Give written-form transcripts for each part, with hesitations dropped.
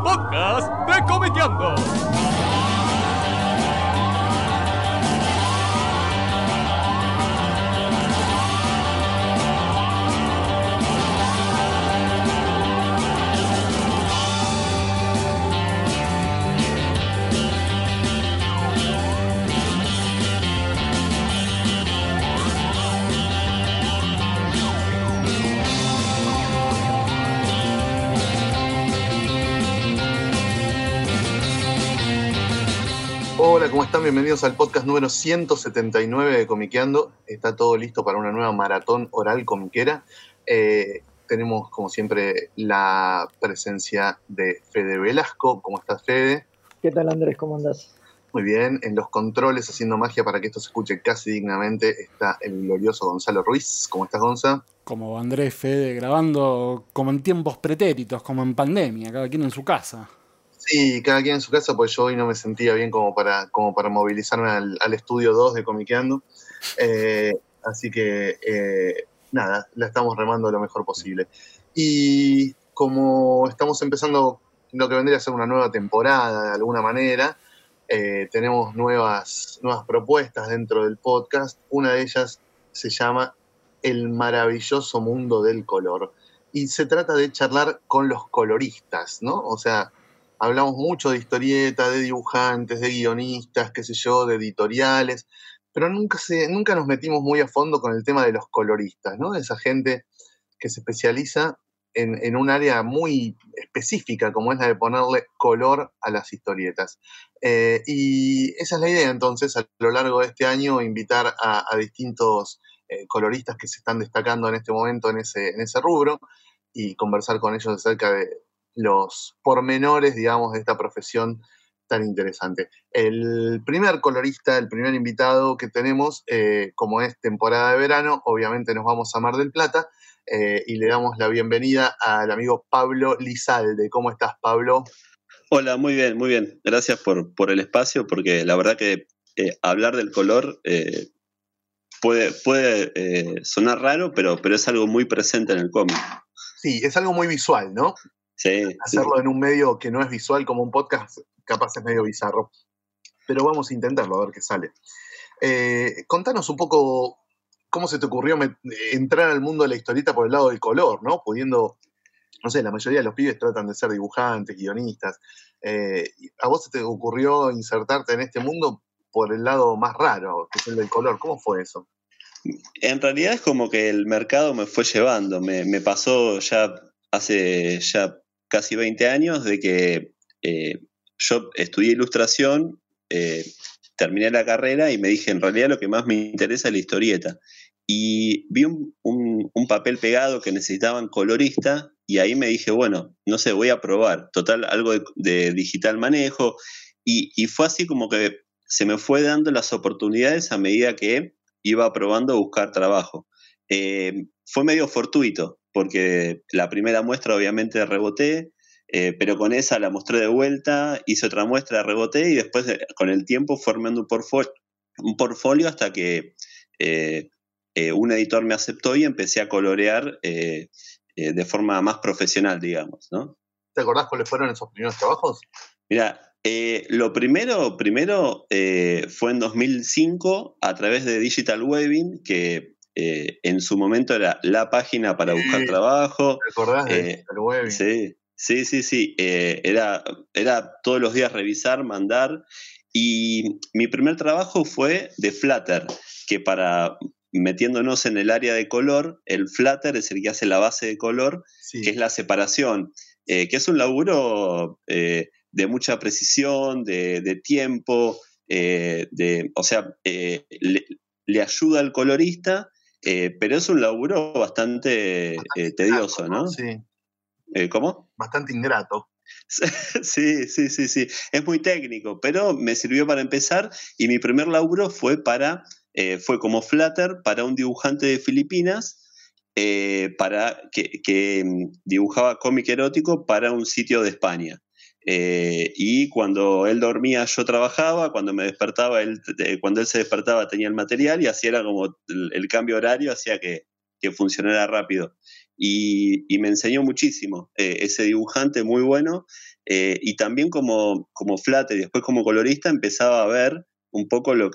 podcast de Comiqueando. Hola, ¿cómo están? Bienvenidos al podcast número 179 de Comiqueando. Está todo listo para una nueva maratón oral comiquera. Tenemos, como siempre, la presencia de Fede Velasco. ¿Cómo estás, Fede? ¿Qué tal, Andrés? ¿Cómo andás? Muy bien. En los controles, haciendo magia para que esto se escuche casi dignamente, está el glorioso Gonzalo Ruiz. ¿Cómo estás, Gonza? Como Andrés, Fede, grabando como en tiempos pretéritos, como en pandemia, cada quien en su casa. Sí, cada quien en su casa, pues yo hoy no me sentía bien como para movilizarme al estudio 2 de Comiqueando. Así que, nada, la estamos remando lo mejor posible. Y como estamos empezando lo que vendría a ser una nueva temporada, de alguna manera, tenemos nuevas propuestas dentro del podcast. Una de ellas se llama El maravilloso mundo del color. Y se trata de charlar con los coloristas, ¿no? O sea, hablamos mucho de historietas, de dibujantes, de guionistas, qué sé yo, de editoriales, pero nunca nos metimos muy a fondo con el tema de los coloristas, ¿no? Esa gente que se especializa en un área muy específica, como es la de ponerle color a las historietas. Y esa es la idea, entonces, a lo largo de este año, invitar a distintos coloristas que se están destacando en este momento en ese rubro y conversar con ellos acerca de los pormenores, digamos, de esta profesión tan interesante. El primer colorista, el primer invitado que tenemos, como es temporada de verano, obviamente nos vamos a Mar del Plata y le damos la bienvenida al amigo Pablo Lizalde. ¿Cómo estás, Pablo? Hola, muy bien, muy bien. Gracias por el espacio, porque la verdad que hablar del color puede sonar raro, pero es algo muy presente en el cómic. Sí, es algo muy visual, ¿no? Sí. Hacerlo en un medio que no es visual como un podcast, capaz es medio bizarro. Pero vamos a intentarlo, a ver qué sale. Contanos un poco cómo se te ocurrió entrar al mundo de la historieta por el lado del color, ¿no? Pudiendo, no sé, la mayoría de los pibes tratan de ser dibujantes, guionistas. ¿A vos se te ocurrió insertarte en este mundo por el lado más raro, que es el del color? ¿Cómo fue eso? En realidad es como que el mercado me fue llevando. Me pasó ya hace ya casi 20 años de que yo estudié ilustración, terminé la carrera y me dije, en realidad lo que más me interesa es la historieta. Y vi un papel pegado que necesitaban colorista y ahí me dije, bueno, no sé, voy a probar. Total, algo de digital manejo. Y fue así como que se me fue dando las oportunidades a medida que iba probando a buscar trabajo. Fue medio fortuito, porque la primera muestra obviamente reboté, pero con esa la mostré de vuelta, hice otra muestra, reboté y después con el tiempo formando un portfolio hasta que un editor me aceptó y empecé a colorear de forma más profesional, digamos, ¿no? ¿Te acordás cuáles fueron esos primeros trabajos? Mira, lo primero fue en 2005 a través de Digital Webbing, que en su momento era la página para buscar trabajo. ¿Te acordás de Digital Webbing? Sí. Era todos los días revisar, mandar. Y mi primer trabajo fue de Flutter, que metiéndonos en el área de color, el Flutter es el que hace la base de color, Sí. que es la separación, que es un laburo de mucha precisión, de tiempo, o sea, le ayuda al colorista, pero es un laburo bastante tedioso, ¿no? Sí. ¿Cómo? Bastante ingrato. Sí. Es muy técnico, pero me sirvió para empezar y mi primer laburo fue como Flutter para un dibujante de Filipinas que dibujaba cómic erótico para un sitio de España. Y cuando él dormía yo trabajaba, cuando me despertaba cuando él se despertaba tenía el material y así era como el cambio horario hacía que funcionara rápido. Y me enseñó muchísimo ese dibujante muy bueno y también como flatter y después como colorista empezaba a ver un poco los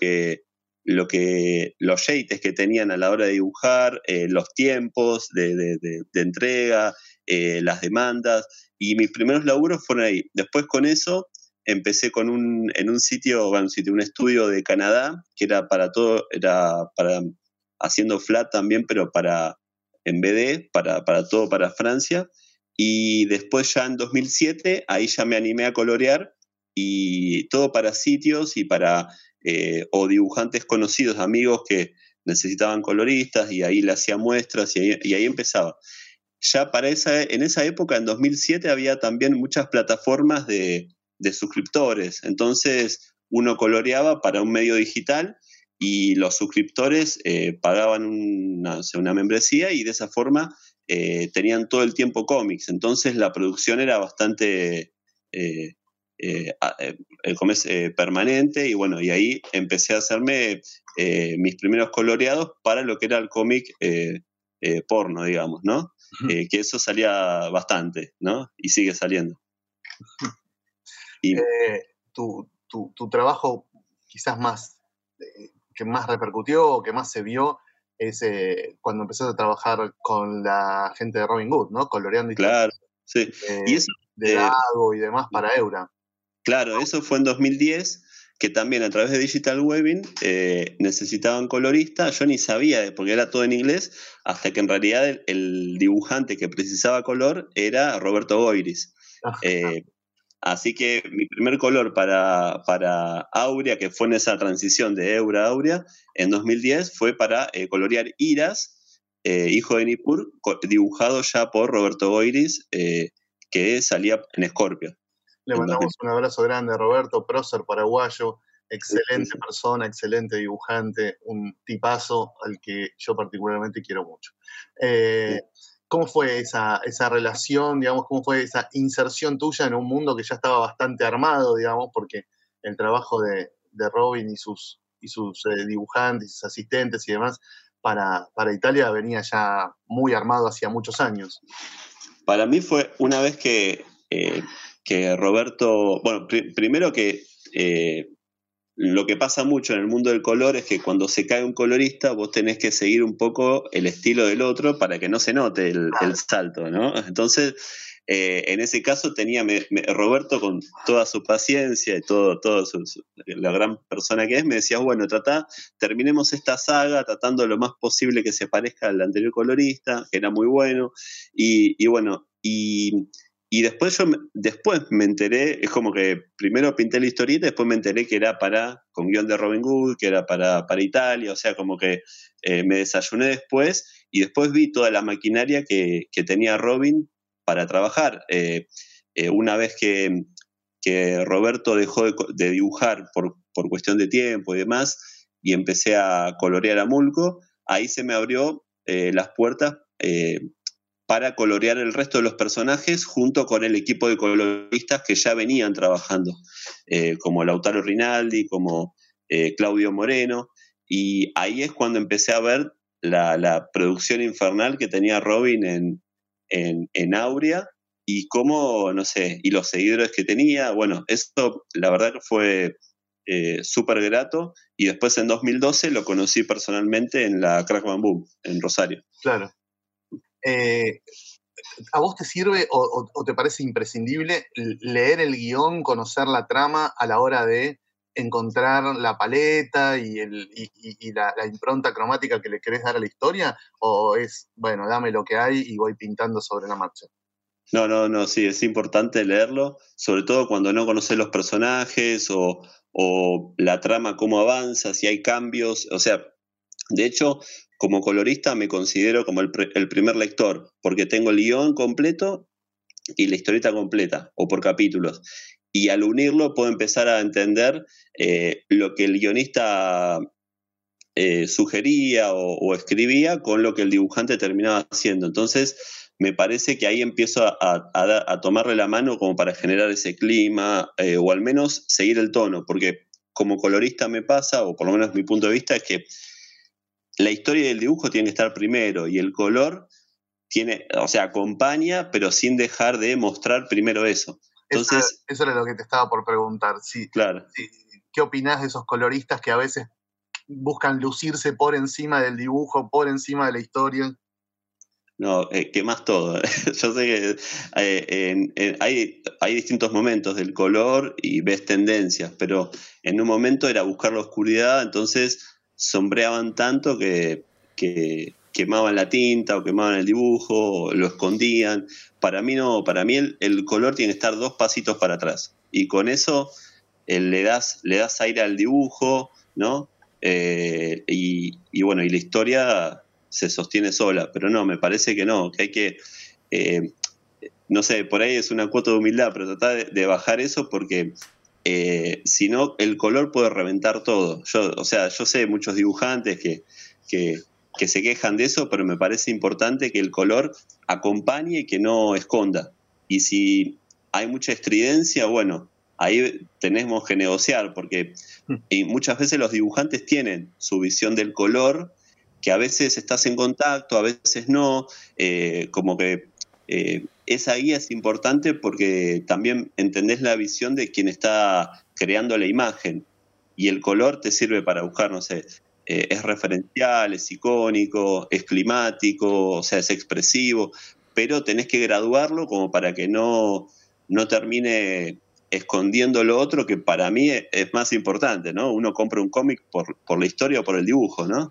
yates que tenían a la hora de dibujar, los tiempos de entrega, las demandas, y mis primeros laburos fueron ahí. Después con eso empecé un estudio de Canadá, que era para todo, haciendo flat también, pero en BD, para todo, para Francia. Y después ya en 2007, ahí ya me animé a colorear, y todo para sitios y para o dibujantes conocidos, amigos que necesitaban coloristas, y ahí le hacía muestras, y ahí empezaba. Ya en esa época, en 2007, había también muchas plataformas de suscriptores. Entonces uno coloreaba para un medio digital y los suscriptores pagaban una membresía, y de esa forma tenían todo el tiempo cómics. Entonces la producción era bastante permanente, y bueno, y ahí empecé a hacerme mis primeros coloreados para lo que era el cómic porno, digamos, ¿no? Que eso salía bastante, ¿no? Y sigue saliendo. Y tu trabajo quizás más que más repercutió o que más se vio es cuando empezaste a trabajar con la gente de Robin Hood, ¿no? Coloreando claro, sí. Y eso, de Dago y demás para Eura. Claro, eso fue en 2010, que también a través de Digital Webbing necesitaban coloristas. Yo ni sabía, porque era todo en inglés, hasta que en realidad el dibujante que precisaba color era Roberto Goiris. Así que mi primer color para Aurea, que fue en esa transición de Eura a Aurea, en 2010 fue para colorear Iras, hijo de Nippur, dibujado ya por Roberto Goiris, que salía en Scorpio. Le mandamos un abrazo grande a Roberto, prócer paraguayo, excelente persona, excelente dibujante, un tipazo al que yo particularmente quiero mucho. ¿Cómo fue esa relación, digamos, cómo fue esa inserción tuya en un mundo que ya estaba bastante armado, digamos, porque el trabajo de Robin y sus dibujantes, sus asistentes y demás para Italia venía ya muy armado hacía muchos años? Para mí fue una vez que Roberto, bueno, primero que lo que pasa mucho en el mundo del color es que cuando se cae un colorista vos tenés que seguir un poco el estilo del otro para que no se note el salto, ¿no? Entonces, en ese caso tenía Roberto, con toda su paciencia y la gran persona que es, me decía, bueno, terminemos esta saga tratando lo más posible que se parezca al anterior colorista, que era muy bueno, y bueno, y después después me enteré, es como que primero pinté la historieta, después me enteré que era con guión de Robin Hood, que era para Italia, o sea, como que me desayuné después, y después vi toda la maquinaria que tenía Robin para trabajar. Una vez que Roberto dejó de dibujar por cuestión de tiempo y demás, y empecé a colorear a Mulco, ahí se me abrió las puertas para colorear el resto de los personajes junto con el equipo de coloristas que ya venían trabajando, como Lautaro Rinaldi, como Claudio Moreno, y ahí es cuando empecé a ver la producción infernal que tenía Robin en Aurea, y cómo, no sé, y los seguidores que tenía. Bueno, esto la verdad que fue súper grato, y después en 2012 lo conocí personalmente en la Crack Bamboo, en Rosario. Claro. ¿A vos te sirve o te parece imprescindible leer el guión, conocer la trama a la hora de encontrar la paleta y la impronta cromática que le querés dar a la historia? ¿O es, bueno, dame lo que hay y voy pintando sobre la marcha? No, sí, es importante leerlo, sobre todo cuando no conoces los personajes o la trama, cómo avanza, si hay cambios. O sea, de hecho, como colorista me considero como el primer lector, porque tengo el guión completo y la historieta completa, o por capítulos. Y al unirlo puedo empezar a entender lo que el guionista sugería o escribía con lo que el dibujante terminaba haciendo. Entonces, me parece que ahí empiezo a tomarle la mano como para generar ese clima, o al menos seguir el tono, porque como colorista me pasa, o por lo menos mi punto de vista, es que la historia y el dibujo tienen que estar primero, y el color acompaña, pero sin dejar de mostrar primero eso. Entonces, eso era lo que te estaba por preguntar. claro. ¿Qué opinás de esos coloristas que a veces buscan lucirse por encima del dibujo, por encima de la historia? No, quemás todo. Yo sé que hay distintos momentos del color y ves tendencias, pero en un momento era buscar la oscuridad, entonces sombreaban tanto que quemaban la tinta o quemaban el dibujo, o lo escondían. Para mí no, para mí el color tiene que estar 2 pasitos para atrás. Y con eso le das aire al dibujo, ¿no? Y bueno, y la historia se sostiene sola, pero no, me parece que no, que hay que, no sé, por ahí es una cuota de humildad, pero tratar de bajar eso porque si no, el color puede reventar todo. Yo sé muchos dibujantes que se quejan de eso, pero me parece importante que el color acompañe y que no esconda. Y si hay mucha estridencia, bueno, ahí tenemos que negociar, porque muchas veces los dibujantes tienen su visión del color, que a veces estás en contacto, a veces no, como que esa guía es importante porque también entendés la visión de quien está creando la imagen, y el color te sirve para buscar, no sé, es referencial, es icónico, es climático, o sea, es expresivo, pero tenés que graduarlo como para que no termine escondiendo lo otro, que para mí es más importante, ¿no? Uno compra un cómic por la historia o por el dibujo, ¿no?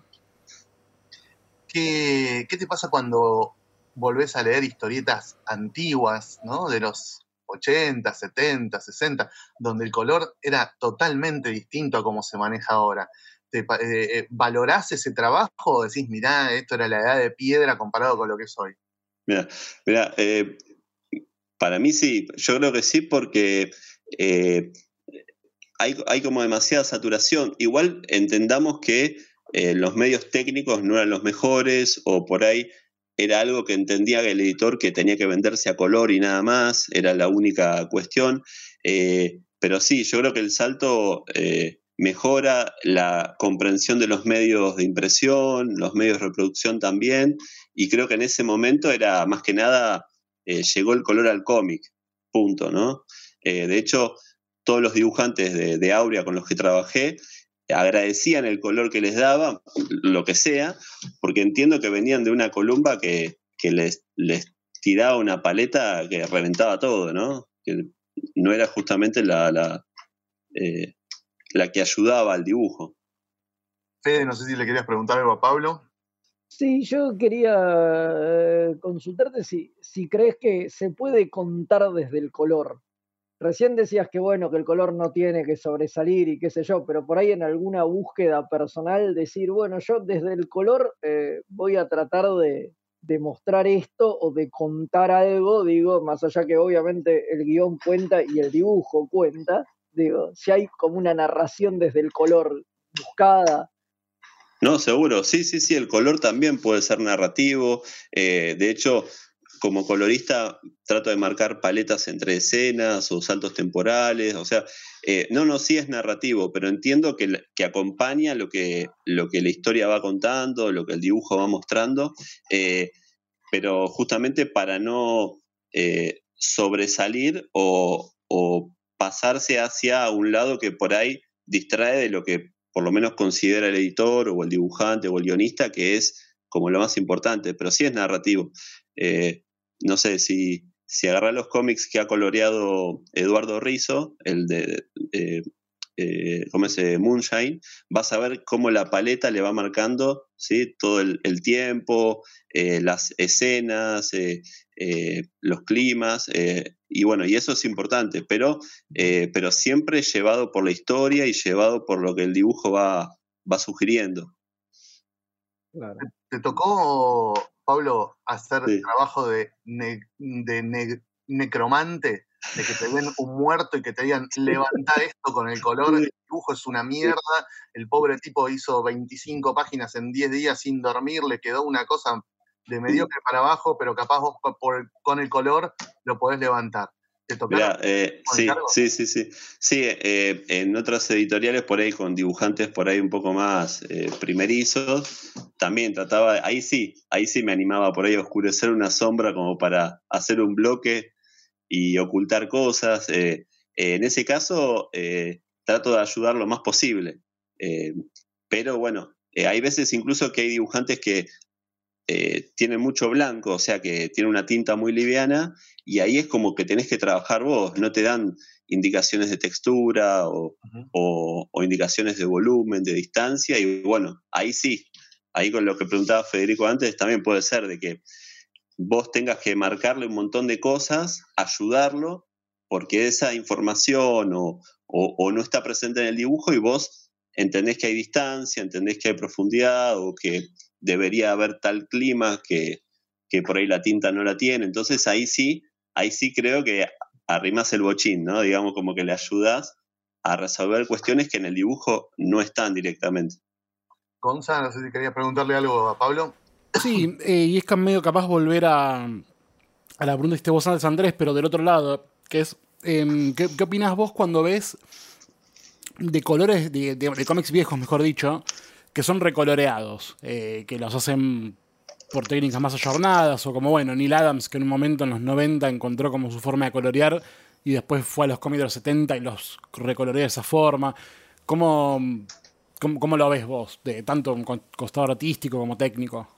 ¿Qué te pasa cuando volvés a leer historietas antiguas, ¿no? De los 80, 70, 60, donde el color era totalmente distinto a cómo se maneja ahora? ¿Valorás ese trabajo o decís, mirá, esto era la edad de piedra comparado con lo que es hoy? Mira, para mí sí, yo creo que sí, porque hay como demasiada saturación. Igual entendamos que los medios técnicos no eran los mejores, o por ahí era algo que entendía el editor que tenía que venderse a color y nada más, era la única cuestión. Pero sí, yo creo que el salto mejora la comprensión de los medios de impresión, los medios de reproducción también, y creo que en ese momento era más que nada, llegó el color al cómic, punto, ¿no? De hecho, todos los dibujantes de Aurea con los que trabajé agradecían el color que les daba, lo que sea, porque entiendo que venían de una Columba que les tiraba una paleta que reventaba todo, ¿no? Que no era justamente la que ayudaba al dibujo. Fede, no sé si le querías preguntar algo a Pablo. Sí, yo quería consultarte si crees que se puede contar desde el color. Recién decías que bueno, que el color no tiene que sobresalir y qué sé yo, pero por ahí en alguna búsqueda personal decir, bueno, yo desde el color voy a tratar de mostrar esto o de contar algo, digo, más allá que obviamente el guión cuenta y el dibujo cuenta, digo, si hay como una narración desde el color buscada. No, seguro, sí, el color también puede ser narrativo. De hecho, como colorista trato de marcar paletas entre escenas o saltos temporales, o sea, sí es narrativo, pero entiendo que acompaña lo que la historia va contando, lo que el dibujo va mostrando, pero justamente para no sobresalir o pasarse hacia un lado que por ahí distrae de lo que por lo menos considera el editor o el dibujante o el guionista, que es como lo más importante, pero sí es narrativo. No sé, si agarrás los cómics que ha coloreado Eduardo Rizzo, el de ¿cómo es? Moonshine, vas a ver cómo la paleta le va marcando, ¿sí? Todo el tiempo, las escenas, los climas, y bueno, y eso es importante, pero siempre llevado por la historia y llevado por lo que el dibujo va sugiriendo. Claro. ¿Te tocó, Pablo, hacer Sí. trabajo de necromante? De que te den un muerto y que te digan, levanta esto con el color, el dibujo es una mierda, el pobre tipo hizo 25 páginas en 10 días sin dormir, le quedó una cosa de mediocre para abajo, pero capaz vos con el color lo podés levantar. ¿Te tocaron? Sí, en otras editoriales por ahí con dibujantes por ahí un poco más primerizos, también trataba, ahí sí me animaba por ahí a oscurecer una sombra como para hacer un bloque y ocultar cosas. En ese caso, trato de ayudar lo más posible. Pero bueno, hay veces incluso que hay dibujantes que tienen mucho blanco, o sea que tienen una tinta muy liviana, y ahí es como que tenés que trabajar vos, no te dan indicaciones de textura o indicaciones de volumen, de distancia, y bueno, ahí sí, ahí con lo que preguntaba Federico antes, también puede ser de que vos tengas que marcarle un montón de cosas, ayudarlo, porque esa información o no está presente en el dibujo y vos entendés que hay distancia, entendés que hay profundidad o que debería haber tal clima que por ahí la tinta no la tiene. Entonces ahí sí creo que arrimás el bochín, ¿no? Digamos como que le ayudás a resolver cuestiones que en el dibujo no están directamente. Gonza, no sé si querías preguntarle algo a Pablo. Sí, y es que medio capaz volver a la pregunta que hiciste vos antes, Andrés, pero del otro lado, que es, ¿qué opinás vos cuando ves de colores, de cómics viejos, mejor dicho, que son recoloreados, que los hacen por técnicas más ayornadas, o como, bueno, Neil Adams, que en un momento en los 90 encontró como su forma de colorear, y después fue a los cómics de los 70 y los recoloreó de esa forma? ¿Cómo lo ves vos, de tanto un costado artístico como técnico?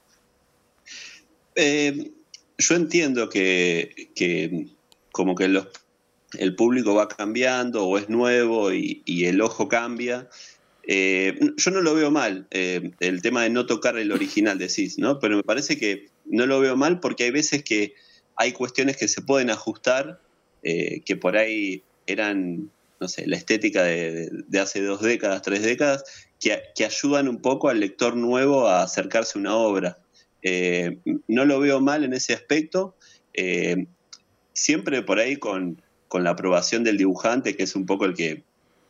Yo entiendo que como que el público va cambiando o es nuevo y el ojo cambia. Yo no lo veo mal, el tema de no tocar el original, decís, ¿no? Pero me parece que no lo veo mal porque hay veces que hay cuestiones que se pueden ajustar, que por ahí eran, no sé, la estética de hace 2 décadas, 3 décadas, que ayudan un poco al lector nuevo a acercarse a una obra. No lo veo mal en ese aspecto, siempre por ahí con la aprobación del dibujante, que es un poco el que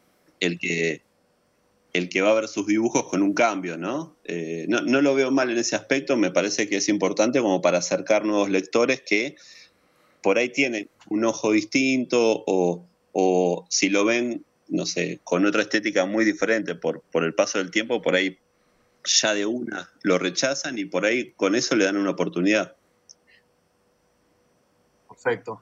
va a ver sus dibujos con un cambio, ¿no? No lo veo mal en ese aspecto, me parece que es importante como para acercar nuevos lectores que por ahí tienen un ojo distinto o si lo ven, no sé, con otra estética muy diferente por el paso del tiempo, por ahí ya de una lo rechazan y por ahí con eso le dan una oportunidad. Perfecto.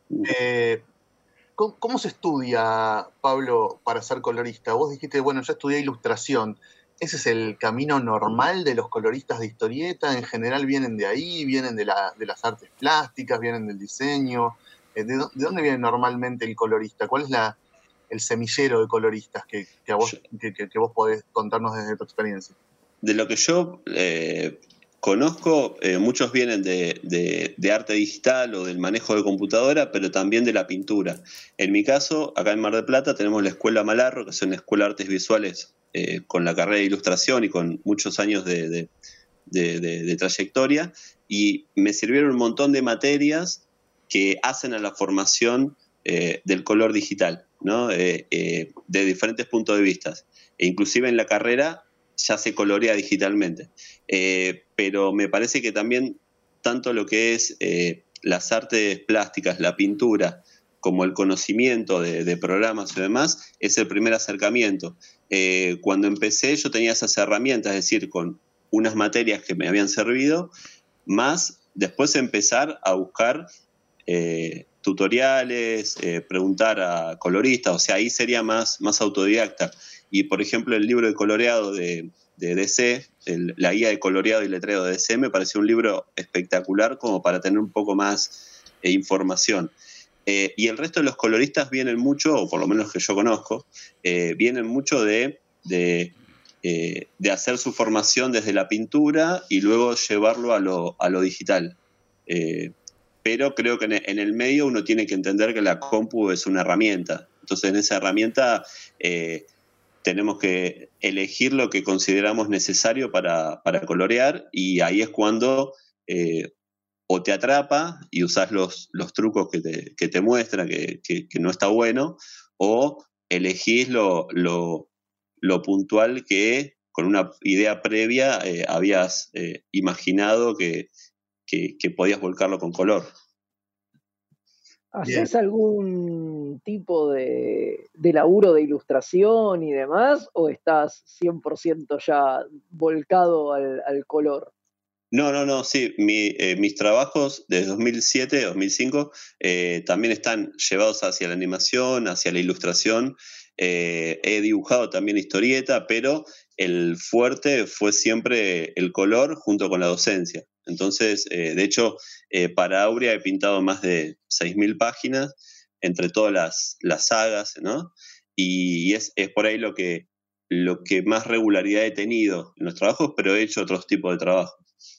¿Cómo se estudia, Pablo, para ser colorista? Vos dijiste, bueno, yo estudié ilustración. ¿Ese es el camino normal de los coloristas de historieta? ¿En general vienen de ahí? ¿Vienen de las artes plásticas? ¿Vienen del diseño? ¿De dónde viene normalmente el colorista? ¿Cuál es el semillero de coloristas que vos podés contarnos desde tu experiencia? De lo que yo conozco, muchos vienen de arte digital o del manejo de computadora, pero también de la pintura. En mi caso, acá en Mar del Plata tenemos la Escuela Malarro, que es una escuela de artes visuales con la carrera de ilustración y con muchos años de trayectoria, y me sirvieron un montón de materias que hacen a la formación del color digital, ¿no? De diferentes puntos de vista. E inclusive en la carrera ya se colorea digitalmente. Pero me parece que también tanto lo que es las artes plásticas, la pintura, como el conocimiento de programas y demás, es el primer acercamiento. Cuando empecé yo tenía esas herramientas, es decir, con unas materias que me habían servido, más después empezar a buscar tutoriales, preguntar a coloristas, o sea, ahí sería más autodidacta. Y por ejemplo el libro de coloreado de DC, la guía de coloreado y letreo de DC, me pareció un libro espectacular como para tener un poco más información. Y el resto de los coloristas vienen mucho, o por lo menos que yo conozco, vienen mucho de hacer su formación desde la pintura y luego llevarlo a lo digital. Pero creo que en el medio uno tiene que entender que la compu es una herramienta. Entonces en esa herramienta tenemos que elegir lo que consideramos necesario para colorear, y ahí es cuando o te atrapa y usás los trucos que te muestra que no está bueno, o elegís lo puntual que con una idea previa habías imaginado que podías volcarlo con color. ¿Haces algún tipo de laburo de ilustración y demás? ¿O estás 100% ya volcado al color? No, sí, mis trabajos desde 2007, 2005 también están llevados hacia la animación, hacia la ilustración. He dibujado también historieta, pero el fuerte fue siempre el color junto con la docencia. Entonces, de hecho, para Aurea he pintado más de 6.000 páginas entre todas las sagas, ¿no? Y es por ahí lo que más regularidad he tenido en los trabajos, pero he hecho otros tipos de trabajos.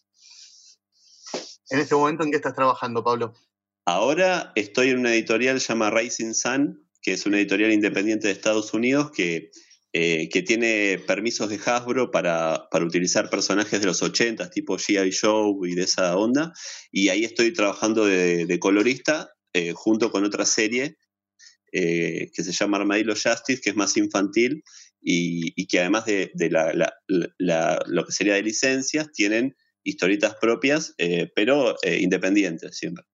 En este momento, ¿en qué estás trabajando, Pablo? Ahora estoy en una editorial llamada Rising Sun, que es una editorial independiente de Estados Unidos que tiene permisos de Hasbro para utilizar personajes de los 80, tipo G.I. Joe y de esa onda. Y ahí estoy trabajando de colorista junto con otra serie que se llama Armadillo Justice, que es más infantil y que además de lo que sería de licencias, tienen historietas propias, pero independientes siempre.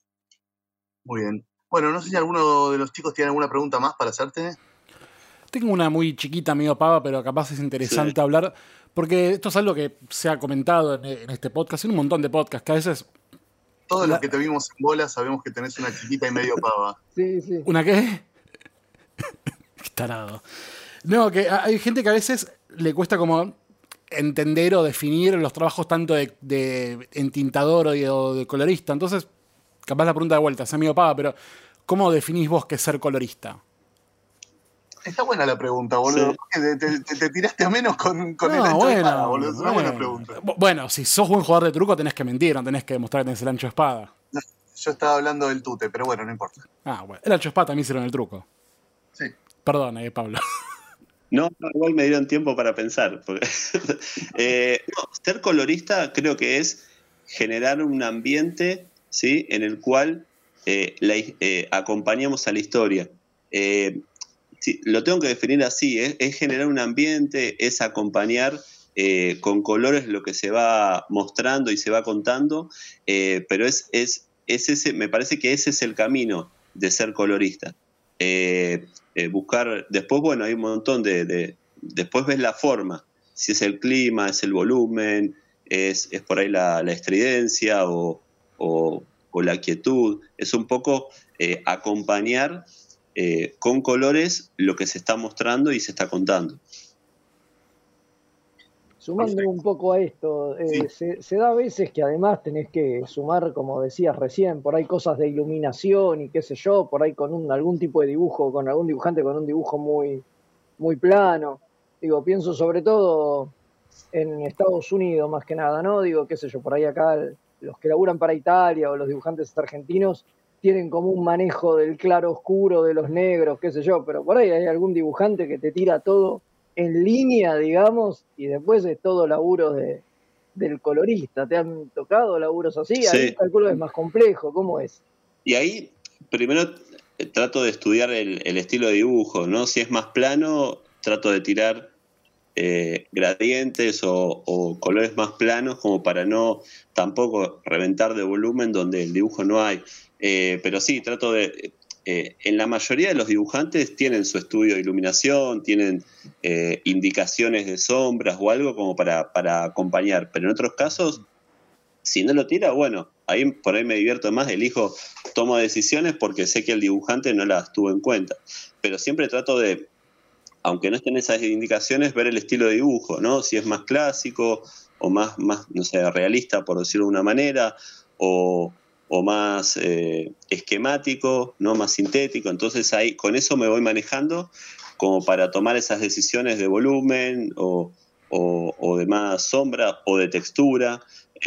Muy bien. Bueno, no sé si alguno de los chicos tiene alguna pregunta más para hacerte. Tengo una muy chiquita, medio pava, pero capaz es interesante hablar, porque esto es algo que se ha comentado en este podcast, en un montón de podcasts, que a veces... Todos los que te vimos en bola sabemos que tenés una chiquita y medio pava. Sí, sí. ¿Una qué? Qué tarado. No, que hay gente que a veces le cuesta como entender o definir los trabajos tanto de entintador o de colorista. Entonces, capaz la pregunta de vuelta, es medio pava, pero ¿cómo definís vos qué es ser colorista? Está buena la pregunta, boludo. Sí. Porque te tiraste a menos con el ancho bueno, de espada, boludo. Es una buena pregunta. Bueno, si sos buen jugador de truco tenés que mentir, no tenés que demostrar que tenés el ancho de espada. No, yo estaba hablando del tute, pero bueno, no importa. Ah, bueno. El ancho de espada también hicieron el truco. Sí. Perdón, Pablo. No, igual me dieron tiempo para pensar. Porque ser colorista creo que es generar un ambiente, ¿sí?, en el cual acompañamos a la historia. Sí, lo tengo que definir así, es generar un ambiente, es acompañar con colores lo que se va mostrando y se va contando, pero es ese, me parece que ese es el camino de ser colorista. Buscar, después, bueno, hay un montón después ves la forma, si es el clima, es el volumen, es por ahí la estridencia o la quietud, es un poco acompañar con colores lo que se está mostrando y se está contando. Sumando un poco a esto, Sí. se da a veces que además tenés que sumar, como decías recién, por ahí cosas de iluminación y qué sé yo, por ahí con algún tipo de dibujo, con algún dibujante con un dibujo muy, muy plano. Digo, pienso sobre todo en Estados Unidos más que nada, ¿no? Digo, qué sé yo, por ahí acá los que laburan para Italia o los dibujantes argentinos tienen como un manejo del claro oscuro, de los negros, qué sé yo, pero por ahí hay algún dibujante que te tira todo en línea, digamos, y después es todo laburo del colorista. ¿Te han tocado laburos así? Sí. Ahí calculo que es más complejo, ¿cómo es? Y ahí primero trato de estudiar el estilo de dibujo, ¿no? Si es más plano, trato de tirar gradientes o colores más planos como para no tampoco reventar de volumen donde el dibujo no hay. Pero sí, trato de... en la mayoría de los dibujantes tienen su estudio de iluminación, tienen indicaciones de sombras o algo como para acompañar, pero en otros casos, si no lo tira, bueno, ahí por ahí me divierto más, elijo, tomo decisiones porque sé que el dibujante no las tuvo en cuenta, pero siempre trato de, aunque no estén esas indicaciones, ver el estilo de dibujo, ¿no? Si es más clásico o más no sé, realista, por decirlo de una manera, o más esquemático, ¿no? Más sintético. Entonces ahí con eso me voy manejando como para tomar esas decisiones de volumen o de más sombra o de textura.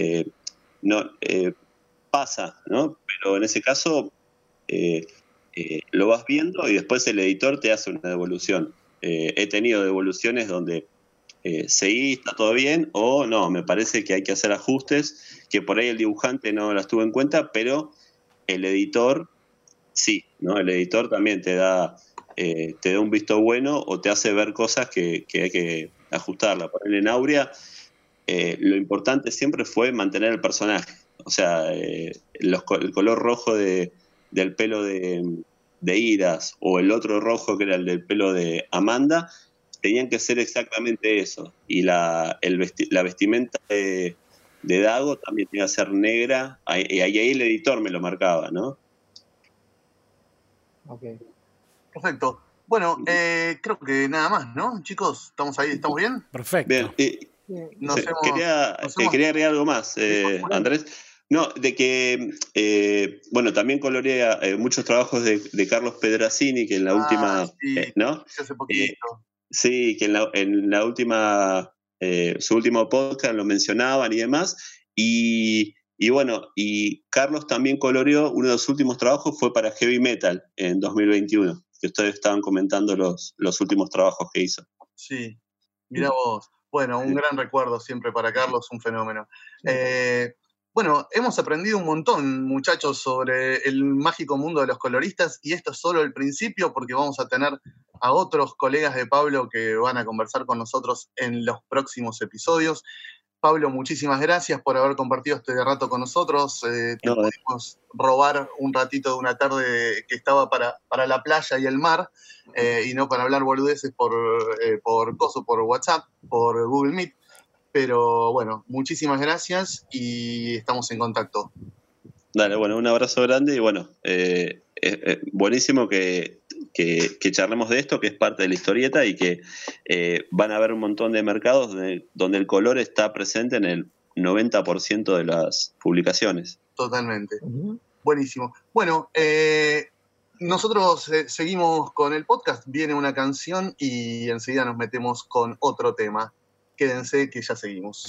Pasa, ¿no? Pero en ese caso lo vas viendo y después el editor te hace una devolución. He tenido devoluciones donde seguí, está todo bien, o no, me parece que hay que hacer ajustes, que por ahí el dibujante no las tuvo en cuenta, pero el editor sí, ¿no? El editor también te da un visto bueno o te hace ver cosas que hay que ajustarla. Por ejemplo, en Aurea lo importante siempre fue mantener el personaje, o sea, el color rojo del pelo de Iras o el otro rojo que era el del pelo de Amanda, tenían que ser exactamente eso. Y la vestimenta de Dago también tenía que ser negra, y ahí el editor me lo marcaba, ¿no? Ok. Perfecto. Bueno, creo que nada más, ¿no? Chicos, ¿estamos ahí? ¿Estamos bien? Perfecto. Bien, Nos hemos- quería agregar algo más, Andrés. No, de que, bueno, también colorea muchos trabajos de Carlos Pedrazzini, que en la última, sí, ¿no? hace poquito. Sí, que en la última, su último podcast lo mencionaban y demás. Y bueno, y Carlos también coloreó, uno de los últimos trabajos fue para Heavy Metal en 2021, que ustedes estaban comentando los últimos trabajos que hizo. Sí, mirá vos. Bueno, un gran recuerdo siempre para Carlos, un fenómeno. Bueno, hemos aprendido un montón, muchachos, sobre el mágico mundo de los coloristas, y esto es solo el principio, porque vamos a tener a otros colegas de Pablo que van a conversar con nosotros en los próximos episodios. Pablo, muchísimas gracias por haber compartido este rato con nosotros. Te pudimos robar un ratito de una tarde que estaba para la playa y el mar, y no para hablar boludeces por WhatsApp, por Google Meet. Pero bueno, muchísimas gracias y estamos en contacto. Dale, bueno, un abrazo grande y bueno, buenísimo que charlemos de esto, que es parte de la historieta y que van a haber un montón de mercados donde el color está presente en el 90% de las publicaciones. Totalmente. Buenísimo. Bueno, nosotros seguimos con el podcast, viene una canción y enseguida nos metemos con otro tema. Quédense que ya seguimos.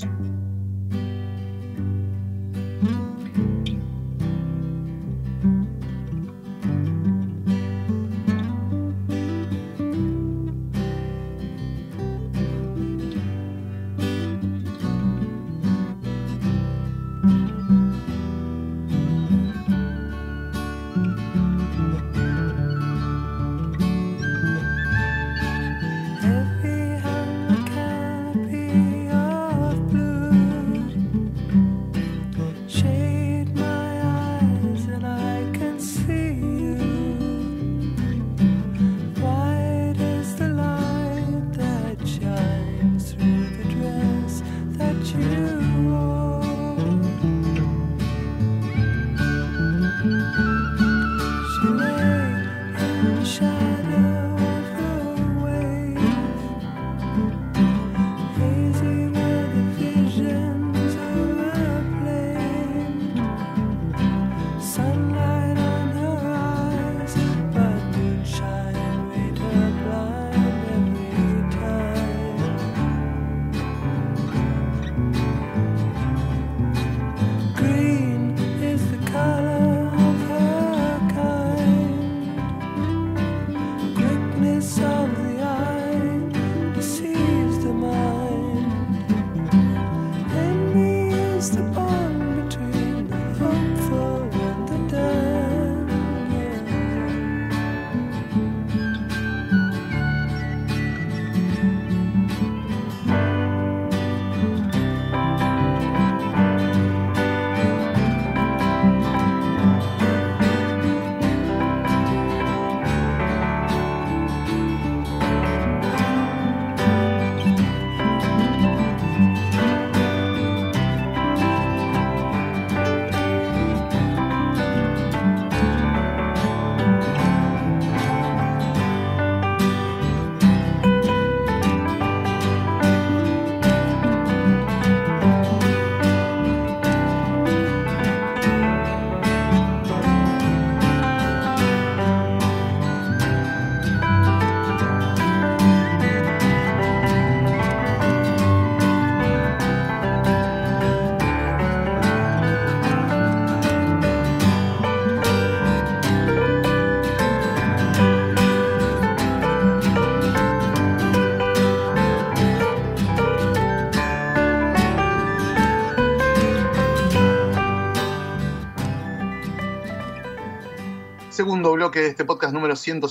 Segundo bloque de este podcast número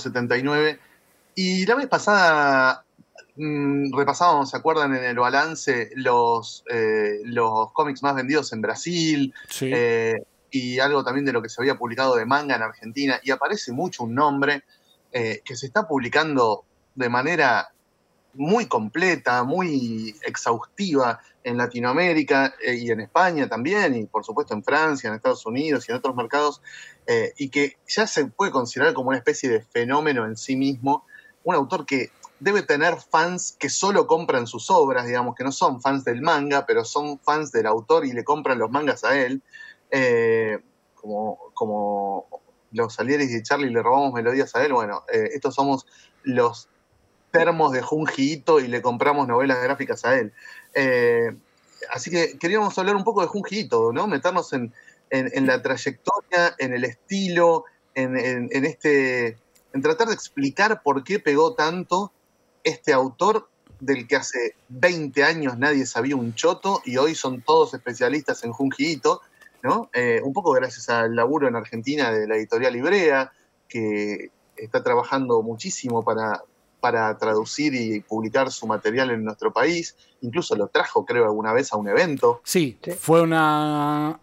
179. Y la vez pasada repasábamos, ¿se acuerdan? En el balance los cómics más vendidos en Brasil. Sí. Y algo también de lo que se había publicado de manga en Argentina. Y aparece mucho un nombre que se está publicando de manera muy completa, muy exhaustiva en Latinoamérica y en España también, y por supuesto en Francia, en Estados Unidos y en otros mercados, y que ya se puede considerar como una especie de fenómeno en sí mismo, un autor que debe tener fans que solo compran sus obras, digamos, que no son fans del manga, pero son fans del autor y le compran los mangas a él, como los Salieris de Charlie le robamos melodías a él. Bueno, estos somos los termos de Junji Ito y le compramos novelas gráficas a él. Así que queríamos hablar un poco de Junji Ito, ¿no? Meternos en la trayectoria, en el estilo, en tratar de explicar por qué pegó tanto este autor del que hace 20 años nadie sabía un choto y hoy son todos especialistas en Junji Ito, ¿no? Un poco gracias al laburo en Argentina de la editorial Ivrea, que está trabajando muchísimo para traducir y publicar su material en nuestro país. Incluso lo trajo, creo, alguna vez a un evento. Sí, fue a una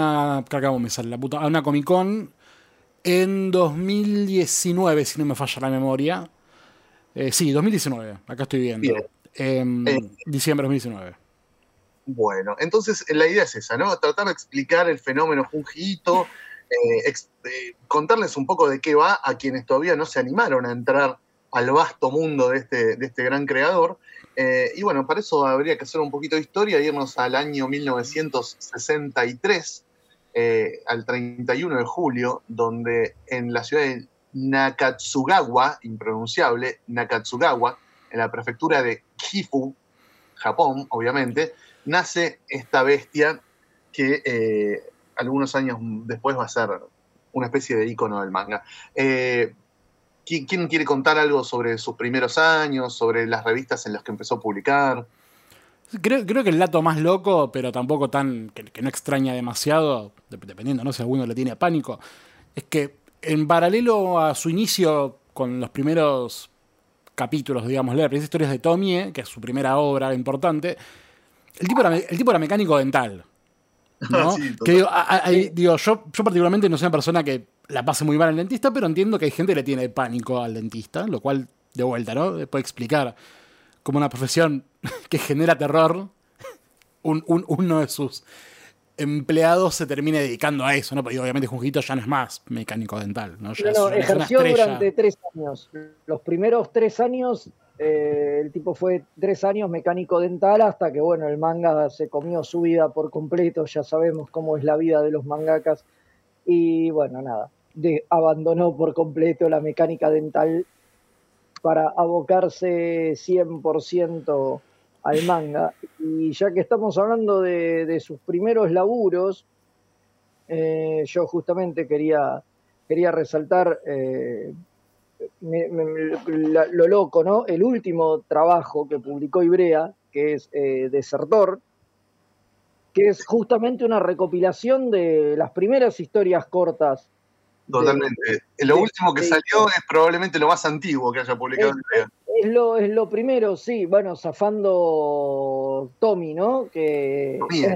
Comic Con en 2019, si no me falla la memoria. Sí, 2019, acá estoy viendo. Diciembre de 2019. Bueno, entonces la idea es esa, ¿no? Tratar de explicar el fenómeno Junji Ito, contarles un poco de qué va a quienes todavía no se animaron a entrar al vasto mundo de este gran creador. Y bueno, para eso habría que hacer un poquito de historia, irnos al año 1963, al 31 de julio, donde en la ciudad de Nakatsugawa, impronunciable, Nakatsugawa, en la prefectura de Gifu, Japón, obviamente, nace esta bestia que algunos años después va a ser una especie de ícono del manga. ¿Quién quiere contar algo sobre sus primeros años, sobre las revistas en las que empezó a publicar? Creo que el dato más loco, pero tampoco tan que no extraña demasiado, dependiendo, ¿no? Si alguno le tiene pánico, es que en paralelo a su inicio con los primeros capítulos, digamos, las primeras historias de Tomie, que es su primera obra importante, el tipo era mecánico dental, ¿no? Sí, que yo particularmente no soy una persona que la pase muy mal al dentista, pero entiendo que hay gente que le tiene pánico al dentista, lo cual, de vuelta, ¿no? Puede explicar como una profesión que genera terror, uno de sus empleados se termine dedicando a eso, ¿no? Porque obviamente Junji Ito ya no es más mecánico dental, ¿no? Ya ejerció durante 3 años. Los primeros 3 años, el tipo fue 3 años mecánico dental hasta que, bueno, el manga se comió su vida por completo. Ya sabemos cómo es la vida de los mangakas. Y bueno, nada, abandonó por completo la mecánica dental para abocarse 100% al manga. Y ya que estamos hablando de sus primeros laburos, yo justamente quería resaltar lo loco, ¿no? El último trabajo que publicó Ivrea, que es Desertor, que es justamente una recopilación de las primeras historias cortas. Totalmente. Lo último que salió es probablemente lo más antiguo que haya publicado Ivrea. Es lo primero, sí, bueno, zafando Tomie, ¿no? Que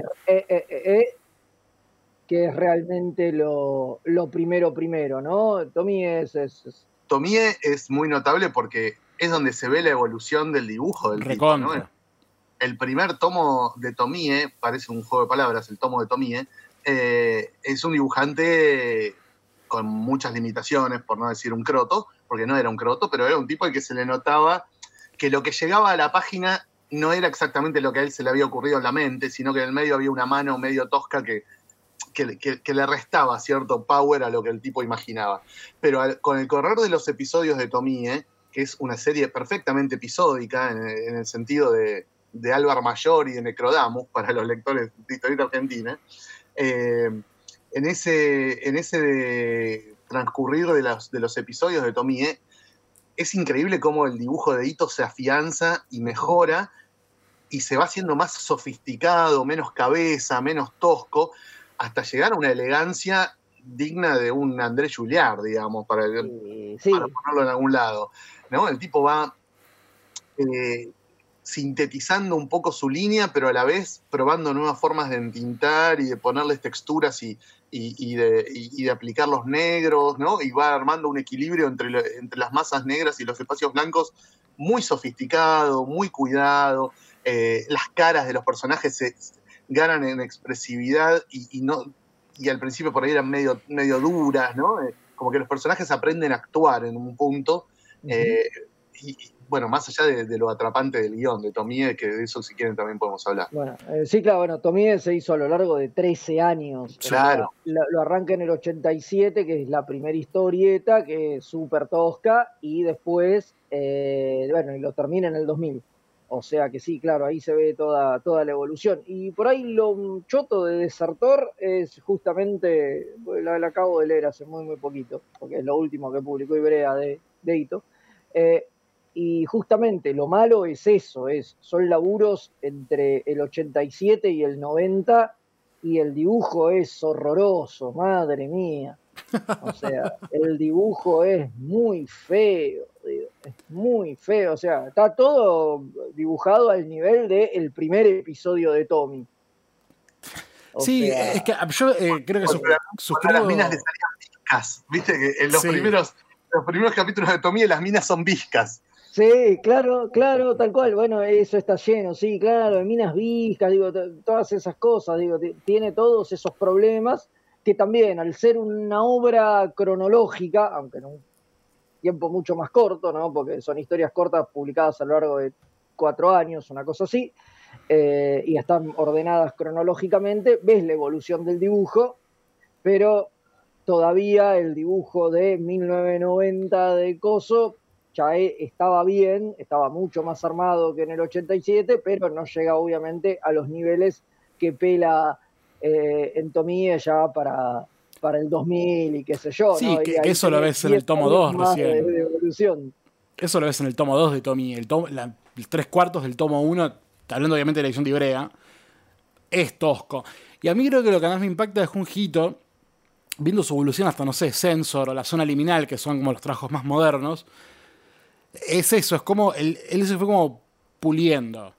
es realmente lo primero, ¿no? Tomie Tomie es muy notable porque es donde se ve la evolución del dibujo del tipo, ¿no? El primer tomo de Tomie, parece un juego de palabras, el tomo de Tomie, es un dibujante con muchas limitaciones, por no decir un croto, porque no era un croto, pero era un tipo al que se le notaba que lo que llegaba a la página no era exactamente lo que a él se le había ocurrido en la mente, sino que en el medio había una mano medio tosca que le restaba cierto power a lo que el tipo imaginaba. Pero con el correr de los episodios de Tomie, que es una serie perfectamente episódica en el sentido de Álvar Mayor y de Necrodamus, para los lectores de historieta argentina, en ese transcurrir de los episodios de Tomie, es increíble cómo el dibujo de Ito se afianza y mejora y se va haciendo más sofisticado, menos cabeza, menos tosco, hasta llegar a una elegancia digna de un André Julliard, digamos, para ponerlo en algún lado, ¿no? El tipo va sintetizando un poco su línea, pero a la vez probando nuevas formas de entintar y de ponerles texturas y de aplicar los negros, ¿no? Y va armando un equilibrio entre las masas negras y los espacios blancos muy sofisticado, muy cuidado. Las caras de los personajes se ganan en expresividad y al principio por ahí eran medio duras, ¿no? Como que los personajes aprenden a actuar en un punto. Bueno, más allá de lo atrapante del guión de Tomie, que de eso si quieren también podemos hablar. Bueno, sí, claro, bueno, Tomie se hizo a lo largo de 13 años. Claro. O sea, lo arranca en el 87, que es la primera historieta, que es súper tosca, y después, bueno, y lo termina en el 2000. O sea que sí, claro, ahí se ve toda la evolución. Y por ahí lo choto de Desertor es justamente, la acabo de leer hace muy poquito, porque es lo último que publicó Ibrea de Ito. Y justamente lo malo es eso, son laburos entre el 87 y el 90 y el dibujo es horroroso, madre mía. O sea, el dibujo es muy feo, digo, es muy feo. O sea, está todo dibujado al nivel del primer episodio de Tommy. Sí, es que yo creo que suscribo... Las minas le salían viscas, viste que en los primeros capítulos de Tommy las minas son viscas. Sí, claro, tal cual. Bueno, eso está lleno, sí, claro, de minas viscas, digo, todas esas cosas, digo, tiene todos esos problemas que también, al ser una obra cronológica, aunque en un tiempo mucho más corto, ¿no? Porque son historias cortas publicadas a lo largo de 4 años, una cosa así, y están ordenadas cronológicamente, ves la evolución del dibujo, pero todavía el dibujo de 1990 de Coso ya estaba bien, estaba mucho más armado que en el 87, pero no llega obviamente a los niveles que pela en Tomie ya para el 2000 y qué sé yo. Sí, ¿no? que eso lo ves en el tomo 2 recién. De evolución. Eso lo ves en el tomo 2 de Tomie. El 3/4 del tomo 1, hablando obviamente de la edición de Ibrea, es tosco. Y a mí creo que lo que más me impacta de Junjito, viendo su evolución hasta, no sé, Sensor o La Zona Liminal, que son como los trabajos más modernos, es eso, es como él se fue como puliendo.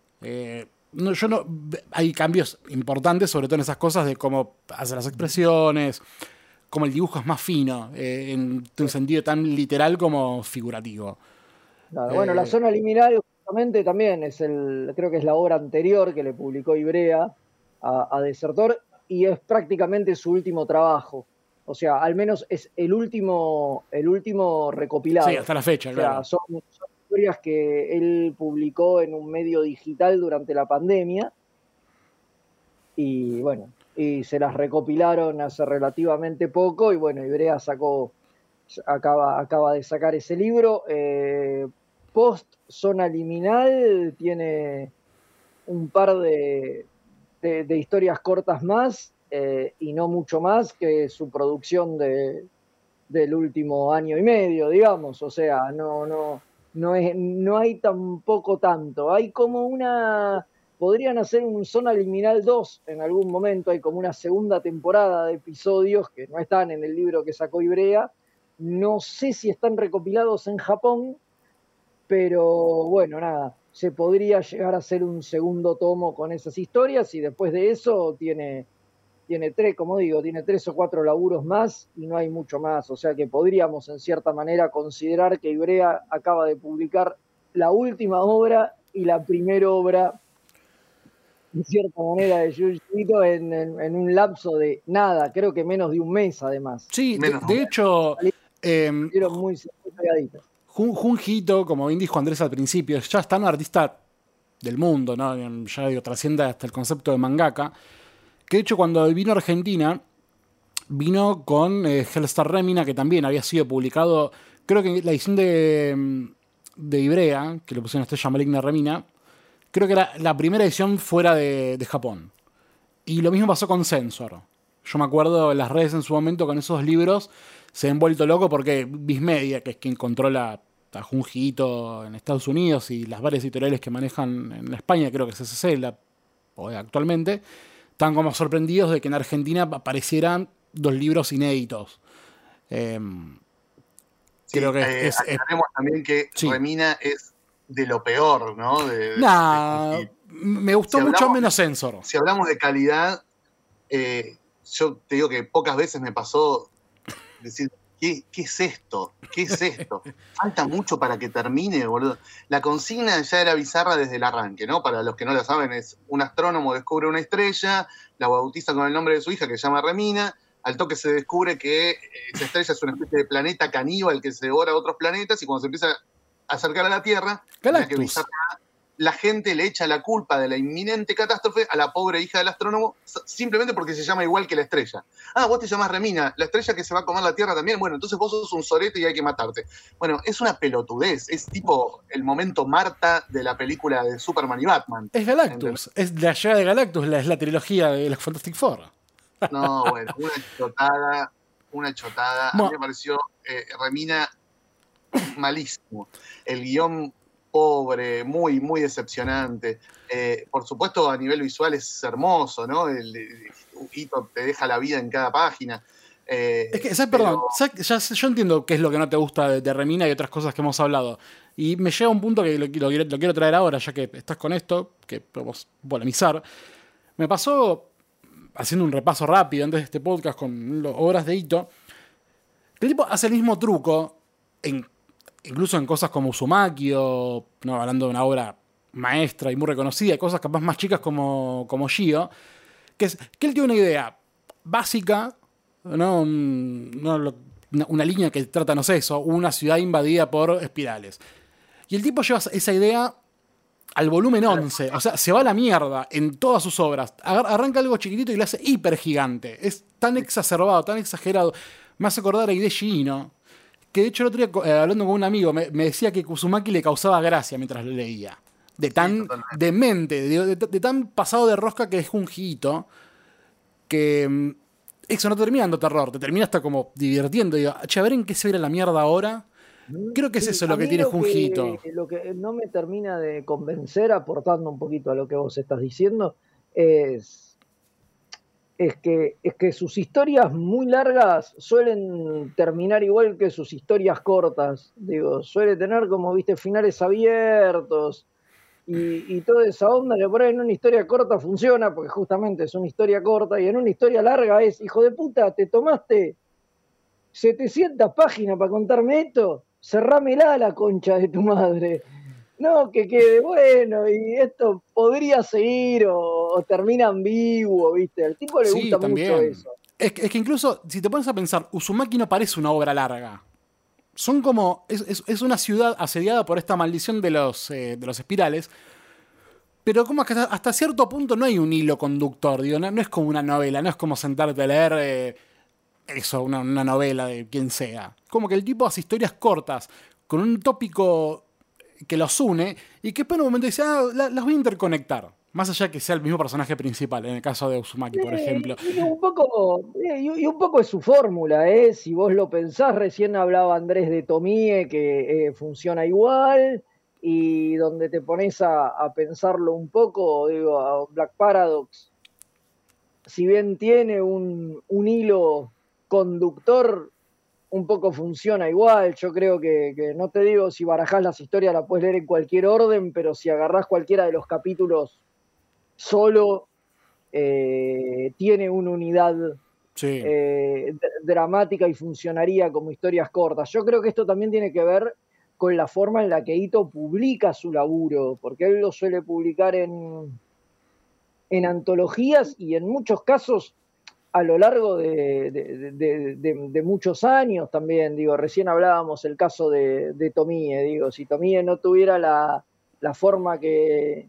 Hay cambios importantes, sobre todo en esas cosas de cómo hace las expresiones, como el dibujo es más fino, en un sentido tan literal como figurativo. Claro, bueno, La Zona Liminal justamente también creo que es la obra anterior que le publicó Ibrea a Desertor, y es prácticamente su último trabajo. O sea, al menos es el último recopilado. Sí, hasta la fecha, claro. Son historias que él publicó en un medio digital durante la pandemia. Y bueno, y se las recopilaron hace relativamente poco. Y bueno, Ibrea acaba de sacar ese libro. Post Zona Liminal tiene un par de historias cortas más. Y no mucho más que su producción del último año y medio, digamos. O sea, no hay tampoco tanto. Hay como podrían hacer un Zona Liminal 2 en algún momento. Hay como una segunda temporada de episodios que no están en el libro que sacó Ibrea. No sé si están recopilados en Japón, pero bueno, nada. Se podría llegar a hacer un segundo tomo con esas historias y después de eso tiene 3 o 4 laburos más y no hay mucho más. O sea que podríamos en cierta manera considerar que Ibrea acaba de publicar la última obra y la primera obra, en cierta manera, de Junji Ito en un lapso de nada, creo que menos de un mes además. Sí, de hecho... Salieron muy pegaditas. Junji Ito, como bien dijo Andrés al principio, ya está un artista del mundo, ¿no? Ya trasciende hasta el concepto de mangaka. Que de hecho cuando vino a Argentina, vino con Hellstar Remina, que también había sido publicado, creo que la edición de Ibrea, que le pusieron Estrella Maligna Remina, creo que era la primera edición fuera de Japón. Y lo mismo pasó con Sensor. Yo me acuerdo en las redes en su momento con esos libros, se han vuelto loco porque Viz Media, que es quien controla a Junji Ito en Estados Unidos y las varias editoriales que manejan en España, creo que es SC actualmente, están como sorprendidos de que en Argentina aparecieran 2 libros inéditos. Creo que aclaremos también que sí. Remina es de lo peor, ¿no? Nah, me gustó mucho menos Sensor. Si hablamos de calidad, yo te digo que pocas veces me pasó decir, ¿qué es esto? ¿Qué es esto? Falta mucho para que termine, boludo. La consigna ya era bizarra desde el arranque, ¿no? Para los que no la saben, es un astrónomo descubre una estrella, la bautiza con el nombre de su hija, que se llama Remina. Al toque se descubre que esa estrella es una especie de planeta caníbal que se devora a otros planetas, y cuando se empieza a acercar a la Tierra, la gente le echa la culpa de la inminente catástrofe a la pobre hija del astrónomo, simplemente porque se llama igual que la estrella. Ah, vos te llamás Remina, la estrella que se va a comer la Tierra también. Bueno, entonces vos sos un sorete y hay que matarte. Bueno, es una pelotudez, es tipo el momento Marta de la película de Superman y Batman. Es Galactus, es la llegada de Galactus, es la trilogía de los Fantastic Four. No, bueno, una chotada. A mí me pareció Remina malísimo. El guión pobre, muy, muy decepcionante. Por supuesto, a nivel visual es hermoso, ¿no? Ito te deja la vida en cada página. Es que, perdón, yo entiendo qué es lo que no te gusta de Remina y otras cosas que hemos hablado. Y me llega a un punto que lo quiero traer ahora, ya que estás con esto, que podemos polemizar. Me pasó, haciendo un repaso rápido antes de este podcast con obras de Ito, que el tipo hace el mismo truco incluso en cosas como Uzumaki o, no, hablando de una obra maestra y muy reconocida, cosas capaz más chicas como Gio, que es que él tiene una idea básica, ¿no? Una línea que trata, no sé, eso, una ciudad invadida por espirales. Y el tipo lleva esa idea al volumen 11, o sea, se va a la mierda en todas sus obras. Arranca algo chiquitito y lo hace hiper gigante. Es tan exacerbado, tan exagerado. Me hace acordar a Hideshi Ino, que de hecho el otro día, hablando con un amigo, me decía que Uzumaki le causaba gracia mientras lo leía. De tan demente, de tan pasado de rosca que es un Hito, que eso no termina dando terror, te termina hasta como divirtiendo. Digo, che, a ver en qué se ve la mierda ahora. Creo que es eso lo que tiene Junjito. Lo que no me termina de convencer, aportando un poquito a lo que vos estás diciendo, es que sus historias muy largas suelen terminar igual que sus historias cortas. Digo, suele tener como, viste, finales abiertos y toda esa onda que por ahí en una historia corta funciona, porque justamente es una historia corta, y en una historia larga es, hijo de puta, te tomaste 700 páginas para contarme esto, cerrámela a la concha de tu madre. No, que quede bueno, y esto podría seguir o termina ambiguo, ¿viste? Al tipo le gusta mucho eso. Es que incluso, si te pones a pensar, Uzumaki no parece una obra larga. Son como. Es una ciudad asediada por esta maldición de los espirales. Pero como que hasta cierto punto no hay un hilo conductor. Digo, no es como una novela, no es como sentarte a leer una novela de quien sea. Como que el tipo hace historias cortas con un tópico que los une y que después en un momento dice, las voy a interconectar. Más allá que sea el mismo personaje principal, en el caso de Uzumaki, por ejemplo. Y un poco es su fórmula, ¿eh? Si vos lo pensás, recién hablaba Andrés de Tomie, que funciona igual, y donde te pones a pensarlo un poco, digo, a Black Paradox, si bien tiene un hilo conductor, un poco funciona igual. Yo creo que no te digo si barajás las historias, la puedes leer en cualquier orden, pero si agarrás cualquiera de los capítulos solo, tiene una unidad dramática y funcionaría como historias cortas. Yo creo que esto también tiene que ver con la forma en la que Ito publica su laburo, porque él lo suele publicar en antologías y en muchos casos a lo largo de muchos años también. Digo, recién hablábamos el caso de Tomie. Digo, si Tomie no tuviera la forma que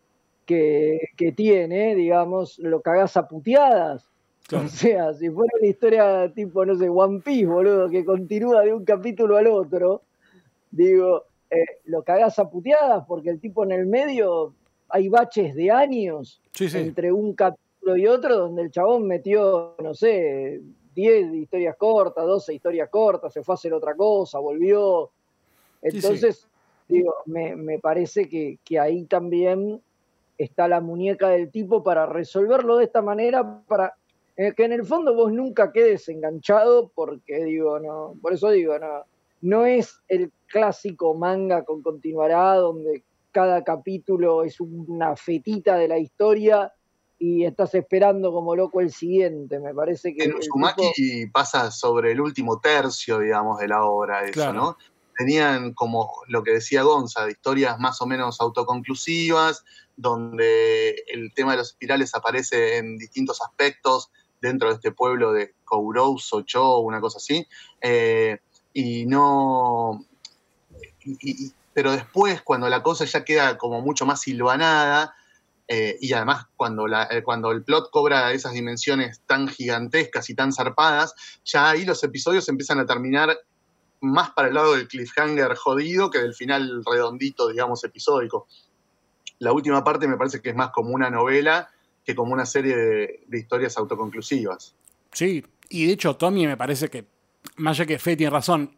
tiene, digamos, lo cagás a puteadas. Claro. O sea, si fuera una historia tipo, no sé, One Piece, boludo, que continúa de un capítulo al otro, digo, lo cagás a puteadas porque el tipo en el medio hay baches de años entre un capítulo y otro, donde el chabón metió, no sé, 10 historias cortas, 12 historias cortas, se fue a hacer otra cosa, volvió. Entonces, digo, me parece que ahí también está la muñeca del tipo para resolverlo de esta manera, para que en el fondo vos nunca quedes enganchado, porque digo, no, por eso digo, no, no es el clásico manga con continuará, donde cada capítulo es una fetita de la historia y estás esperando como loco el siguiente. Me parece que En Uzumaki pasa sobre el último tercio, digamos, de la obra, eso, Claro. ¿no? Tenían como lo que decía Gonza, de historias más o menos autoconclusivas, donde el tema de los espirales aparece en distintos aspectos dentro de este pueblo de Kourou, Sochou, una cosa así, y no... pero después, cuando la cosa ya queda como mucho más silvanada, y además cuando el plot cobra esas dimensiones tan gigantescas y tan zarpadas, ya ahí los episodios empiezan a terminar más para el lado del cliffhanger jodido que del final redondito, digamos, episódico. La última parte me parece que es más como una novela que como una serie de historias autoconclusivas. Sí, y de hecho Tommy me parece que, más allá que Fe tiene razón,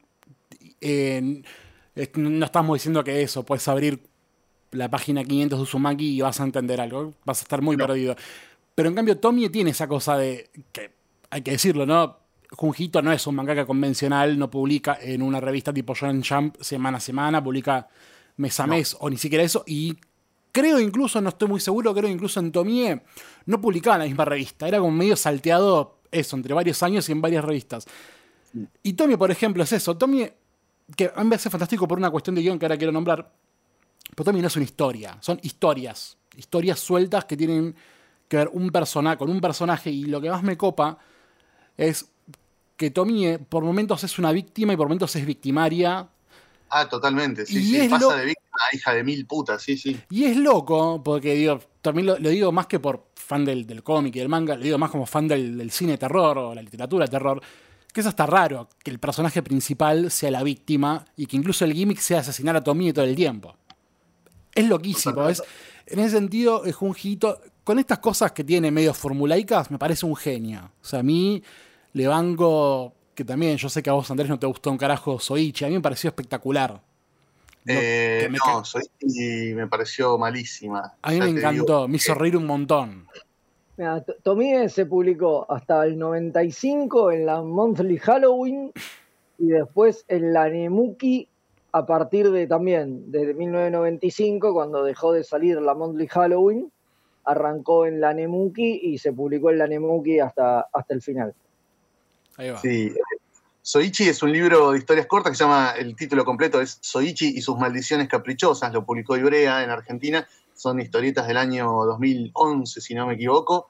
no estamos diciendo que eso, puedes abrir la página 500 de Uzumaki y vas a entender algo, vas a estar muy perdido. Pero en cambio Tomie tiene esa cosa de, que hay que decirlo, ¿no? Junji Ito no es un mangaka convencional, no publica en una revista tipo Shonen Jump semana a semana, publica mes a mes o ni siquiera eso, y creo incluso, no estoy muy seguro, creo incluso en Tomie no publicaba en la misma revista, era como medio salteado eso, entre varios años y en varias revistas. Y Tomie, por ejemplo, es eso, Tomie, que a mí me hace fantástico por una cuestión de guión que ahora quiero nombrar, pero Tomie no es una historia, son historias sueltas que tienen que ver con un personaje, y lo que más me copa es que Tomie por momentos es una víctima y por momentos es victimaria. Ah, totalmente, sí, Y sí, es pasa de víctima a hija de mil putas, sí, sí. Y es loco, porque digo, también lo digo más que por fan del cómic y del manga, lo digo más como fan del cine de terror o la literatura de terror, que es hasta raro que el personaje principal sea la víctima y que incluso el gimmick sea asesinar a Tomie todo el tiempo. Es loquísimo, en ese sentido, es Junji Ito, con estas cosas que tiene medio formulaicas, me parece un genio. O sea, a mí le banco, que también, yo sé que a vos, Andrés, no te gustó un carajo Soichi, a mí me pareció espectacular. Soichi me pareció malísima. A mí me encantó, me hizo reír un montón. Mira, Tomie se publicó hasta el 95 en la Monthly Halloween y después en la Nemuki a partir de también, desde 1995, cuando dejó de salir la Monthly Halloween, arrancó en la Nemuki y se publicó en la Nemuki hasta el final. Ahí va. Sí. Soichi es un libro de historias cortas que se llama, el título completo es Soichi y sus maldiciones caprichosas, lo publicó Ibrea en Argentina, son historietas del año 2011, si no me equivoco,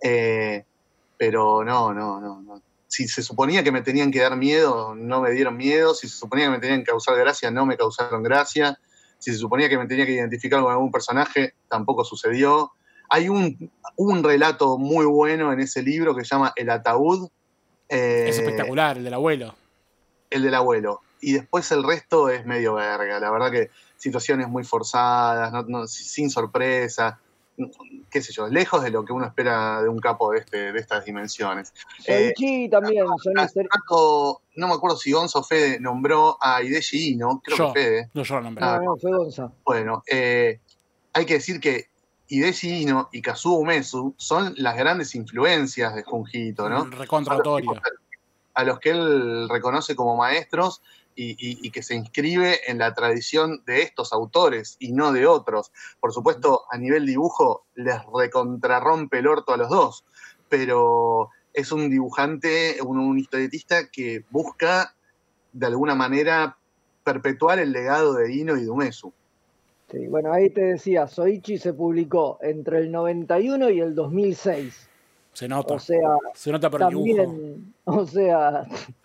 pero no. Si se suponía que me tenían que dar miedo, no me dieron miedo. Si se suponía que me tenían que causar gracia, no me causaron gracia. Si se suponía que me tenía que identificar con algún personaje, tampoco sucedió. Hay un relato muy bueno en ese libro que se llama El ataúd. Es espectacular, el del abuelo. El del abuelo. Y después el resto es medio verga. La verdad que situaciones muy forzadas, sin sorpresa, qué sé yo, lejos de lo que uno espera de un capo de estas dimensiones. Soichi también. No me acuerdo si Gonzo Fede nombró a Hideshi Ino, creo que Fede. No, yo lo nombré. No, fue Gonza. Bueno, hay que decir que Hideshi Ino y Kazuo Umezu son las grandes influencias de Junji Ito, ¿no? Recontratorio. A los que él reconoce como maestros y que se inscribe en la tradición de estos autores y no de otros. Por supuesto, a nivel dibujo les recontrarrompe el orto a los dos, pero es un dibujante, un historietista que busca de alguna manera perpetuar el legado de Ino y de Umezu. Sí, bueno, ahí te decía, Soichi se publicó entre el 91 y el 2006. Se nota. O sea, se nota por también, el dibujo. O sea,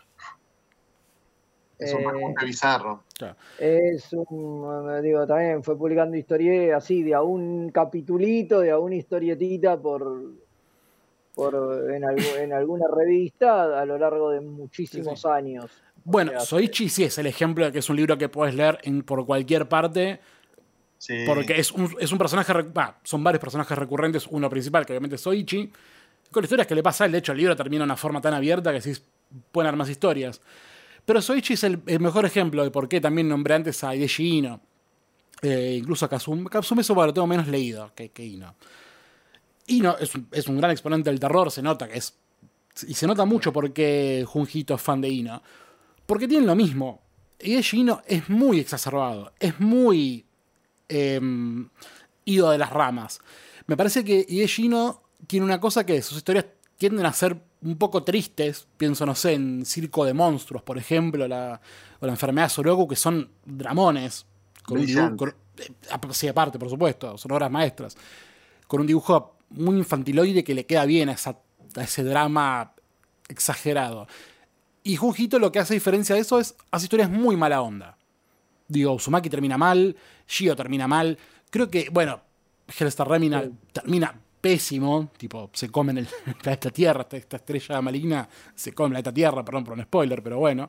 es un personaje bizarro. Claro. También fue publicando historietas así, de a un capitulito, de a una historietita en alguna revista a lo largo de muchísimos años. Bueno, Soichi sí es el ejemplo de que es un libro que puedes leer por cualquier parte. Sí. Porque es un personaje, son varios personajes recurrentes, uno principal, que obviamente es Soichi, con historias que le pasa a él. De hecho, el libro termina de una forma tan abierta que sí pueden haber más historias. Pero Soichi es el mejor ejemplo de por qué también nombré antes a Hideshi Ino. Incluso a Kazume eso lo tengo menos leído que Ino. Ino es un gran exponente del terror, se nota que es. Y se nota mucho porque Junji Ito es fan de Ino. Porque tienen lo mismo. Hideyoshi Anno es muy exacerbado, es muy ido de las ramas. Me parece que Hideyoshi Anno tiene una cosa que sus historias tienden a ser un poco tristes. Pienso, no sé, en Circo de Monstruos, por ejemplo, o la enfermedad de Soroku, que son dramones. Con un dibujo, sí, aparte, por supuesto, son obras maestras. Con un dibujo muy infantiloide que le queda bien a ese drama exagerado. Y Junjito lo que hace diferencia de eso es hace historias muy mala onda. Digo, Uzumaki termina mal, Shio termina mal. Creo que, bueno, Hellstar Remina termina pésimo. Tipo, se comen el planeta Tierra, esta estrella maligna se come el planeta Tierra, perdón por un spoiler, pero bueno.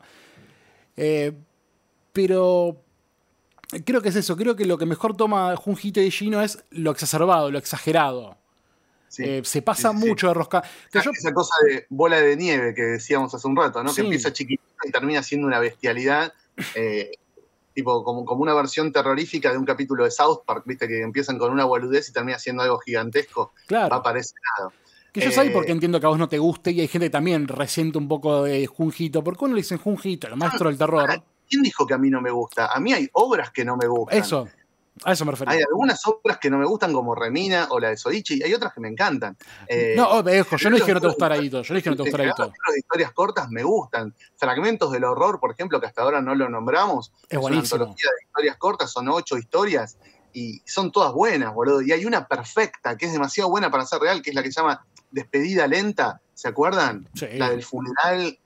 Pero creo que es eso. Creo que lo que mejor toma Junjito y Gino es lo exacerbado, lo exagerado. Sí, se pasa mucho de rosca. Esa cosa de bola de nieve que decíamos hace un rato, ¿no? Sí. Que empieza chiquitita y termina siendo una bestialidad, tipo como una versión terrorífica de un capítulo de South Park, ¿viste? Que empiezan con una boludez y termina siendo algo gigantesco. Claro. Va para ese lado. Que yo sé porque entiendo que a vos no te guste y hay gente que también resiente un poco de Junjito. ¿Por qué uno le dicen Junjito, el maestro del terror? ¿Quién dijo que a mí no me gusta? A mí hay obras que no me gustan. Eso. A eso me refería. Hay algunas obras que no me gustan, como Remina o la de Soichi, y hay otras que me encantan. No, yo no dije que no te gustara Ito. Yo no dije que no te gustara Ito. Las historias cortas me gustan. Fragmentos del Horror, por ejemplo, que hasta ahora no lo nombramos. Es buenísimo. Una antología de historias cortas, son 8 historias y son todas buenas, boludo. Y hay una perfecta que es demasiado buena para ser real, que es la que se llama Despedida Lenta. ¿Se acuerdan? Sí. La del funeral.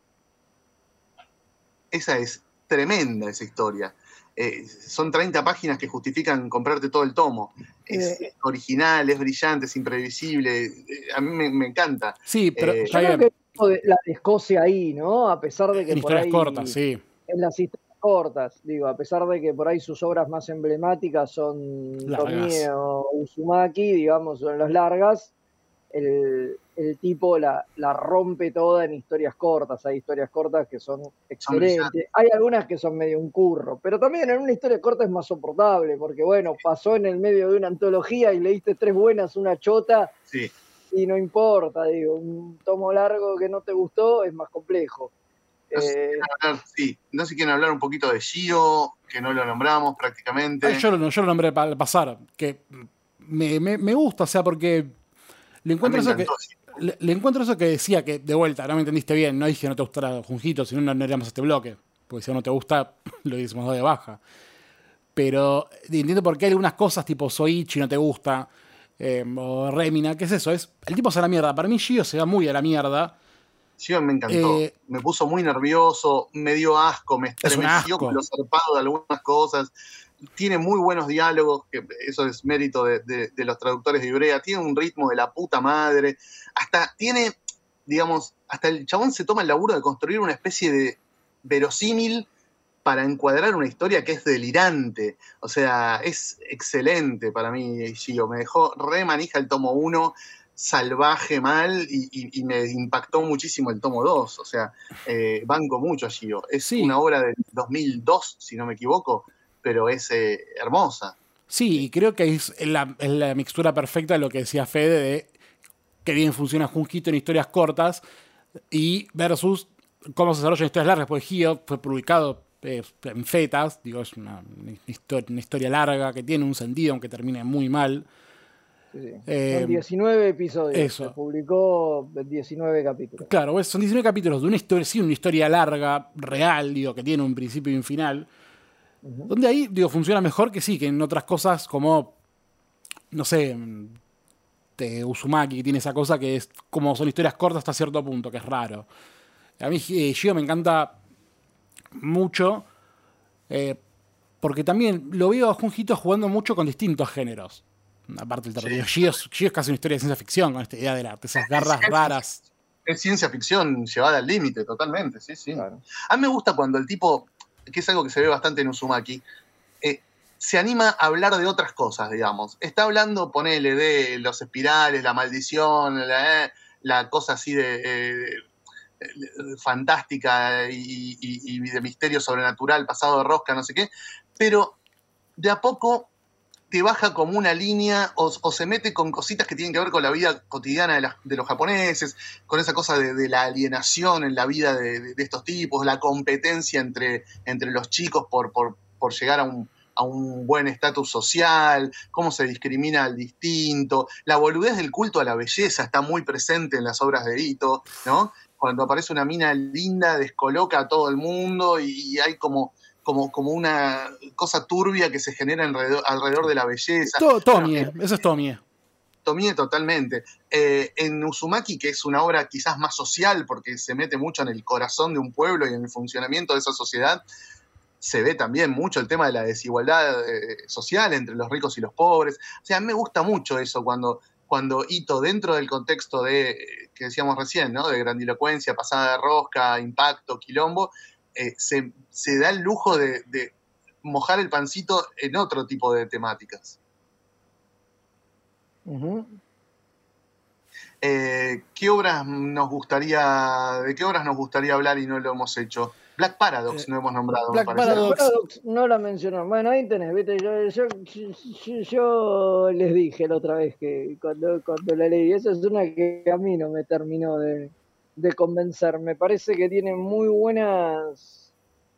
Esa es tremenda, esa historia. Son 30 páginas que justifican comprarte todo el tomo. Es original, es brillante, es imprevisible. A mí me encanta. Sí, pero yo creo que la de Escocia ahí, ¿no? A pesar de que en por ahí... cortas, sí. En las historias cortas, digo, a pesar de que por ahí sus obras más emblemáticas son Tomie o Uzumaki, digamos, son las largas, el tipo la rompe toda en historias cortas. Hay historias cortas que son excelentes. Hay algunas que son medio un curro, pero también en una historia corta es más soportable, porque bueno, pasó en el medio de una antología y leíste 3 buenas, una chota, sí. Y no importa, digo, un tomo largo que no te gustó es más complejo. No sé si quieren hablar un poquito de Shio, que no lo nombramos prácticamente. Yo lo nombré para pasar, que me gusta, o sea, porque le encuentro eso que decía, que de vuelta, no me entendiste bien, no dije que no te gustara Junjito, si no, no haríamos este bloque, porque si no te gusta, lo hicimos de baja. Pero entiendo por qué hay algunas cosas tipo Soichi no te gusta, o Remina, ¿qué es eso? El tipo se va a la mierda. Para mí Shio se va muy a la mierda. Shio me encantó, me puso muy nervioso, me dio asco, me estremeció con lo zarpado de algunas cosas. Tiene muy buenos diálogos, que eso es mérito de los traductores de Ibrea. Tiene un ritmo de la puta madre. Hasta tiene, digamos, hasta el chabón se toma el laburo de construir una especie de verosímil para encuadrar una historia que es delirante. O sea, es excelente para mí, Shio. Me dejó re manija el tomo 1, salvaje mal, y me impactó muchísimo el tomo 2. O sea, banco mucho a Shio. Es una obra del 2002, si no me equivoco, pero es hermosa. Sí, y creo que es la mixtura perfecta de lo que decía Fede, de que bien funciona Junjito en historias cortas y versus cómo se desarrollan historias largas, porque Shio fue publicado en fetas, digo, es una historia larga que tiene un sentido, aunque termine muy mal. Sí. Son 19 episodios, eso. Se publicó 19 capítulos. Claro, son 19 capítulos de una historia, sí, una historia larga, real, digo, que tiene un principio y un final. Donde ahí, digo, funciona mejor que sí, que en otras cosas como, no sé, Uzumaki, que tiene esa cosa que es como son historias cortas hasta cierto punto, que es raro. A mí Shio me encanta mucho, porque también lo veo a Junjito jugando mucho con distintos géneros. Aparte del terror. Shio es casi una historia de ciencia ficción, con esta idea de esas garras raras. Es ciencia ficción llevada al límite, totalmente, sí. Claro. A mí me gusta cuando el tipo, que es algo que se ve bastante en Uzumaki, se anima a hablar de otras cosas, digamos. Está hablando, ponele, de los espirales, la maldición, la cosa así de fantástica y de misterio sobrenatural, pasado de rosca, no sé qué, pero de a poco te baja como una línea o se mete con cositas que tienen que ver con la vida cotidiana de los japoneses, con esa cosa de la alienación en la vida de estos tipos, la competencia entre los chicos por llegar a un buen estatus social, cómo se discrimina al distinto, la boludez del culto a la belleza está muy presente en las obras de Ito, ¿no? Cuando aparece una mina linda descoloca a todo el mundo y hay como una cosa turbia que se genera alrededor de la belleza. Tomie, eso es Tomie. Tomie totalmente. En Uzumaki, que es una obra quizás más social, porque se mete mucho en el corazón de un pueblo y en el funcionamiento de esa sociedad, se ve también mucho el tema de la desigualdad social entre los ricos y los pobres. O sea, a mí me gusta mucho eso cuando Ito, dentro del contexto que decíamos recién, ¿no? De grandilocuencia, pasada de rosca, impacto, quilombo, se da el lujo de mojar el pancito en otro tipo de temáticas. Uh-huh. ¿De qué obras nos gustaría hablar y no lo hemos hecho? Black Paradox no hemos nombrado. Black Paradox no la mencionó. Bueno, ahí tenés, ¿viste? Yo les dije la otra vez que cuando la leí, esa es una que a mí no me terminó de convencer. Me parece que tiene muy buenas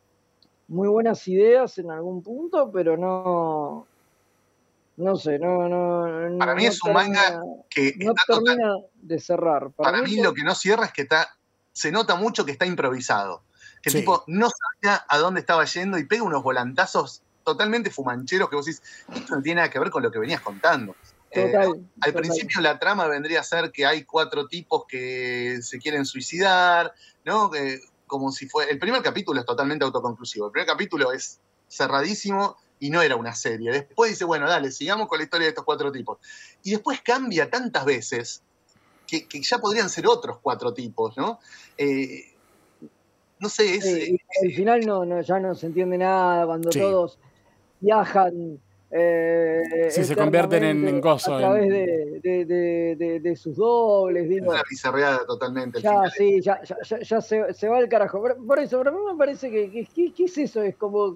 ideas en algún punto, pero no sé, no. Para mí es un manga que no termina de cerrar. Para mí lo que no cierra es que se nota mucho que está improvisado. Que el tipo no sabía a dónde estaba yendo y pega unos volantazos totalmente fumancheros que vos decís, esto no tiene nada que ver con lo que venías contando. Al principio la trama vendría a ser que hay 4 tipos que se quieren suicidar, ¿no? Como si fue. El primer capítulo es totalmente autoconclusivo. El primer capítulo es cerradísimo y no era una serie. Después dice, bueno, dale, sigamos con la historia de estos 4 tipos. Y después cambia tantas veces que ya podrían ser otros 4 tipos, ¿no? No sé, al final ya no se entiende nada cuando todos viajan. Se convierten en cosas. A través de sus dobles. Digo, una bizarreada totalmente. Ya se va al carajo. Por eso, para mí me parece que ¿qué es eso? Es como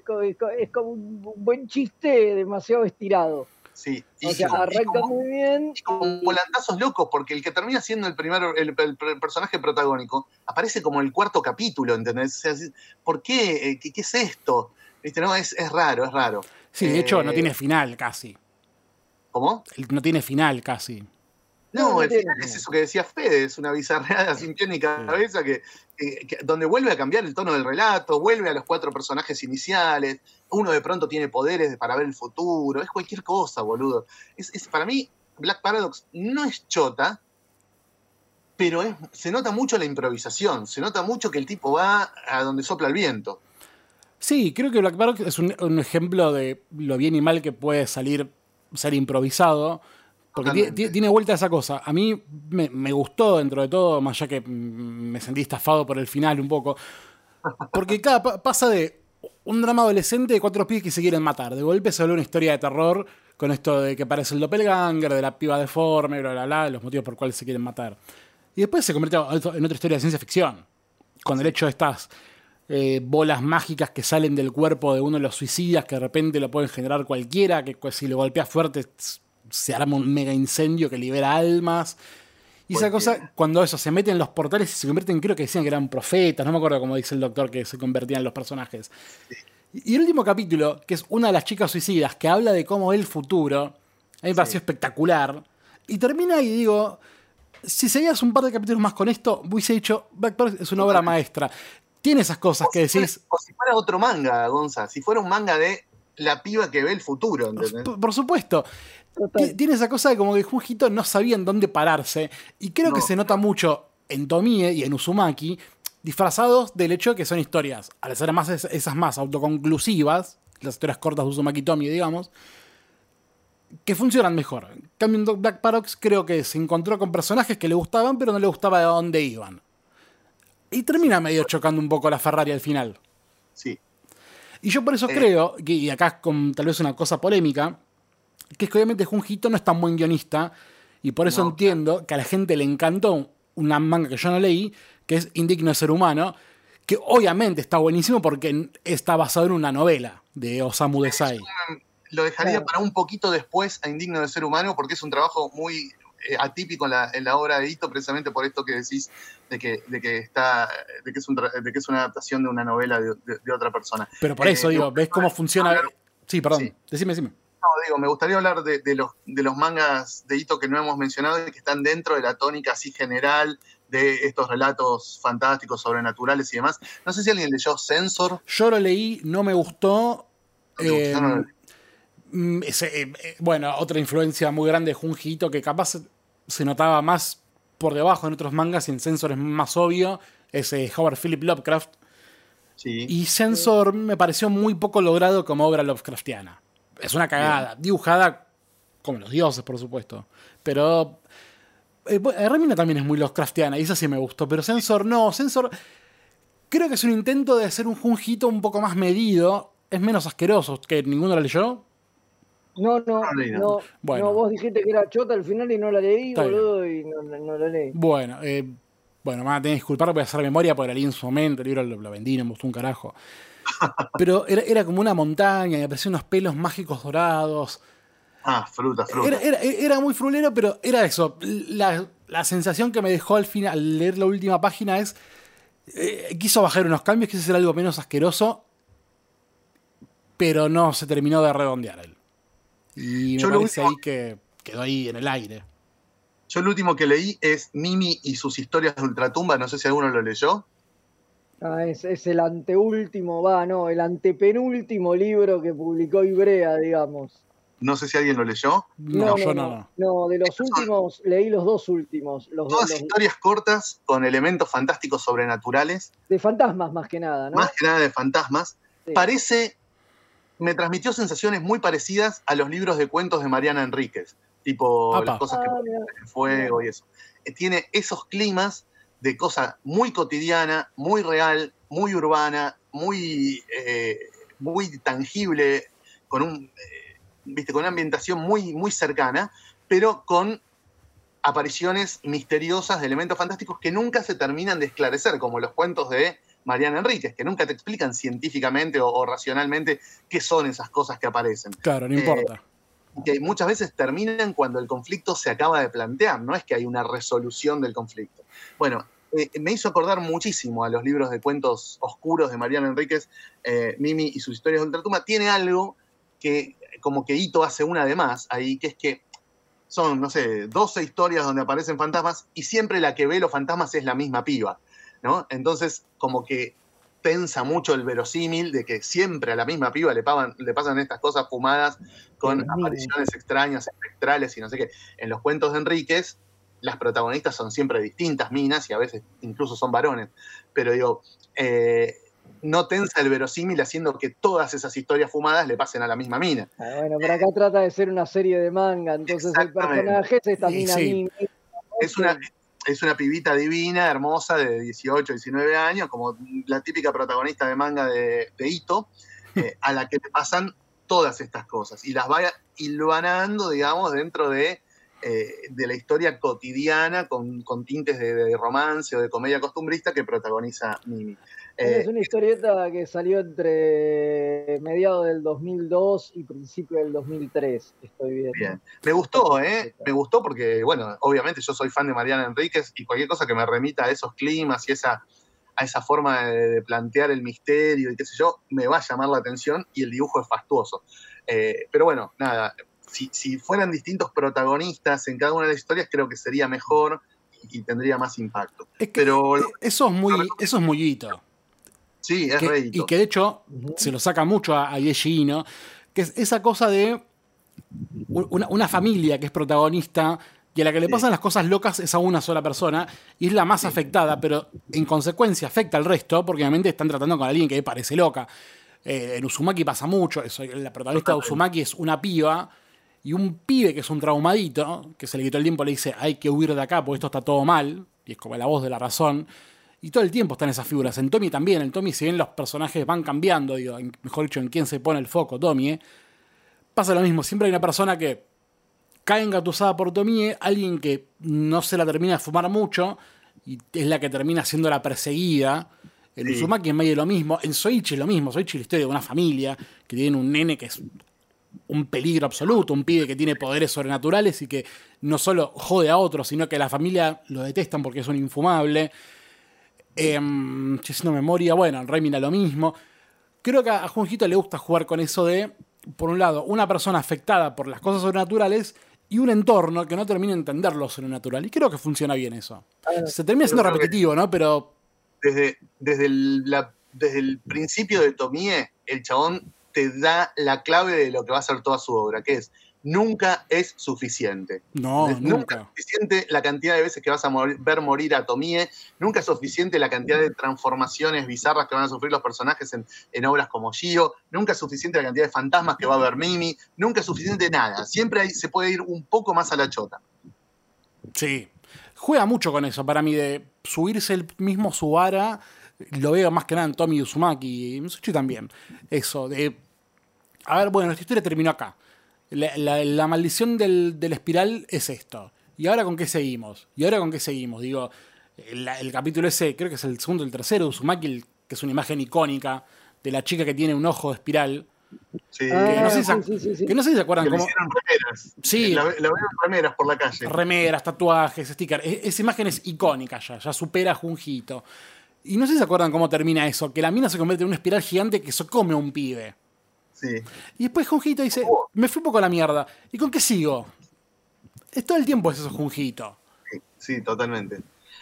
un buen chiste demasiado estirado. Sí, arranca muy bien. Y con volantazos locos, porque el que termina siendo el personaje protagónico aparece como el 4º capítulo, ¿entendés? O sea, ¿por qué? ¿Qué es esto? ¿Viste? No, es raro, es raro. Sí, de hecho no tiene final casi. ¿Cómo? No tiene final casi. No, el final es eso que decía Fede, es una bizarreada sin pie ni cabeza que donde vuelve a cambiar el tono del relato, vuelve a los 4 personajes iniciales, uno de pronto tiene poderes para ver el futuro, es cualquier cosa, boludo. Para mí, Black Paradox no es chota, pero se nota mucho la improvisación, se nota mucho que el tipo va a donde sopla el viento. Sí, creo que Black Paradox es un ejemplo de lo bien y mal que puede ser improvisado. Porque tiene vuelta esa cosa. A mí me gustó dentro de todo, más allá que me sentí estafado por el final un poco. Porque pasa de un drama adolescente de 4 pibes que se quieren matar. De golpe se vuelve una historia de terror con esto de que aparece el doppelganger, de la piba deforme, los motivos por cuales se quieren matar. Y después se convierte en otra historia de ciencia ficción. Con el hecho de estas bolas mágicas que salen del cuerpo de uno de los suicidas, que de repente lo pueden generar cualquiera, que si lo golpeas fuerte se arma un mega incendio que libera almas. Y esa cosa, cuando eso se mete en los portales y se convierten, creo que decían que eran profetas, no me acuerdo cómo dice el doctor que se convertían en los personajes. Y el último capítulo, que es una de las chicas suicidas, que habla de cómo es el futuro, a mí me pareció espectacular. Y termina y digo, si seguías un par de capítulos más con esto, hubiese dicho, Black Paradox es una obra maestra. Tiene esas cosas que decís. O si fuera otro manga, Gonza, si fuera un manga de la piba que ve el futuro, ¿entendés? Por supuesto. Tiene esa cosa de como que Junjito no sabían dónde pararse. Y creo que se nota mucho en Tomie y en Uzumaki, disfrazados del hecho de que son historias, al ser más esas más autoconclusivas, las historias cortas de Uzumaki y Tomie, digamos, que funcionan mejor. En cambio, en Black Paradox creo que se encontró con personajes que le gustaban, pero no le gustaba de dónde iban. Y termina medio chocando un poco la Ferrari al final. Sí. Y yo por eso creo, y acá con tal vez una cosa polémica, que es que obviamente Junjito no es tan buen guionista, y por eso entiendo que a la gente le encantó una manga que yo no leí, que es Indigno de Ser Humano, que obviamente está buenísimo porque está basado en una novela de Osamu Dezai. lo dejaría Claro. para un poquito después a Indigno de Ser Humano, porque es un trabajo muy atípico en la obra de Ito, precisamente por esto que decís de que es una adaptación de una novela de otra persona. Pero por eso, digo, ¿ves cómo funciona? hablar- Sí, perdón. Sí. Decime. No, digo, me gustaría hablar de los mangas de Ito que no hemos mencionado y que están dentro de la tónica así general de estos relatos fantásticos, sobrenaturales y demás. No sé si alguien leyó Censor. Yo lo leí, no me gustó. Yo no lo leí. Bueno, otra influencia muy grande de Junji Ito que capaz se notaba más por debajo en otros mangas y en Censor es más obvio. Es Howard Philip Lovecraft. Sí. Y Censor me pareció muy poco logrado como obra Lovecraftiana. Es una cagada. Dibujada como los dioses, por supuesto. Pero Remina también es muy Lovecraftiana y esa sí me gustó. Pero Censor no. Censor creo que es un intento de hacer un Junji Ito un poco más medido. Es menos asqueroso. ¿Que ninguno lo leyó? No, leí nada. Bueno. no, vos dijiste que era chota al final y no la leí, Está bien. boludo, y no la leí. Bueno, me van a tener que disculpar, voy a hacer memoria porque la leí en su momento, el libro lo vendí, no me gustó un carajo. Pero era como una montaña y aparecían unos pelos mágicos dorados. Fruta. Era muy frulero, pero era eso. La sensación que me dejó al final al leer la última página es quiso bajar unos cambios, quiso hacer algo menos asqueroso, pero no se terminó de redondear él. Y me parece ahí que quedó ahí en el aire. Yo el último que leí es Mimi y sus historias de Ultratumba, no sé si alguno lo leyó. Es el anteúltimo, el antepenúltimo libro que publicó Ibrea, digamos. No sé si alguien lo leyó. No, yo no. No, de los últimos, leí los dos últimos. Todas historias cortas con elementos fantásticos sobrenaturales. De fantasmas más que nada, ¿no? Más que nada de fantasmas. Sí. Me transmitió sensaciones muy parecidas a los libros de cuentos de Mariana Enríquez. Tipo las cosas que ponen en el fuego y eso. Tiene esos climas de cosa muy cotidiana, muy real, muy urbana, muy tangible, con una ambientación muy, muy cercana, pero con apariciones misteriosas de elementos fantásticos que nunca se terminan de esclarecer, como los cuentos de Mariana Enríquez, que nunca te explican científicamente o racionalmente qué son esas cosas que aparecen. Claro, no importa. Que muchas veces terminan cuando el conflicto se acaba de plantear, no es que hay una resolución del conflicto. Bueno, me hizo acordar muchísimo a los libros de cuentos oscuros de Mariana Enríquez, Mimi y sus historias de Ultratumba. Tiene algo que como que Ito hace una de más ahí, que es que son, no sé, 12 historias donde aparecen fantasmas y siempre la que ve los fantasmas es la misma piba, ¿no? Entonces, como que tensa mucho el verosímil de que siempre a la misma piba le pasan estas cosas fumadas con apariciones extrañas, espectrales y no sé qué. En los cuentos de Enríquez, las protagonistas son siempre distintas minas y a veces incluso son varones. Pero digo, no tensa el verosímil haciendo que todas esas historias fumadas le pasen a la misma mina. Bueno, pero acá trata de ser una serie de manga, entonces el personaje es esta mina Mimi. Es una pibita divina, hermosa, de 18, 19 años, como la típica protagonista de manga de Ito, a la que le pasan todas estas cosas. Y las va hilvanando, digamos, dentro de la historia cotidiana con tintes de romance o de comedia costumbrista que protagoniza Mimi. Es una historieta que salió entre mediados del 2002 y principio del 2003, estoy viendo. Bien. Me gustó porque, bueno, obviamente yo soy fan de Mariana Enríquez y cualquier cosa que me remita a esos climas y a esa forma de plantear el misterio y qué sé yo, me va a llamar la atención y el dibujo es fastuoso. Pero bueno, nada, si fueran distintos protagonistas en cada una de las historias, creo que sería mejor y tendría más impacto. Es que eso es muy Ito. Sí, es re Ito. Y que de hecho se lo saca mucho a Eiji Ino, que es esa cosa de una familia que es protagonista y a la que le pasan las cosas locas es a una sola persona y es la más afectada, pero en consecuencia afecta al resto porque obviamente están tratando con alguien que parece loca. En Uzumaki pasa mucho eso. La protagonista de Uzumaki es una piba y un pibe que es un traumadito, que se le quitó el tiempo, le dice hay que huir de acá porque esto está todo mal, y es como la voz de la razón. Y todo el tiempo están esas figuras. En Tommy también. En Tommy, si bien los personajes van cambiando, mejor dicho, en quién se pone el foco, Tommy, pasa lo mismo. Siempre hay una persona que cae engatusada por Tommy, alguien que no se la termina de fumar mucho y es la que termina siendo la perseguida. En Uzumaki es medio lo mismo. En Soichi es lo mismo. Soichi es la historia de una familia que tiene un nene que es un peligro absoluto, un pibe que tiene poderes sobrenaturales y que no solo jode a otros, sino que la familia lo detestan porque es un infumable. Haciendo memoria, bueno, en Remina lo mismo. Creo que a Junjito le gusta jugar con eso de, por un lado, una persona afectada por las cosas sobrenaturales y un entorno que no termina de entender lo sobrenatural. Y creo que funciona bien eso. Se termina siendo repetitivo, ¿no? Pero desde el principio de Tomie, el chabón te da la clave de lo que va a ser toda su obra, que es: nunca es suficiente. No, nunca es suficiente la cantidad de veces que vas a ver morir a Tomie, nunca es suficiente la cantidad de transformaciones bizarras que van a sufrir los personajes en obras como Gio, nunca es suficiente la cantidad de fantasmas que va a ver Mimi, nunca es suficiente nada. Siempre se puede ir un poco más a la chota. Sí. Juega mucho con eso, para mí, de subirse el mismo Suara. Lo veo más que nada en Tomi Uzumaki y Mitsuchi también. Eso, de... A ver, bueno, esta historia terminó acá. La maldición del espiral es esto. ¿Y ahora con qué seguimos? Digo, el capítulo ese, creo que es el segundo o el tercero de Uzumaki, que es una imagen icónica de la chica que tiene un ojo de espiral. Sí. Que no sé si se acuerdan cómo. Hicieron remeras. Sí. La veo en remeras por la calle. Remeras, tatuajes, stickers. Esa imagen es icónica ya supera a Junjito. Y no sé si se acuerdan cómo termina eso, que la mina se convierte en una espiral gigante que se come a un pibe. Sí. Y después Junjito dice, me fui un poco a la mierda. ¿Y con qué sigo? Todo el tiempo es eso, Junjito. Sí, totalmente.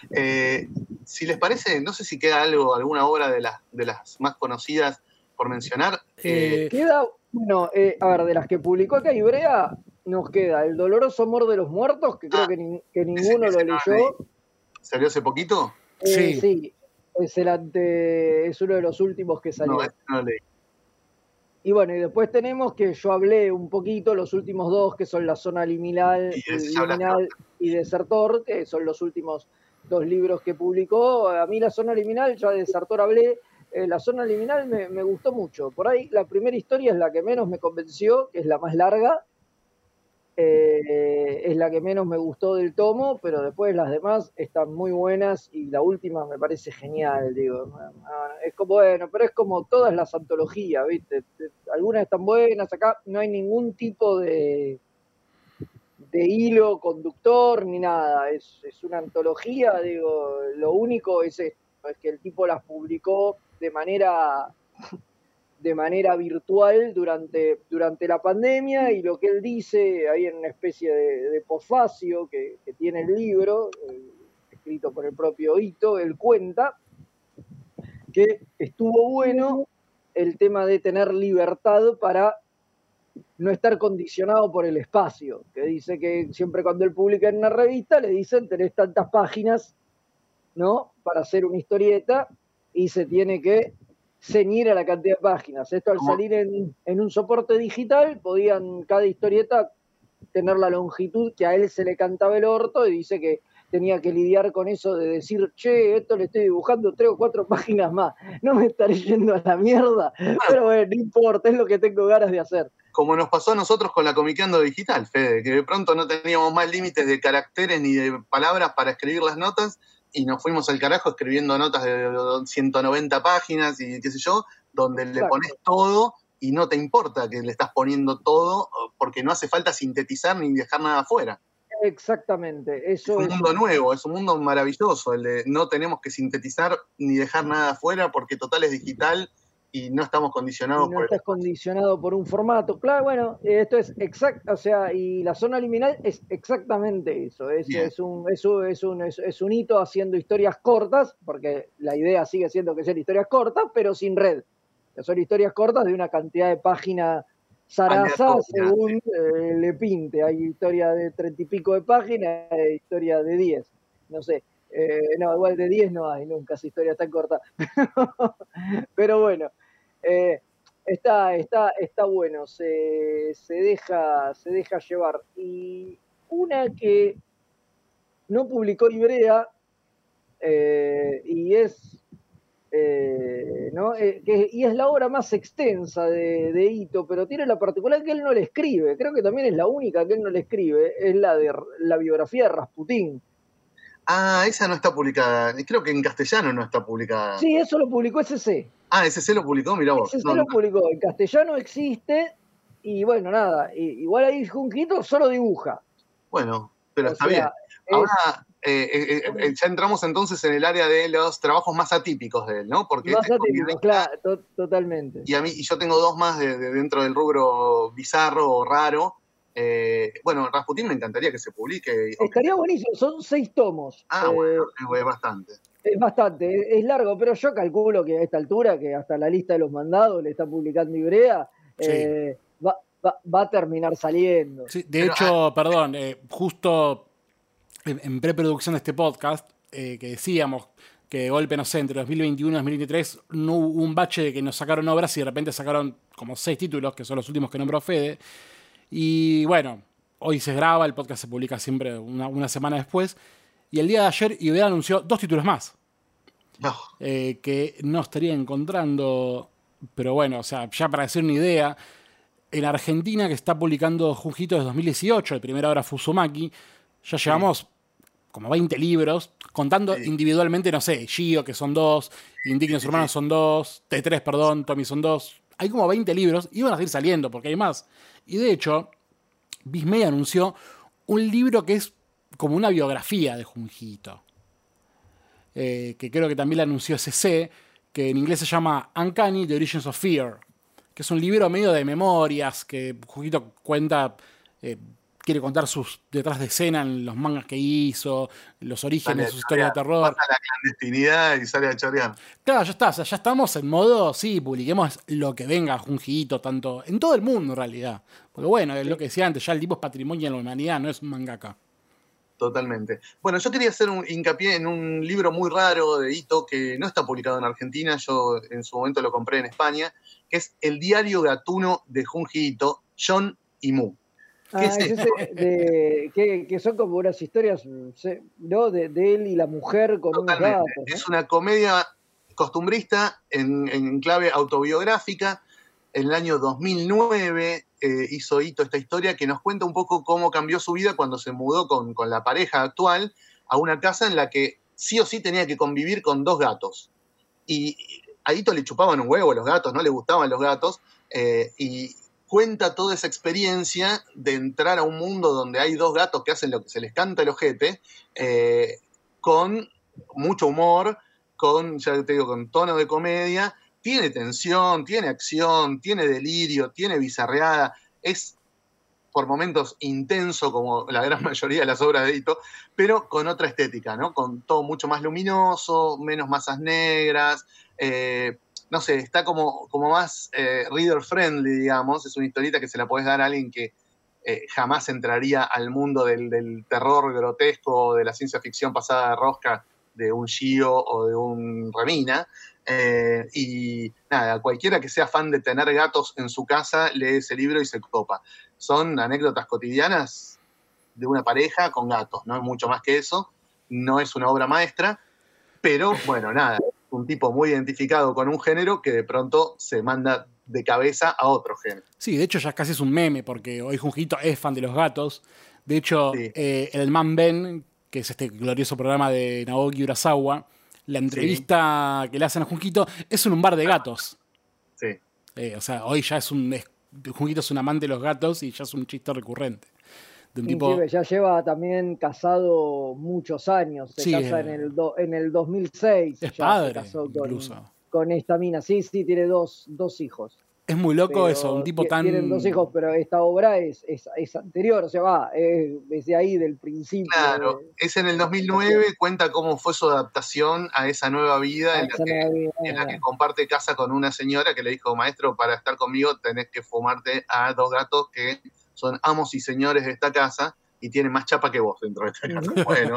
Si les parece, no sé si queda alguna obra de las más conocidas por mencionar. Queda, bueno, a ver, de las que publicó acá Ibrea, nos queda El doloroso amor de los muertos, que creo que ninguno lo leyó. ¿Salió hace poquito? Sí, es uno de los últimos que salió. No, no lo leí. Y bueno, y después tenemos que yo hablé un poquito, los últimos dos, que son La Zona Liminal y Desertor, que son los últimos dos libros que publicó. A mí La Zona Liminal, ya de Desertor hablé. La Zona Liminal me gustó mucho. Por ahí la primera historia es la que menos me convenció, que es la más larga. Es la que menos me gustó del tomo, pero después las demás están muy buenas y la última me parece genial, digo. Es como, bueno, pero es como todas las antologías, ¿viste? Algunas están buenas, acá no hay ningún tipo de hilo conductor ni nada, es una antología, digo, lo único es esto, es que el tipo las publicó de manera virtual durante la pandemia, y lo que él dice, hay una especie de posfacio que tiene el libro, escrito por el propio Ito, él cuenta que estuvo bueno el tema de tener libertad para no estar condicionado por el espacio, que dice que siempre cuando él publica en una revista le dicen tenés tantas páginas, ¿no?, para hacer una historieta, y se tiene que ceñir a la cantidad de páginas. Esto al salir en un soporte digital, podían cada historieta tener la longitud que a él se le cantaba el orto, y dice que tenía que lidiar con eso de decir, che, esto le estoy dibujando 3 o 4 páginas más, no me estaré yendo a la mierda, pero bueno, no importa, es lo que tengo ganas de hacer. Como nos pasó a nosotros con la Comiqueando Digital, Fede, que de pronto no teníamos más límites de caracteres ni de palabras para escribir las notas, y nos fuimos al carajo escribiendo notas de 190 páginas y qué sé yo, donde le pones todo y no te importa que le estás poniendo todo, porque no hace falta sintetizar ni dejar nada afuera. Exactamente. Eso es un mundo nuevo, es un mundo maravilloso, el de no tenemos que sintetizar ni dejar nada afuera porque total es digital y no estamos condicionados por estás condicionado por un formato. Claro, bueno, esto es exacto, o sea, y La Zona Liminal es exactamente eso. Es un hito haciendo historias cortas, porque la idea sigue siendo que sean historias cortas, pero sin red. Son historias cortas de una cantidad de páginas zaraza según le pinte. Hay historia de 30 y pico de páginas, hay historia de 10. No sé. No, igual de 10 no hay nunca, esa historia tan corta. Pero bueno, está bueno, se deja llevar. Y una que no publicó Ibrea, y es y es la obra más extensa de Ito, pero tiene la particularidad que él no le escribe, creo que también es la única que él no le escribe, es la de la biografía de Rasputín. Ah, esa no está publicada. Creo que en castellano no está publicada. Sí, eso lo publicó SC. Ah, SC lo publicó, mirá vos. SC lo publicó. En castellano existe, Y bueno, nada, igual ahí Junquito solo dibuja. Bueno, pero O está sea, bien. Ahora es ya entramos entonces en el área de los trabajos más atípicos de él, ¿no? Porque más este es atípico, guionista, claro, totalmente. y yo tengo dos más de dentro del rubro bizarro o raro. Bueno, Rasputín me encantaría que se publique. Estaría buenísimo, son 6 tomos. Bueno, es bastante. Es bastante, es largo, pero yo calculo que a esta altura, que hasta la lista de los mandados le está publicando Ibrea, Sí. va a terminar saliendo. Sí, de hecho, perdón, justo en preproducción de este podcast, que decíamos que de golpe, no sé, entre 2021 y 2023 no hubo un bache de que nos sacaron obras y de repente sacaron como 6 títulos, que son los últimos que nombró Fede. Y bueno, hoy se graba, el podcast se publica siempre una semana después. Y el día de ayer Ibrea anunció 2 títulos más. No. Que no estaría encontrando. Pero bueno, o sea, ya para hacer una idea, en Argentina, que está publicando Junjito desde 2018, el primero ahora Fusumaki, ya llevamos como 20 libros, contando individualmente, no sé, Gio, que son 2, Indignos Hermanos son 2, T3, perdón, Tommy son 2. Hay como 20 libros y van a seguir saliendo porque hay más. Y de hecho, Bismay anunció un libro que es como una biografía de Junjito. Que creo que también la anunció SC, que en inglés se llama Uncanny: The Origins of Fear, que es un libro medio de memorias que Junjito cuenta, quiere contar sus detrás de escena en los mangas que hizo, los orígenes de sus historias de terror. Pasa la clandestinidad y sale a chorear. Claro, ya está, o sea, ya estamos en modo, sí, publiquemos lo que venga Junjito, tanto en todo el mundo en realidad. Porque bueno, es lo que decía antes, ya el tipo es patrimonio de la humanidad, no es un mangaka. Totalmente. Bueno, yo quería hacer un hincapié en un libro muy raro de Ito que no está publicado en Argentina, yo en su momento lo compré en España, que es El diario gatuno de Junji Ito, John y Mu. Es ese que son como unas historias, ¿no? De él y la mujer con unos gatos, ¿no? Es una comedia costumbrista en clave autobiográfica. En el año 2009 hizo Ito esta historia que nos cuenta un poco cómo cambió su vida cuando se mudó con la pareja actual a una casa en la que sí o sí tenía que convivir con 2 gatos. Y a Ito le chupaban un huevo los gatos, no le gustaban los gatos, y cuenta toda esa experiencia de entrar a un mundo donde hay 2 gatos que hacen lo que se les canta el ojete, con mucho humor, ya te digo, con tono de comedia. Tiene tensión, tiene acción, tiene delirio, tiene bizarreada. Es por momentos intenso, como la gran mayoría de las obras de Ito, pero con otra estética, ¿no? Con todo mucho más luminoso, menos masas negras. No sé, está como más reader friendly, digamos. Es una historieta que se la podés dar a alguien que jamás entraría al mundo del terror grotesco, de la ciencia ficción pasada de rosca, de un Gio o de un Remina. Y nada, cualquiera que sea fan de tener gatos en su casa lee ese libro y se copa. Son anécdotas cotidianas de una pareja con gatos, no es mucho más que eso, no es una obra maestra, pero bueno, nada, un tipo muy identificado con un género que de pronto se manda de cabeza a otro género. Sí, de hecho ya casi es un meme porque hoy Junjito es fan de los gatos. De hecho, el Man Ben, que es este glorioso programa de Naoki Urasawa, la entrevista que le hacen a Junjito es en un bar de gatos. Sí. O sea, hoy ya Junjito es un amante de los gatos y ya es un chiste recurrente. De un tipo... Ya lleva también casado muchos años. Se casa en el 2006. Es ya padre, se casó incluso. Con esta mina. Sí, tiene dos hijos. Es muy loco eso, un tipo tan... Tienen 2 hijos, pero esta obra es anterior, o sea, es de ahí, del principio. Claro, es en el 2009, cuenta cómo fue su adaptación a esa nueva vida en la que comparte casa con una señora que le dijo, maestro, para estar conmigo tenés que fumarte a 2 gatos que son amos y señores de esta casa y tienen más chapa que vos dentro de esta casa. Bueno,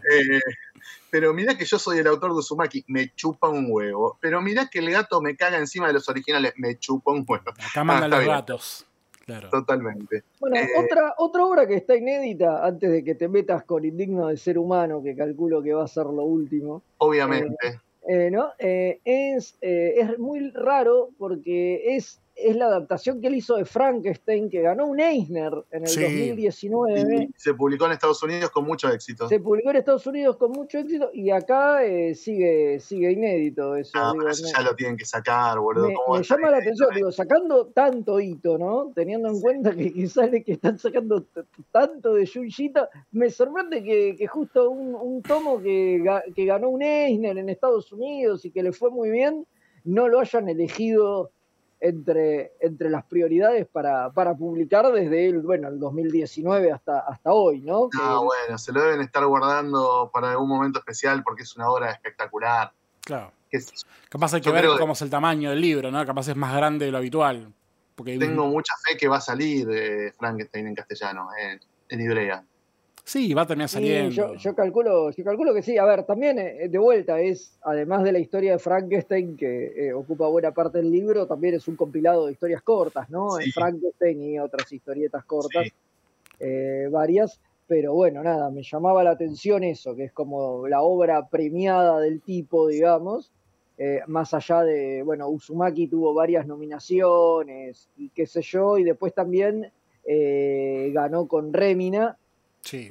pero mirá que yo soy el autor de Uzumaki, me chupa un huevo. Pero mirá que el gato me caga encima de los originales, me chupa un huevo. Acá mandan los gatos. Claro. Totalmente. Bueno, otra obra que está inédita, antes de que te metas con Indigno del Ser Humano, que calculo que va a ser lo último. Obviamente. ¿No? Es muy raro porque es es la adaptación que él hizo de Frankenstein, que ganó un Eisner en el Sí. 2019. Y se publicó en Estados Unidos con mucho éxito. Se publicó en Estados Unidos con mucho éxito y acá sigue inédito eso. Ah, digo, pero eso ya lo tienen que sacar, boludo. ¿Cómo va a me estar llama la inédito? atención, digo, sacando tanto hito, ¿no? Teniendo en cuenta que sale que están sacando tanto de Junji Ito, me sorprende que justo un tomo que ganó un Eisner en Estados Unidos y que le fue muy bien, no lo hayan elegido entre las prioridades para publicar desde el 2019 hasta hoy, ¿no? Ah, bueno, se lo deben estar guardando para algún momento especial porque es una obra espectacular. Claro. ¿Qué sé yo? Capaz hay que Yo ver creo que- cómo es el tamaño del libro, ¿no? Capaz es más grande de lo habitual. Porque Tengo mucha fe que va a salir Frankenstein en castellano, en Ibrea. sí, va a terminar Y saliendo. yo calculo que sí. A ver, también de vuelta es, además de la historia de Frankenstein, que ocupa buena parte del libro, también es un compilado de historias cortas, ¿no? Sí. Frankenstein y otras historietas cortas, Sí. varias. Pero bueno, nada, me llamaba la atención eso, que es como la obra premiada del tipo, digamos. Más allá de, bueno, Uzumaki tuvo varias nominaciones y qué sé yo, y después también ganó con Remina. Sí.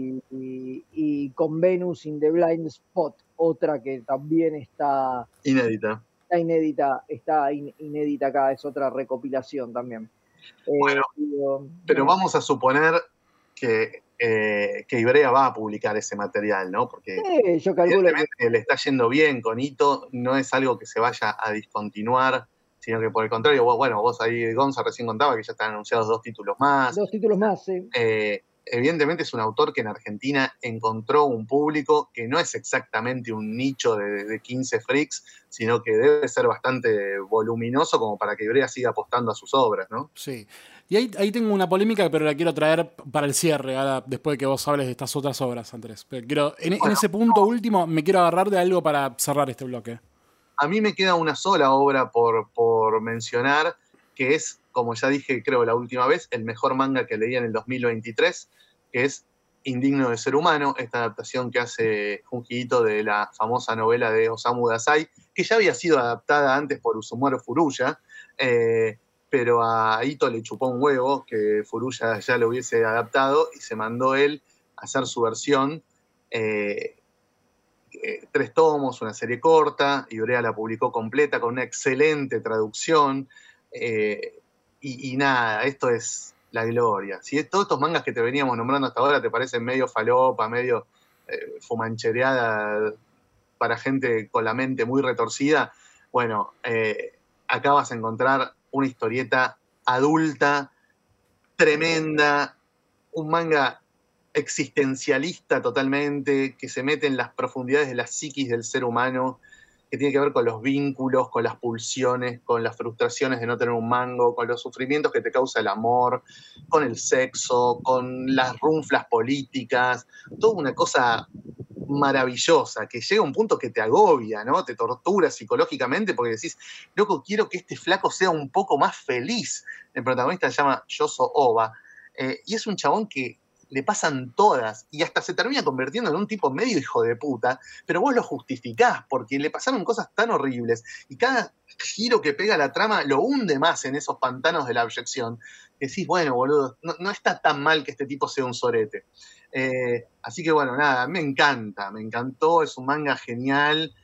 Y con Venus in the Blind Spot, otra que también está Inédita. inédita acá, es otra recopilación también. Bueno, pero vamos a suponer que Ibrea va a publicar ese material, ¿no? Porque yo calculo evidentemente le está yendo bien con Ito, no es algo que se vaya a discontinuar, sino que por el contrario, vos ahí, Gonza, recién contaba que ya están anunciados 2 títulos más. 2 títulos más, sí. Evidentemente es un autor que en Argentina encontró un público que no es exactamente un nicho de 15 freaks, sino que debe ser bastante voluminoso como para que Ibrea siga apostando a sus obras, ¿no? Sí. Y ahí tengo una polémica, pero la quiero traer para el cierre, ahora, después de que vos hables de estas otras obras, Andrés. Pero quiero, en ese punto último, me quiero agarrar de algo para cerrar este bloque. A mí me queda una sola obra por mencionar, que es, como ya dije, creo la última vez, el mejor manga que leí en el 2023, que es Indigno de Ser Humano, esta adaptación que hace Junji Ito de la famosa novela de Osamu Dazai, que ya había sido adaptada antes por Usumaru Furuya, pero a Ito le chupó un huevo que Furuya ya lo hubiese adaptado y se mandó él a hacer su versión. 3 tomos, una serie corta, Ibrea la publicó completa con una excelente traducción, y nada, esto es la gloria. Si todos estos mangas que te veníamos nombrando hasta ahora te parecen medio falopa, medio fumanchereada para gente con la mente muy retorcida, bueno, acá vas a encontrar una historieta adulta, tremenda, un manga existencialista totalmente, que se mete en las profundidades de la psiquis del ser humano, que tiene que ver con los vínculos, con las pulsiones, con las frustraciones de no tener un mango, con los sufrimientos que te causa el amor, con el sexo, con las runflas políticas, toda una cosa maravillosa, que llega a un punto que te agobia, ¿no? Te tortura psicológicamente porque decís, loco, quiero que este flaco sea un poco más feliz. El protagonista se llama Yoso Oba, y es un chabón que le pasan todas y hasta se termina convirtiendo en un tipo medio hijo de puta, pero vos lo justificás porque le pasaron cosas tan horribles y cada giro que pega la trama lo hunde más en esos pantanos de la abyección. Decís, bueno, boludo, no está tan mal que este tipo sea un sorete. Así que bueno, nada, me encantó, es un manga genial,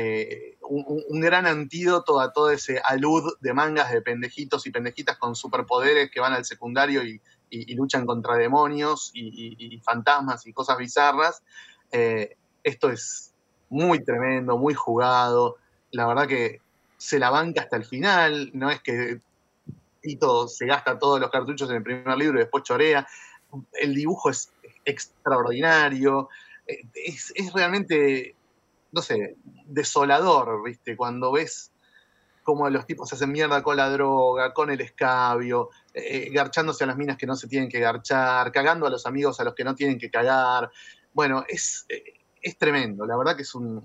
un gran antídoto a todo ese alud de mangas de pendejitos y pendejitas con superpoderes que van al secundario y luchan contra demonios y fantasmas y cosas bizarras. Esto es muy tremendo, muy jugado, la verdad que se la banca hasta el final, no es que Ito se gasta todos los cartuchos en el primer libro y después chorea. El dibujo es extraordinario, es realmente, no sé, desolador, ¿viste? Cuando ves cómo los tipos se hacen mierda con la droga, con el escabio, garchándose a las minas que no se tienen que garchar, cagando a los amigos a los que no tienen que cagar. Bueno, es tremendo, la verdad que es una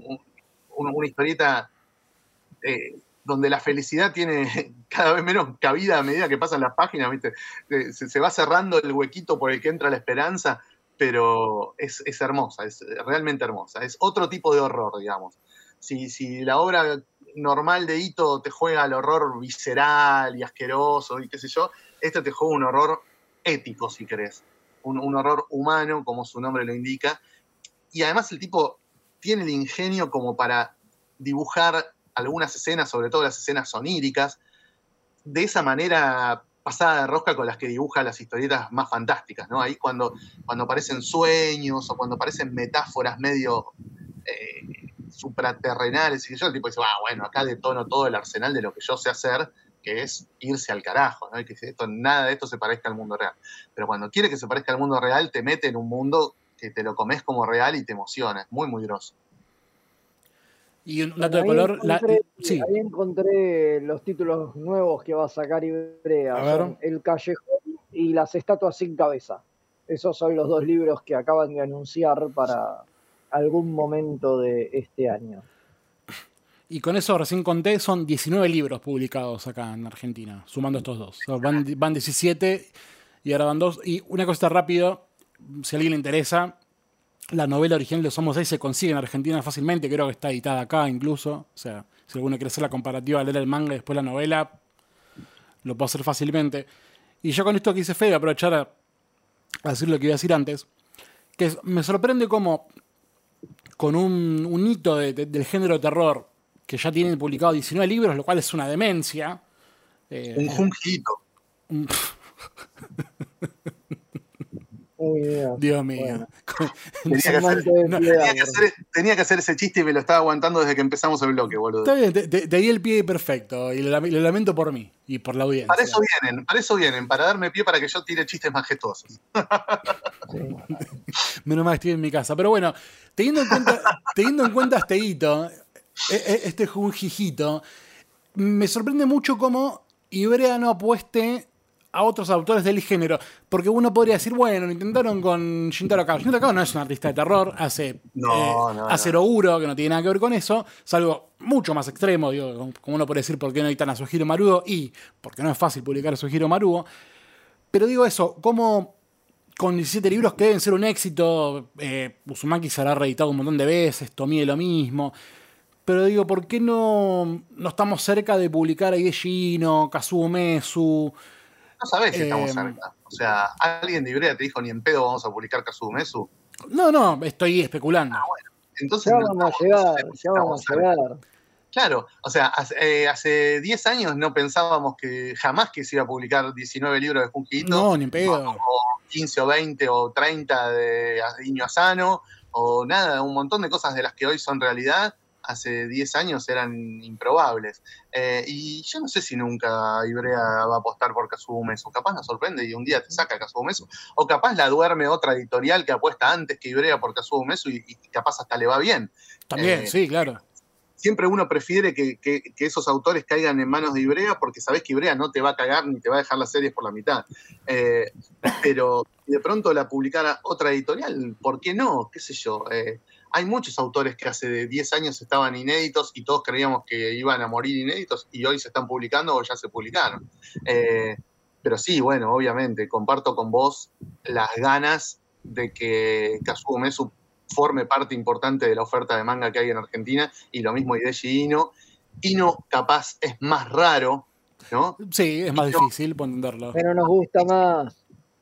historieta donde la felicidad tiene cada vez menos cabida a medida que pasan las páginas, ¿viste? Se va cerrando el huequito por el que entra la esperanza, pero es hermosa, es realmente hermosa. Es otro tipo de horror, digamos. Si la obra normal de Ito te juega al horror visceral y asqueroso y qué sé yo, este te juega un horror ético, si querés. Un horror humano, como su nombre lo indica. Y además el tipo tiene el ingenio como para dibujar algunas escenas, sobre todo las escenas oníricas, de esa manera pasada de rosca con las que dibuja las historietas más fantásticas, ¿no? Ahí cuando aparecen sueños o cuando aparecen metáforas medio supraterrenales y yo, el tipo dice, bueno, acá detono todo el arsenal de lo que yo sé hacer, que es irse al carajo, ¿no? Y que nada de esto se parezca al mundo real. Pero cuando quiere que se parezca al mundo real, te mete en un mundo que te lo comes como real y te emociona. Es muy, muy groso. Y un dato de color. Sí. Ahí encontré los títulos nuevos que va a sacar Ibrea. Son El Callejón y Las Estatuas Sin Cabeza. Esos son los 2 libros que acaban de anunciar para algún momento de este año. Y con eso recién conté, son 19 libros publicados acá en Argentina, sumando estos 2. O sea, van 17 y ahora van 2. Y una cosa rápido, si a alguien le interesa, la novela original de Somos 6 se consigue en Argentina fácilmente, creo que está editada acá incluso. O sea, si alguno quiere hacer la comparativa, leer el manga y después la novela, lo puedo hacer fácilmente. Y yo con esto que hice Fede, aprovechar a decir lo que iba a decir antes, que me sorprende cómo con un hito del género de terror, que ya tienen publicado 19 libros, lo cual es una demencia. Un jungito. Dios mío. Bueno. Tenía que hacer ese chiste y me lo estaba aguantando desde que empezamos el bloque, boludo. Está bien, te di el pie perfecto y lo lamento por mí y por la audiencia. Para eso vienen, para darme pie para que yo tire chistes majestuosos. Menos mal estoy en mi casa. Pero bueno, teniendo en cuenta este hito, este jujijito, me sorprende mucho cómo Ibrea no apueste a otros autores del género, porque uno podría decir, bueno, lo intentaron con Shintaro Kawa. Shintaro Kawa no es un artista de terror, hace Uro, que no tiene nada que ver con eso, es algo mucho más extremo, digo, como uno puede decir, ¿por qué no editan a Sugihiro Maruo? Y porque no es fácil publicar a Sugihiro Maruo. Pero digo eso, como con 17 libros que deben ser un éxito, Uzumaki se habrá reeditado un montón de veces, Tomie lo mismo. Pero digo, ¿por qué no estamos cerca de publicar a Hideshi Ino, Kazuo Umezu? No sabés si estamos cerca. O sea, ¿alguien de Ibrea te dijo ni en pedo vamos a publicar Kazuo Umezu? No, estoy especulando. Bueno. Entonces ya vamos a llegar. Claro, o sea, hace 10 años no pensábamos que jamás que se iba a publicar 19 libros de Junji Ito. No, ni en pedo. O 15 o 20 o 30 de Iño Asano, o nada, un montón de cosas de las que hoy son realidad. Hace 10 años eran improbables. Y yo no sé si nunca Ibrea va a apostar por Kazuo Umezu. Capaz nos sorprende y un día te saca Kazuo Umezu. O capaz la duerme otra editorial que apuesta antes que Ibrea por Kazuo Umezu y capaz hasta le va bien. También, sí, claro. Siempre uno prefiere que esos autores caigan en manos de Ibrea porque sabés que Ibrea no te va a cagar ni te va a dejar las series por la mitad. Pero de pronto la publicara otra editorial, ¿por qué no? ¿Qué sé yo? Hay muchos autores que hace 10 años estaban inéditos y todos creíamos que iban a morir inéditos y hoy se están publicando o ya se publicaron. Pero sí, bueno, obviamente, comparto con vos las ganas de que Kazuo Umezu forme parte importante de la oferta de manga que hay en Argentina y lo mismo Hideshi Ino. Ino capaz es más raro, ¿no? Sí, es más difícil entenderlo. Pero nos gusta más.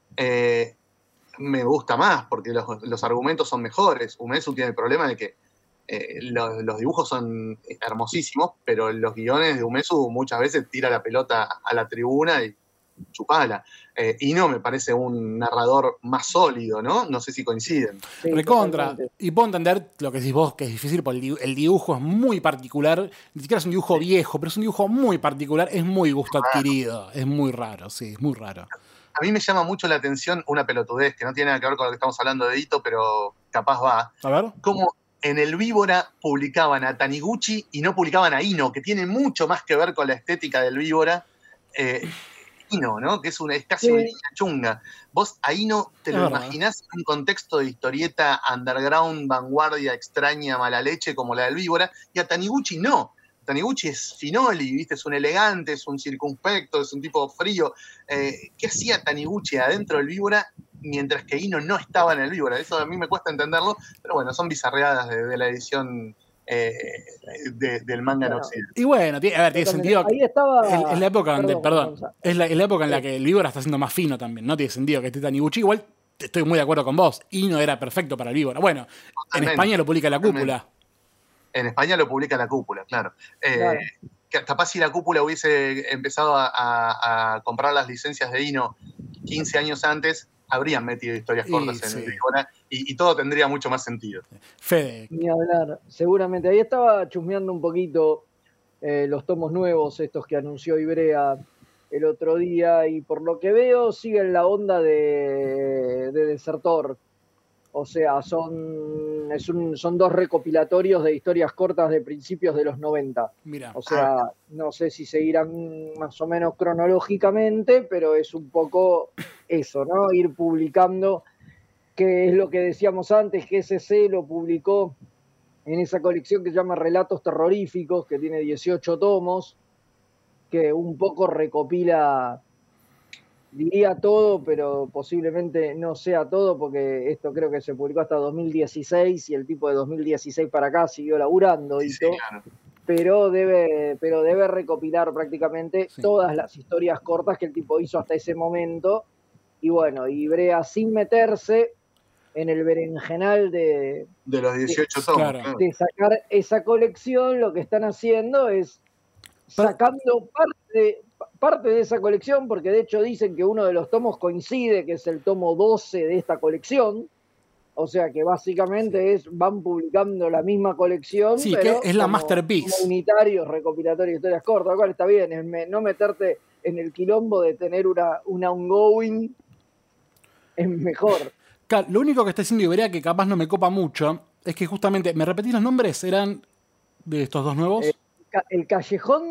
Me gusta más porque los argumentos son mejores. Umezu tiene el problema de que los dibujos son hermosísimos, pero los guiones de Umezu muchas veces tira la pelota a la tribuna y chupala. Ino me parece un narrador más sólido, ¿no? No sé si coinciden. Sí, Recontra. totalmente. Y puedo entender lo que decís vos, que es difícil, porque el dibujo es muy particular. Ni siquiera es un dibujo viejo, pero es un dibujo muy particular. Es muy gusto adquirido. Es muy raro, sí, es muy raro. A mí me llama mucho la atención una pelotudez que no tiene nada que ver con lo que estamos hablando de Ito, pero capaz va. A ver. Como en el Víbora publicaban a Taniguchi y no publicaban a Ino, que tiene mucho más que ver con la estética del Víbora. Ino, ¿no? Que es casi una línea chunga. Vos a Ino te lo imaginás en un contexto de historieta underground, vanguardia, extraña, mala leche, como la del Víbora, y a Taniguchi no. Taniguchi es finoli, ¿viste? Es un elegante, es un circunspecto, es un tipo frío. ¿Qué hacía Taniguchi adentro del Víbora mientras que Ino no estaba en el Víbora? Eso a mí me cuesta entenderlo, pero bueno, son bizarreadas de la edición del manga en Bueno, Occidente. Y bueno, tiene sentido. Ahí estaba. Es la época donde, Perdón, es la época en la que el víbora está siendo más fino también. No tiene sentido que esté Taniguchi. Igual estoy muy de acuerdo con vos. Y no era perfecto para el víbora. Bueno, en España lo publica La Cúpula. En España lo publica La Cúpula, claro. Claro. Capaz si La Cúpula hubiese empezado a comprar las licencias de Ino 15 años antes, habrían metido historias cortas en el víbora y todo tendría mucho más sentido. Fede. Ni hablar, seguramente. Ahí estaba chusmeando un poquito los tomos nuevos, estos que anunció Ibrea el otro día, y por lo que veo siguen la onda de Desertor. O sea, son 2 recopilatorios de historias cortas de principios de los 90. Mira. O sea, no sé si seguirán más o menos cronológicamente, pero es un poco eso, ¿no? Ir publicando, que es lo que decíamos antes, que SC lo publicó en esa colección que se llama Relatos Terroríficos, que tiene 18 tomos, que un poco recopila, diría todo, pero posiblemente no sea todo, porque esto creo que se publicó hasta 2016 y el tipo de 2016 para acá siguió laburando, Sí, claro. pero debe recopilar prácticamente todas las historias cortas que el tipo hizo hasta ese momento. Y bueno, Ibrea, sin meterse en el berenjenal de los 18 tomos. Claro. De sacar esa colección, lo que están haciendo es sacando parte de esa colección, porque de hecho dicen que uno de los tomos coincide, que es el tomo 12 de esta colección. O sea que básicamente van publicando la misma colección. Sí, pero que es la masterpiece. Como unitarios, recopilatorios, historias cortas, lo cual está bien, es no meterte en el quilombo de tener una ongoing, es mejor. Claro, lo único que está diciendo Ibrea que capaz no me copa mucho es que justamente, ¿me repetís los nombres? ¿Eran de estos dos nuevos? El Callejón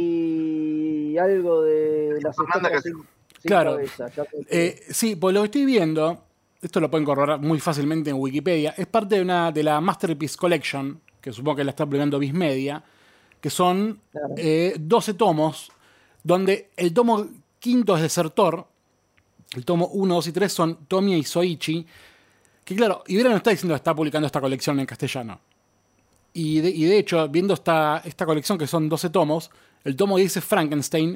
y algo de las estatuas sin claro. cabeza. Sí, pues lo que estoy viendo, esto lo pueden corroborar muy fácilmente en Wikipedia, es parte de la Masterpiece Collection, que supongo que la está publicando Viz Media, que son 12 tomos, donde el tomo quinto es Desertor, el tomo 1, 2 y 3 son Tomie y Soichi, que claro, Ibrea no está diciendo que está publicando esta colección en castellano. Y de hecho, viendo esta colección que son 12 tomos, el tomo 10 es Frankenstein,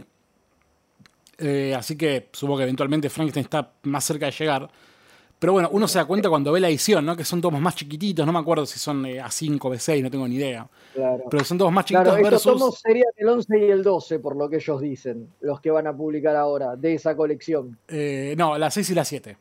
así que supongo que eventualmente Frankenstein está más cerca de llegar. Pero bueno, uno se da cuenta cuando ve la edición, ¿no? Que son tomos más chiquititos, no me acuerdo si son A5, B6, no tengo ni idea. Claro. Pero son tomos más chiquitos estos versus... tomos serían el 11 y el 12, por lo que ellos dicen, los que van a publicar ahora, de esa colección. No, la 6 y la 7.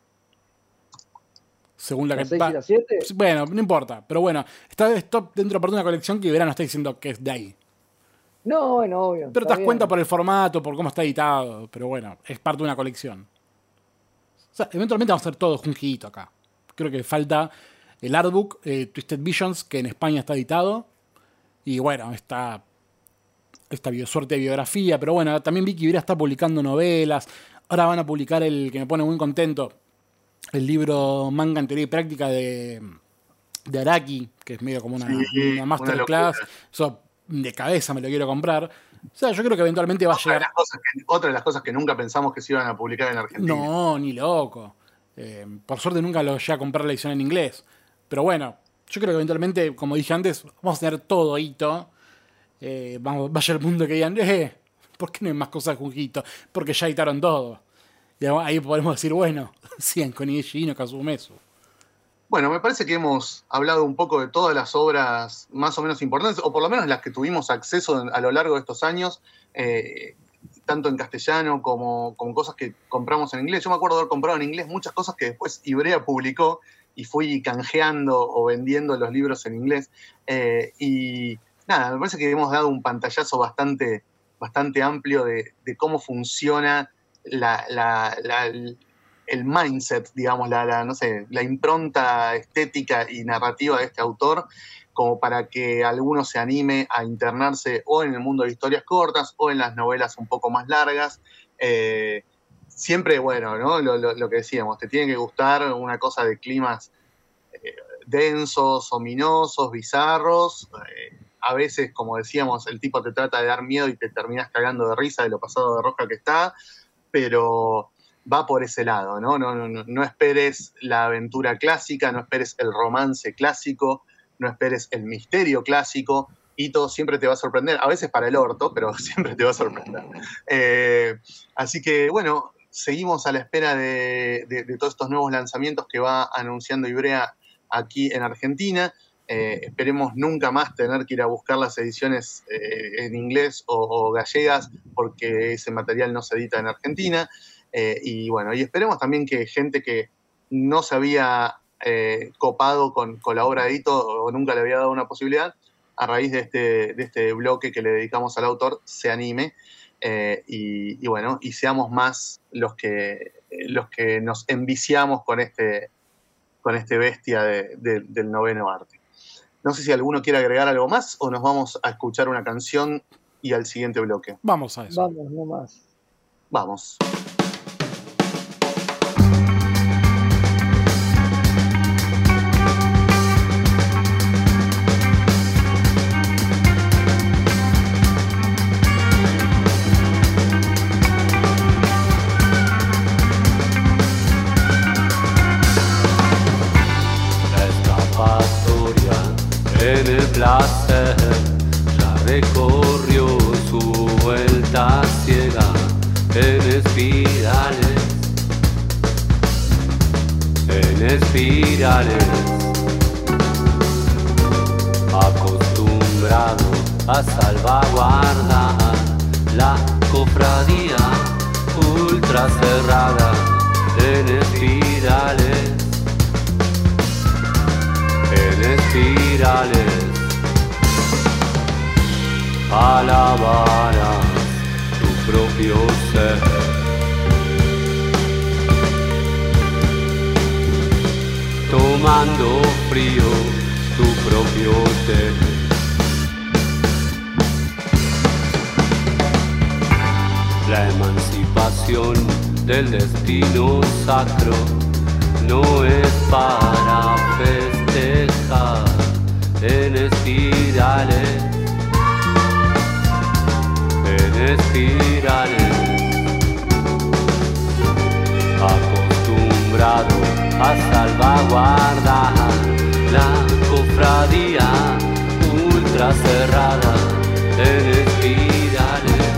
Según la que... 6 y la 7? Bueno, no importa. Pero bueno, está dentro de una colección que Ibrea no está diciendo que es de ahí. No, bueno, obvio. Pero te das cuenta por el formato, por cómo está editado. Pero bueno, es parte de una colección. O sea, eventualmente vamos a hacer todo juntito acá. Creo que falta el artbook, Twisted Visions, que en España está editado. Y bueno, esta suerte de biografía. Pero bueno, también vi que Ibrea está publicando novelas. Ahora van a publicar el que me pone muy contento, el libro Manga en Teoría y Práctica de Araki, que es medio como una masterclass. Eso de cabeza me lo quiero comprar. O sea, yo creo que eventualmente va a llegar. Otra de las cosas que nunca pensamos que se iban a publicar en Argentina. No, ni loco. Por suerte nunca lo llegué a comprar la edición en inglés. Pero bueno, yo creo que eventualmente, como dije antes, vamos a tener todo hito. Vaya al punto que digan, ¿por qué no hay más cosas de Junjito? Porque ya editaron todo. Y ahí podemos decir, bueno, sigan con Hideshi Ino, Kazumesu. Bueno, me parece que hemos hablado un poco de todas las obras más o menos importantes, o por lo menos las que tuvimos acceso a lo largo de estos años, tanto en castellano como cosas que compramos en inglés. Yo me acuerdo de haber comprado en inglés muchas cosas que después Ibrea publicó y fui canjeando o vendiendo los libros en inglés. Y nada, me parece que hemos dado un pantallazo bastante amplio de cómo funciona el mindset, digamos, la impronta estética y narrativa de este autor, como para que alguno se anime a internarse o en el mundo de historias cortas o en las novelas un poco más largas. Siempre, bueno, ¿no? Lo que decíamos, te tiene que gustar una cosa de climas densos, ominosos, bizarros. A veces, como decíamos, el tipo te trata de dar miedo y te terminás cagando de risa de lo pasado de rosca que está, pero va por ese lado, ¿no? No esperes la aventura clásica, no esperes el romance clásico, no esperes el misterio clásico. Ito siempre te va a sorprender, a veces para el orto, pero siempre te va a sorprender. Así que, bueno, seguimos a la espera de todos estos nuevos lanzamientos que va anunciando Ivrea aquí en Argentina. Esperemos nunca más tener que ir a buscar las ediciones en inglés o gallegas, porque ese material no se edita en Argentina. Y bueno, y esperemos también que gente que no se había copado con la obra de Ito o nunca le había dado una posibilidad, a raíz de este bloque que le dedicamos al autor, se anime y bueno, y seamos más los que nos enviciamos con este bestia del noveno arte. No sé si alguno quiere agregar algo más o nos vamos a escuchar una canción y al siguiente bloque. Vamos a eso. Vamos, nomás. Vamos. En el placer ya recorrió su vuelta ciega en espirales, acostumbrado a salvaguardar la cofradía ultra cerrada en espirales. Alabarás tu propio ser, tomando frío tu propio té. La emancipación del destino sacro no es para festejar en espirales, acostumbrado a salvaguardar la cofradía ultra cerrada en espirales,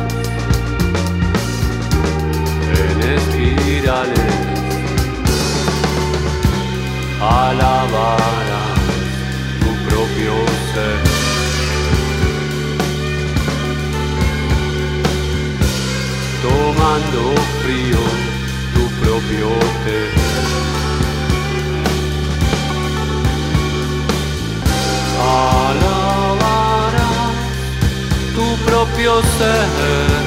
alabarás tu propio ser. Tomando frío tu propio té. Alabarás tu propio ser.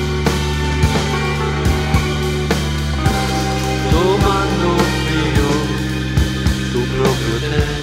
Tomando frío tu propio té.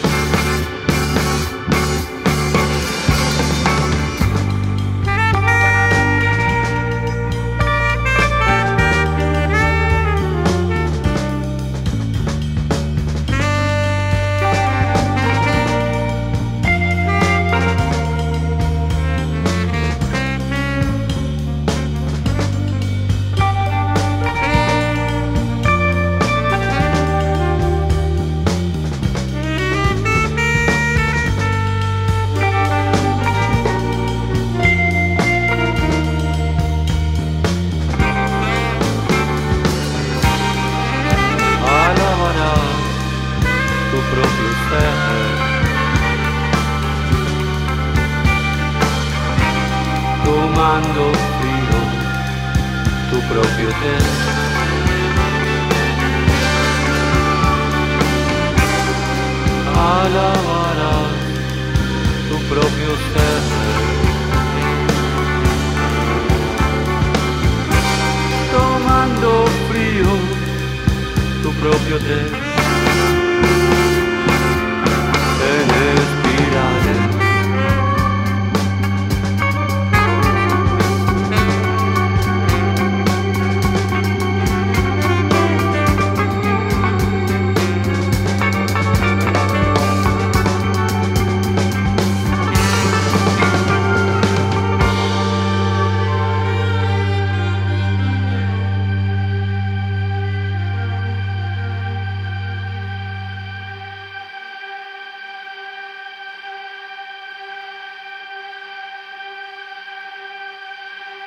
Tomando frío tu propio té. Alabarás tu propio ser. Tomando frío tu propio té. En espirales.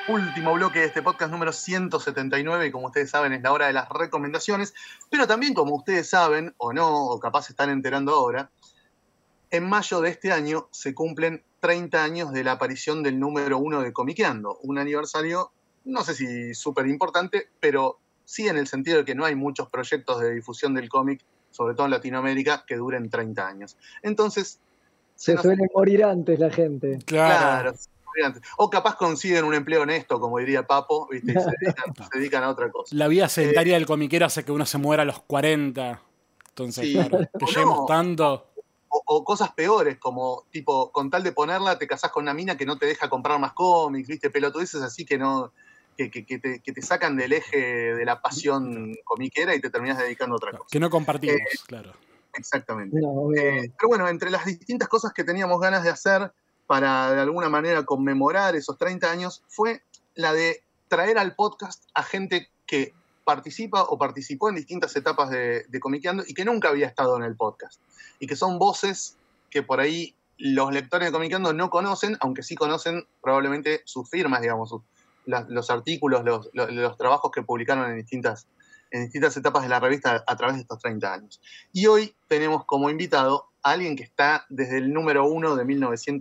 último bloque de este podcast número 179, y como ustedes saben es la hora de las recomendaciones, pero también como ustedes saben, o no, o capaz se están enterando ahora, en mayo de este año se cumplen 30 años de la aparición del número 1 de Comiqueando, un aniversario, no sé si súper importante, pero sí en el sentido de que no hay muchos proyectos de difusión del cómic, sobre todo en Latinoamérica, que duren 30 años. Entonces, Se suele morir antes la gente. Claro, o capaz consiguen un empleo honesto, como diría Papo, ¿viste? Y se dedican a otra cosa. La vida sedentaria del comiquero hace que uno se muera a los 40. Entonces, Sí. claro, que lleguemos tanto. O cosas peores, como tipo, con tal de ponerla, te casás con una mina que no te deja comprar más cómics, ¿viste? Pelotudeces así que no. Que te sacan del eje de la pasión comiquera y te terminás dedicando a otra cosa. Que no compartimos, claro. Exactamente. No, Pero bueno, entre las distintas cosas que teníamos ganas de hacer para de alguna manera conmemorar esos 30 años, fue la de traer al podcast a gente que participa o participó en distintas etapas de Comiqueando y que nunca había estado en el podcast. Y que son voces que por ahí los lectores de Comiqueando no conocen, aunque sí conocen probablemente sus firmas, digamos, los artículos, los trabajos que publicaron en distintas etapas de la revista a través de estos 30 años. Y hoy tenemos como invitado a alguien que está desde el número 1 de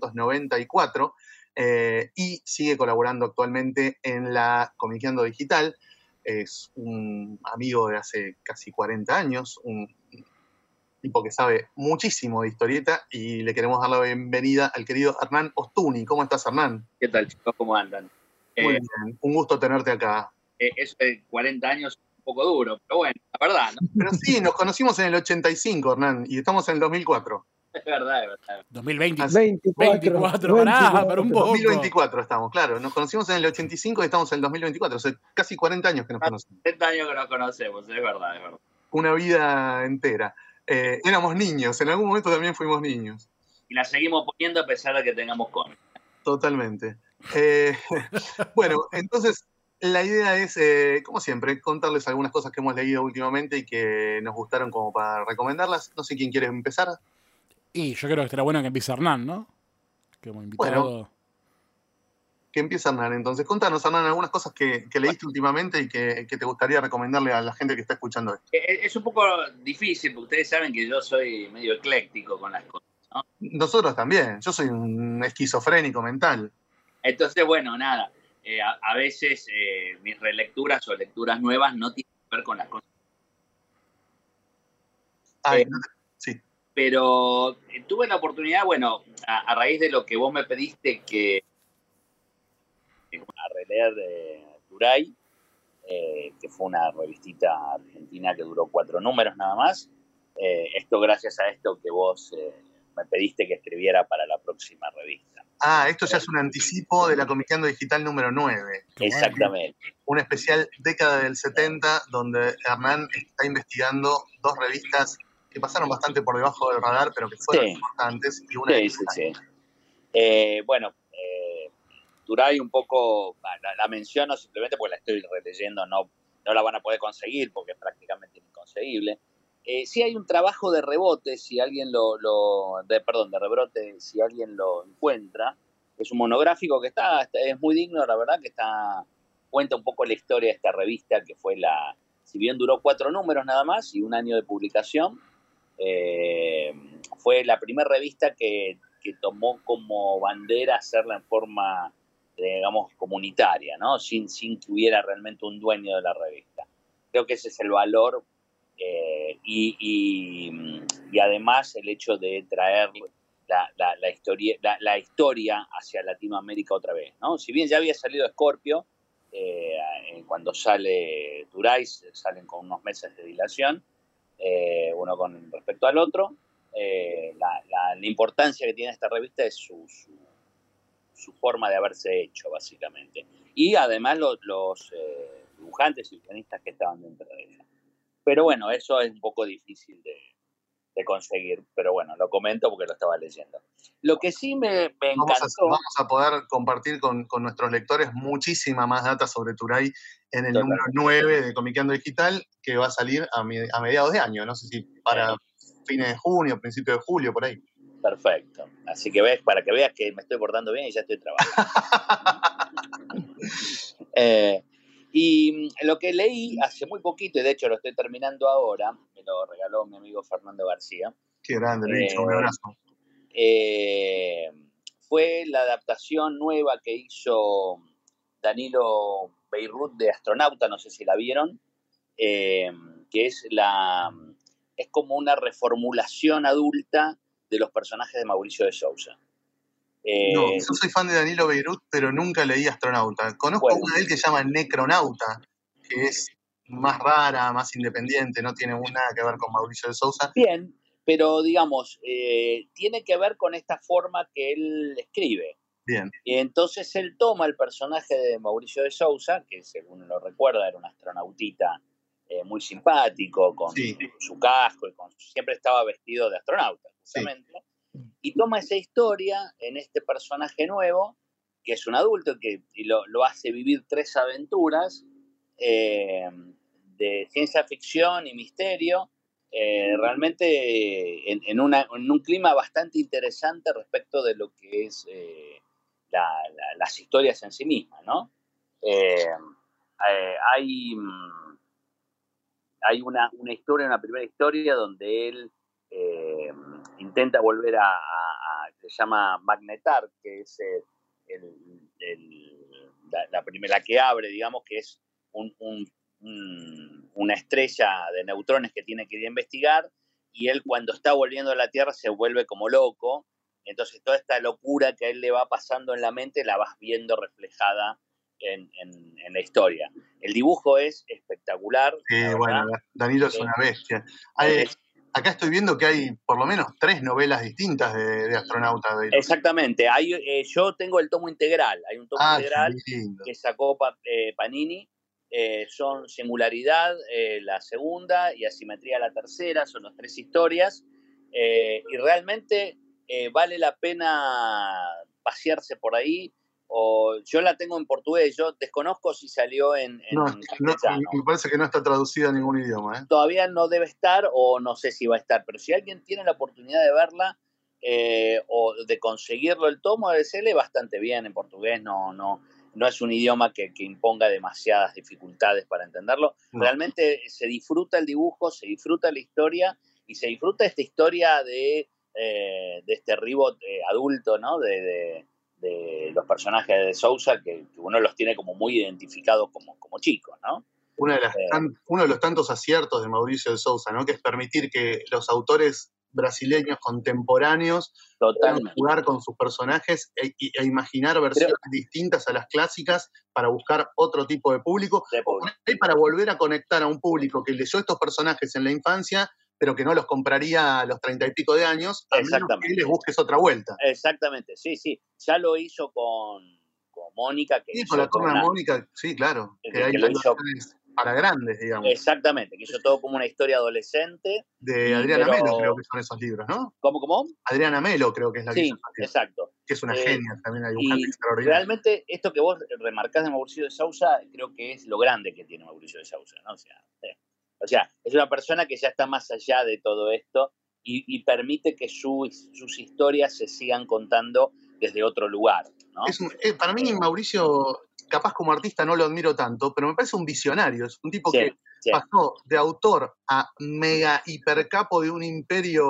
1994 y sigue colaborando actualmente en la Comiqueando Digital. Es un amigo de hace casi 40 años, un tipo que sabe muchísimo de historieta, y le queremos dar la bienvenida al querido Hernán Ostuni. ¿Cómo estás, Hernán? ¿Qué tal, chicos? ¿Cómo andan? Muy bien, un gusto tenerte acá. Eso de 40 años un poco duro, pero bueno, la verdad, ¿no? Pero sí, nos conocimos en el 85, Hernán, y estamos en el 2004. Es verdad, es verdad. 2020. 24, para un poco. 2024 estamos, claro. Nos conocimos en el 85 y estamos en el 2024. O sea, casi 40 años que nos conocemos. 70 años que nos conocemos, es verdad, es verdad. Una vida entera. Éramos niños, en algún momento también fuimos niños. Y la seguimos poniendo a pesar de que tengamos cómics. Totalmente. Bueno, entonces la idea es, como siempre, contarles algunas cosas que hemos leído últimamente y que nos gustaron como para recomendarlas. No sé quién quiere empezar. Y yo creo que estaría bueno que empiece Hernán, ¿no? Que hemos invitado. Bueno, que empiece Hernán. Entonces, contanos, Hernán, algunas cosas que leíste últimamente y que te gustaría recomendarle a la gente que está escuchando esto. Es un poco difícil, porque ustedes saben que yo soy medio ecléctico con las cosas, ¿no? Nosotros también. Yo soy un esquizofrénico mental. Entonces, bueno, nada. A veces mis relecturas o lecturas nuevas no tienen que ver con las cosas. Sí. Pero tuve la oportunidad, bueno, a raíz de lo que vos me pediste, que a releer Duray, que fue una revistita argentina que duró 4 números nada más. Esto gracias a esto que vos me pediste que escribiera para la próxima revista. Esto ya es un anticipo de la Comiqueando Digital número 9. Exactamente. Un especial década del 70, donde Hernán está investigando 2 revistas que pasaron bastante por debajo del radar, pero que fueron importantes. Y una Sí. Bueno, Duray un poco, la menciono simplemente porque la estoy releyendo, no la van a poder conseguir porque es prácticamente inconseguible. Sí hay un trabajo de rebote, si alguien de rebrote, si alguien lo encuentra. Es un monográfico que es muy digno, la verdad, que cuenta un poco la historia de esta revista, que fue si bien duró 4 números nada más y 1 año de publicación, fue la primera revista que tomó como bandera hacerla en forma, digamos, comunitaria, ¿no? Sin que hubiera realmente un dueño de la revista. Creo que ese es el valor. Y además el hecho de traer la historia hacia Latinoamérica otra vez, ¿no? Si bien ya había salido Scorpio, cuando sale Duray, salen con unos meses de dilación, uno con respecto al otro. La importancia que tiene esta revista es su forma de haberse hecho, básicamente. Y además los dibujantes y guionistas que estaban dentro de ella. Pero bueno, eso es un poco difícil de conseguir. Pero bueno, lo comento porque lo estaba leyendo. Lo que sí me encantó... Vamos a poder compartir con nuestros lectores muchísima más data sobre Duray en el número 9 de Comiqueando Digital, que va a salir a mediados de año. No sé si para fines de junio, principio de julio, por ahí. Perfecto. Así que para que veas que me estoy portando bien y ya estoy trabajando. Y lo que leí hace muy poquito, y de hecho lo estoy terminando ahora, me lo regaló mi amigo Fernando García. Qué grande, Luis, un abrazo. Fue la adaptación nueva que hizo Danilo Beirut de Astronauta, no sé si la vieron, que es como una reformulación adulta de los personajes de Mauricio de Sousa. No, yo soy fan de Danilo Beirut, pero nunca leí Astronauta. Conozco una de él que se llama Necronauta, que es más rara, más independiente, no tiene nada que ver con Mauricio de Sousa. Bien, pero digamos, tiene que ver con esta forma que él escribe. Bien. Y entonces él toma el personaje de Mauricio de Sousa, que según lo recuerda era un astronautita muy simpático, con su casco, y siempre estaba vestido de astronauta, justamente. Sí. Y toma esa historia en este personaje nuevo, que es un adulto, y lo hace vivir 3 aventuras de ciencia ficción y misterio, realmente en un clima bastante interesante respecto de lo que es las historias en sí mismas, ¿no? Hay una historia, una primera historia donde él intenta volver se llama Magnetar, que es la primera que abre, digamos, que es una estrella de neutrones que tiene que ir a investigar, y él cuando está volviendo a la Tierra se vuelve como loco. Entonces toda esta locura que a él le va pasando en la mente la vas viendo reflejada en la historia. El dibujo es espectacular. Bueno, Danilo es una bestia. Acá estoy viendo que hay por lo menos 3 novelas distintas de Astronauta. Exactamente. Yo tengo el tomo integral. Hay un tomo integral que sacó Panini. Son Singularidad la segunda y Asimetría la tercera. Son las 3 historias. Y realmente vale la pena pasearse por ahí. Yo la tengo en portugués, yo desconozco si salió en castellano. Me parece que no está traducida en ningún idioma. Todavía no debe estar, o no sé si va a estar, pero si alguien tiene la oportunidad de verla o de conseguirlo el tomo, debe serle bastante bien en portugués. No es un idioma que imponga demasiadas dificultades para entenderlo. No. Realmente se disfruta el dibujo, se disfruta la historia, y se disfruta esta historia de este reboot adulto, ¿no? De los personajes de Sousa, que uno los tiene como muy identificados como chicos, ¿no? Uno de los tantos aciertos de Mauricio de Sousa, ¿no? Que es permitir que los autores brasileños contemporáneos puedan jugar con sus personajes e imaginar versiones distintas a las clásicas para buscar otro tipo de público. Y para volver a conectar a un público que leyó estos personajes en la infancia, pero que no los compraría a los 30 y pico de años, a menos que les busques otra vuelta. Exactamente, sí. Ya lo hizo con Mónica. Sí, con la turma de Mónica, sí, claro. Que hay lo hizo para grandes, digamos. Exactamente, que hizo todo como una historia adolescente. De Adriana Melo, creo que son esos libros, ¿no? ¿Cómo? Adriana Melo, creo que es la que hizo. Sí, exacto. Que es una genia también, la dibujante extraordinaria. Realmente, esto que vos remarcás de Mauricio de Sousa, creo que es lo grande que tiene Mauricio de Sousa, ¿no? O sea, es una persona que ya está más allá de todo esto y permite que sus historias se sigan contando desde otro lugar, ¿no? Para mí, Mauricio, capaz como artista no lo admiro tanto, pero me parece un visionario. Es un tipo que pasó de autor a mega hipercapo de un imperio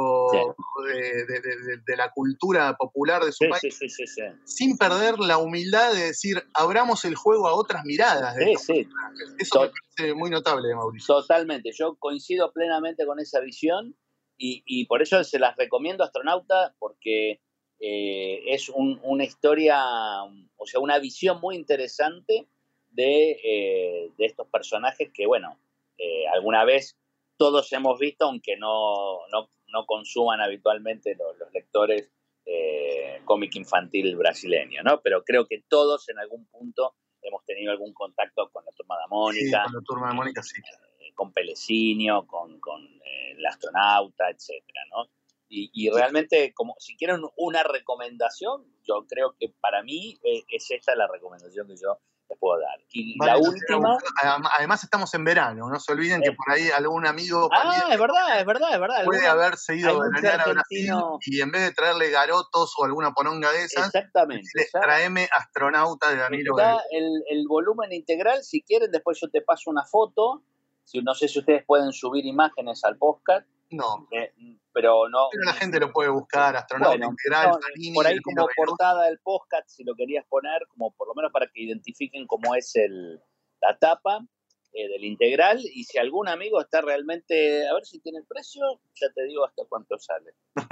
de la cultura popular de su país, sin perder la humildad de decir, abramos el juego a otras miradas. Eso me parece muy notable de Mauricio. Totalmente, yo coincido plenamente con esa visión y por eso se las recomiendo, Astronauta, porque es una historia, o sea, una visión muy interesante de estos personajes que, bueno, alguna vez todos hemos visto, aunque no consuman habitualmente los lectores cómic infantil brasileño, ¿no? Pero creo que todos en algún punto hemos tenido algún contacto con la Turma de Mónica. Sí, con la Turma de Mónica, sí. Con Pelecinio, con el Astronauta, etcétera, ¿no? Y realmente, como si quieren una recomendación, yo creo que para mí es esta la recomendación que yo les puedo dar. Y Vale, la entonces, última... además estamos en verano, no se olviden que por ahí algún amigo es verdad. puede haberse ido Hay a mucho veranear a Brasil argentino... y en vez de traerle garotos o alguna poronga de esas, Exactamente. traeme Astronauta de Danilo Está Gardel. el volumen integral, si quieren, después yo te paso una foto. No sé si ustedes pueden subir imágenes al podcast. No. Pero no. Pero la gente lo puede buscar, Astronauta Integral, Fanini, por ahí el como Tino portada del podcast, si lo querías poner, como por lo menos para que identifiquen cómo es la tapa del integral, y si algún amigo está realmente, a ver si tiene el precio, ya te digo hasta cuánto sale.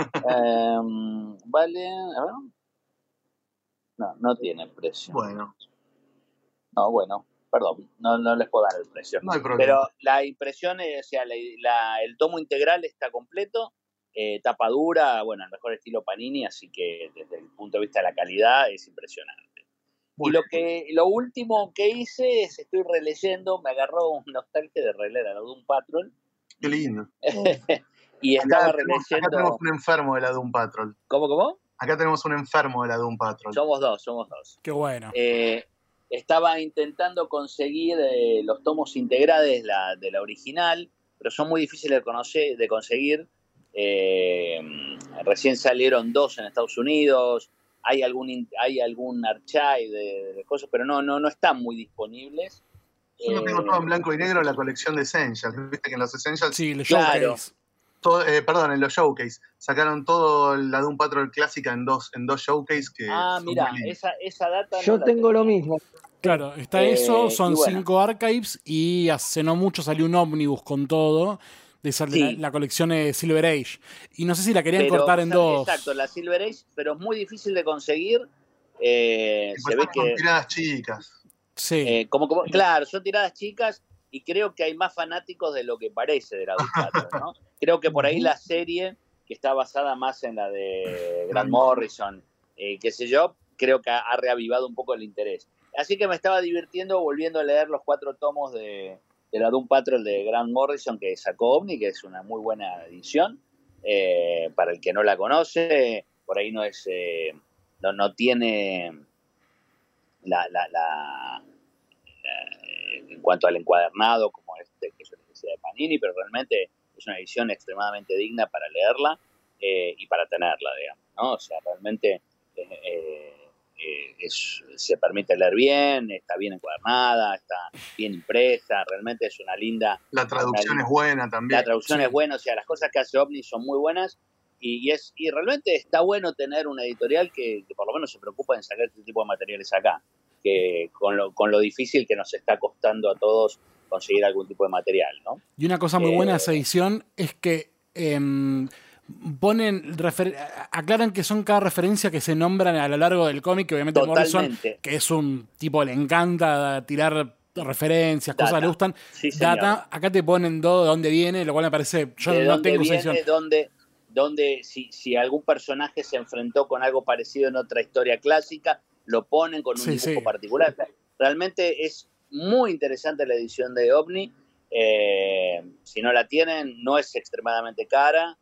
Vale, a ver. No tiene precio. Bueno. No, bueno, perdón, no les puedo dar el precio. No hay problema. Pero la impresión, o sea, el tomo integral está completo, tapa dura, bueno, el mejor estilo Panini, así que desde el punto de vista de la calidad es impresionante. Bueno. Y lo último que hice es, estoy releyendo, me agarró un nostalgia de releer a la Doom Patrol. Qué lindo. Y estaba Acá releyendo... tenemos un enfermo de la Doom Patrol. ¿Cómo? Acá tenemos un enfermo de la Doom Patrol. Somos dos. Qué bueno. Estaba intentando conseguir los tomos integrales de la original, pero son muy difíciles de conseguir. Recién salieron 2 en Estados Unidos, hay algún archive de cosas, pero no están muy disponibles. Yo lo tengo todo en blanco y negro en la colección de Essentials. Viste que en los Essentials... Sí, los Claro. Showcase. En los Showcase. Sacaron todo la Doom Patrol clásica en dos Showcase que... Mira, esa data... Yo tengo lo mismo. Claro, está eso, son y bueno. 5 archives y hace no mucho salió un ómnibus con todo de Sí. la colección de Silver Age. Y no sé si la querían Pero, cortar en 2. Exacto, la Silver Age, pero es muy difícil de conseguir. Se ve son que... tiradas chicas. Sí. Claro, son tiradas chicas y creo que hay más fanáticos de lo que parece de la Doom Patrol, ¿no? Creo que por ahí la serie, que está basada más en la de Grant Morrison, qué sé yo, creo que ha reavivado un poco el interés. Así que me estaba divirtiendo volviendo a leer los 4 tomos de la Doom Patrol de Grant Morrison que sacó Omni, que es una muy buena edición. Para el que no la conoce, por ahí no tiene en cuanto al encuadernado como que yo les decía de Panini, pero realmente es una edición extremadamente digna para leerla y para tenerla, digamos, ¿no? O sea, realmente se permite leer bien, está bien encuadernada, está bien impresa, realmente es una linda... La traducción es buena también. La traducción es buena, o sea, las cosas que hace Omni son muy buenas y realmente está bueno tener una editorial que por lo menos se preocupa en sacar este tipo de materiales acá, que con lo difícil que nos está costando a todos conseguir algún tipo de material, ¿no? Y una cosa muy buena de esa edición es que aclaran que son cada referencia que se nombran a lo largo del cómic, que obviamente Morrison, que es un tipo, le encanta tirar referencias, cosas que le gustan. Sí, data, acá te ponen todo de dónde viene, lo cual me parece, yo no tengo esa edición. Donde si algún personaje se enfrentó con algo parecido en otra historia clásica, lo ponen con un dibujo particular. Realmente es muy interesante la edición de Omni. Si no la tienen, no es extremadamente cara.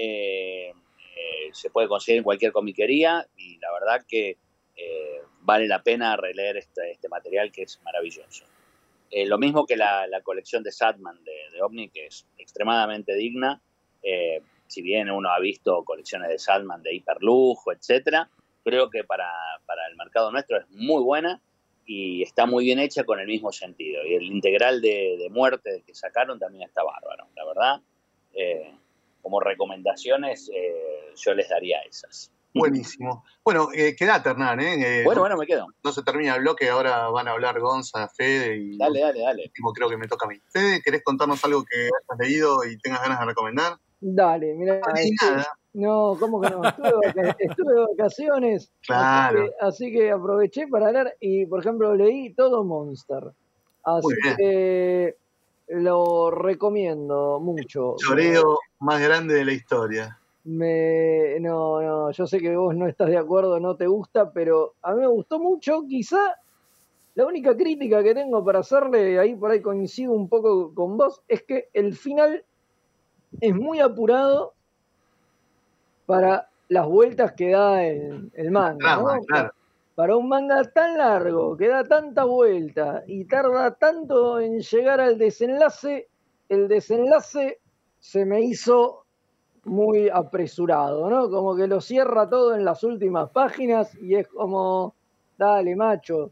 Se puede conseguir en cualquier comiquería y la verdad que vale la pena releer este material que es maravilloso. Lo mismo que la colección de Sandman de Omni, que es extremadamente digna. Si bien uno ha visto colecciones de Sandman de hiperlujo, etcétera, creo que para el mercado nuestro es muy buena y está muy bien hecha con el mismo sentido. Y el integral de muerte que sacaron también está bárbaro, la verdad. Como recomendaciones, yo les daría esas. Buenísimo. Bueno, quedate, Hernán. Bueno, me quedo. No se termina el bloque, ahora van a hablar Gonza, Fede y... Dale. Creo que me toca a mí. Fede, ¿querés contarnos algo que hayas leído y tengas ganas de recomendar? Dale, mirá. Nada. No, ¿cómo que no? Estuve de vacaciones. Claro. Así que aproveché para leer y, por ejemplo, leí todo Monster. Así que lo recomiendo mucho. Choreo más grande de la historia. No, yo sé que vos no estás de acuerdo, no te gusta, pero a mí me gustó mucho. Quizá la única crítica que tengo para hacerle, ahí por ahí coincido un poco con vos, es que el final es muy apurado para las vueltas que da el manga, ¿no? Claro. para un manga tan largo, que da tanta vuelta y tarda tanto en llegar al desenlace, el desenlace se me hizo muy apresurado, ¿no? Como que lo cierra todo en las últimas páginas y es como, dale, macho,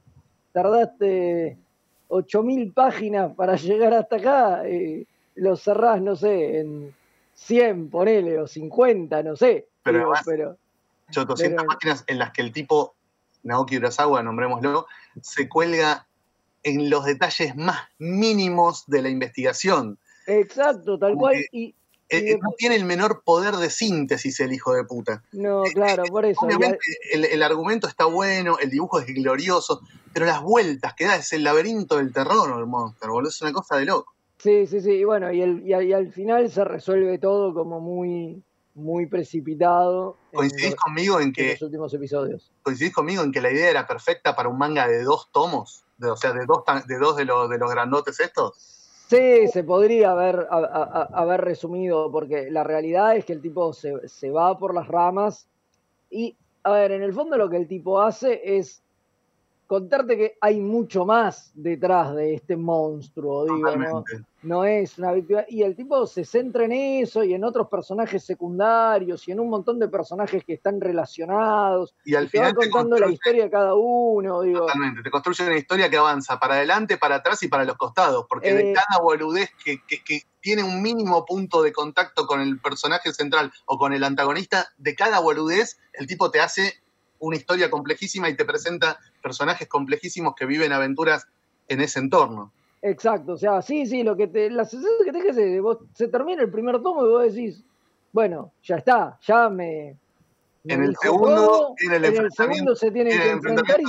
tardaste 8.000 páginas para llegar hasta acá, lo cerrás, no sé, en 100, ponele, o 50, no sé. Pero digo, además, 800 páginas en las que el tipo, Naoki Urasawa, nombrémoslo, se cuelga en los detalles más mínimos de la investigación. Exacto, tal Como cual. No tiene el menor poder de síntesis el hijo de puta. No, claro, por eso. Obviamente el argumento está bueno, el dibujo es glorioso, pero las vueltas que da es el laberinto del terror, el Monster, boludo, es una cosa de loco. Sí, y bueno, y al final se resuelve todo como muy, muy precipitado. ¿Coincidís conmigo en que los últimos episodios? ¿Coincidís conmigo en que la idea era perfecta para un manga de 2 tomos? O sea, de dos de los grandotes estos. Sí, se podría haber resumido, porque la realidad es que el tipo se va por las ramas y, a ver, en el fondo lo que el tipo hace es contarte que hay mucho más detrás de este monstruo, digo, no es una víctima. Y el tipo se centra en eso y en otros personajes secundarios y en un montón de personajes que están relacionados. Y al final te va contando la historia de cada uno, digo. Totalmente, te construye una historia que avanza para adelante, para atrás y para los costados, porque de cada boludez que tiene un mínimo punto de contacto con el personaje central o con el antagonista, de cada boludez el tipo te hace una historia complejísima y te presenta personajes complejísimos que viven aventuras en ese entorno. Exacto, o sea, sí, la sensación que te deja vos se termina el primer tomo y vos decís, bueno, ya está, ya me en el segundo, en el segundo se tienen que enfrentar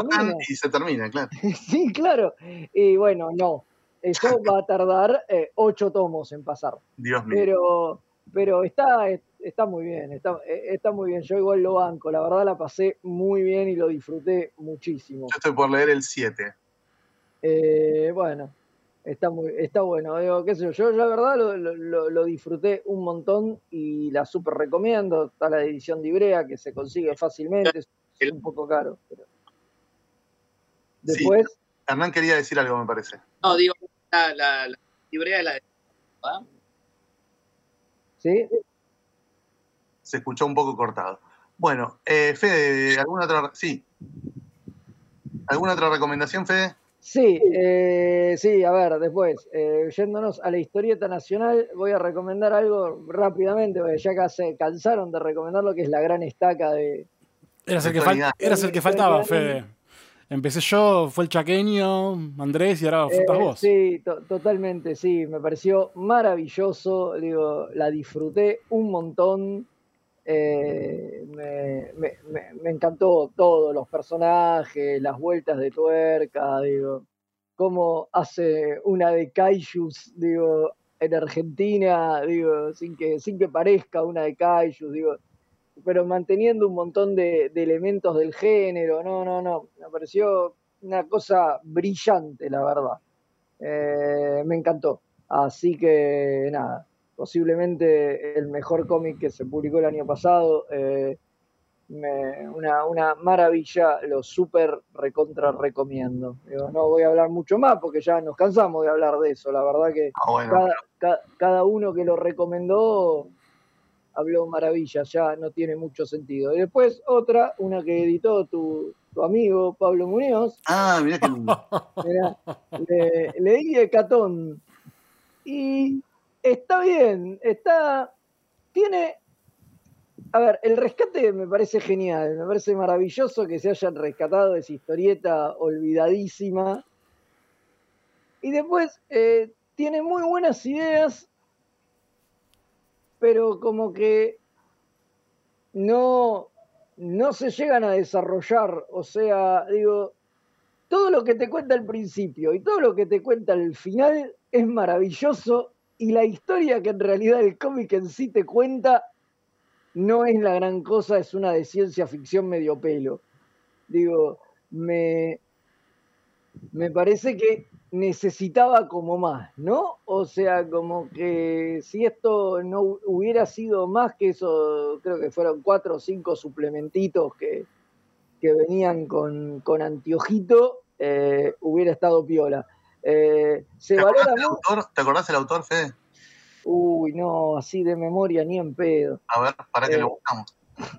y se termina, claro. Sí, claro. Y bueno, no, eso va a tardar 8 tomos en pasar. Dios mío. Pero está muy bien, está muy bien. Yo igual lo banco, la verdad la pasé muy bien y lo disfruté muchísimo. Yo estoy por leer el 7. Bueno, está bueno. Digo, qué sé yo la verdad lo disfruté un montón y la súper recomiendo. Está la edición de Ibrea que se consigue fácilmente, es un poco caro. Pero... Después. Sí, Hernán quería decir algo, me parece. No, digo, la Ibrea es la de... ¿Ah? ¿Sí? Se escuchó un poco cortado. Bueno, Fede, ¿alguna otra? Sí. ¿Alguna otra recomendación, Fede? Sí, a ver, después, yéndonos a la historieta nacional, voy a recomendar algo rápidamente, porque ya casi cansaron de recomendar lo que es la gran estaca de... Eras el que faltaba, Fede. Empecé yo, fue el chaqueño, Andrés, y ahora faltas vos. Sí, totalmente, sí, me pareció maravilloso, digo, la disfruté un montón. Me encantó todo, los personajes, las vueltas de tuerca, digo, cómo hace una de kaijus, digo, en Argentina, digo, sin que parezca una de kaijus, digo, pero manteniendo un montón de elementos del género, no, me pareció una cosa brillante, la verdad. Me encantó, así que nada, posiblemente el mejor cómic que se publicó el año pasado. Una maravilla, lo súper recontra recomiendo. Digo, no voy a hablar mucho más porque ya nos cansamos de hablar de eso. La verdad que cada uno que lo recomendó habló maravillas, ya no tiene mucho sentido. Y después una que editó tu amigo Pablo Muñoz. Ah, mirá qué lindo. Leí Hecatón y está bien, tiene, a ver, el rescate me parece genial, me parece maravilloso que se hayan rescatado esa historieta olvidadísima y después tiene muy buenas ideas, pero como que no se llegan a desarrollar, o sea, digo, todo lo que te cuenta al principio y todo lo que te cuenta al final es maravilloso y la historia que en realidad el cómic en sí te cuenta no es la gran cosa, es una de ciencia ficción medio pelo. Digo, me parece que necesitaba como más, ¿no? O sea, como que si esto no hubiera sido más que eso, creo que fueron 4 o 5 suplementitos que que venían con anteojito, hubiera estado piola. Se valora mucho. ¿Te acordás del autor, Fede? Uy, no, así de memoria ni en pedo. A ver, para que lo buscamos.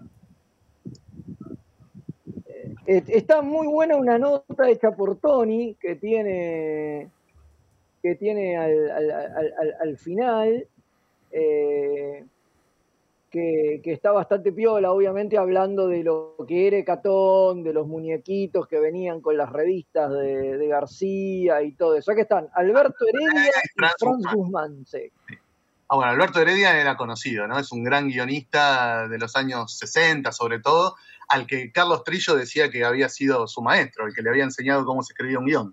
Está muy buena una nota hecha por Tony que tiene al final, que está bastante piola, obviamente hablando de lo que era Catón, de los muñequitos que venían con las revistas de García y todo eso. Aquí están Alberto Heredia y Franz Guzmán. Sí. Bueno, Alberto Heredia era conocido, ¿no? Es un gran guionista de los años 60, sobre todo, al que Carlos Trillo decía que había sido su maestro, el que le había enseñado cómo se escribía un guión.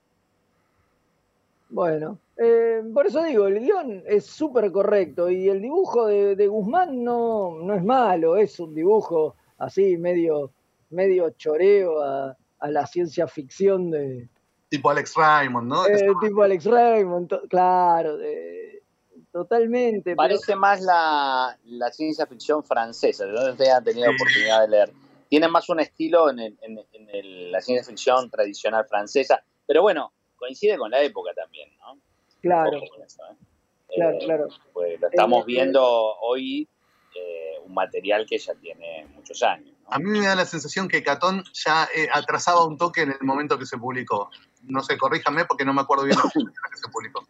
Bueno, por eso digo, el guión es súper correcto y el dibujo de Guzmán no es malo, es un dibujo así medio choreo a la ciencia ficción de... Tipo Alex Raymond, ¿no? Tipo Alex Raymond, claro, totalmente. Parece más la ciencia ficción francesa, de donde usted ha tenido oportunidad de leer. Tiene más un estilo en la ciencia ficción tradicional francesa, pero bueno, coincide con la época también, ¿no? Claro. Eso, Claro. Pues lo estamos viendo hoy, un material que ya tiene muchos años, ¿no? A mí me da la sensación que Catón ya atrasaba un toque en el momento que se publicó. No sé, corríjame porque no me acuerdo bien la fecha que se publicó.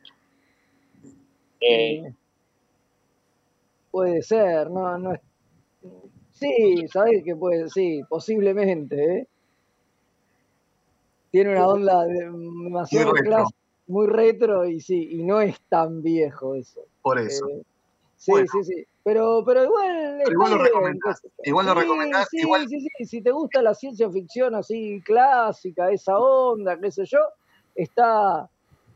Puede ser, no es... Sí, sabés que puede, sí, posiblemente, Tiene una onda demasiado clásica, muy retro y sí, y no es tan viejo eso. Por eso. Sí, bueno. Sí. Pero igual lo recomendás. Igual lo recomendás. Sí. Si te gusta la ciencia ficción así clásica, esa onda, qué sé yo, está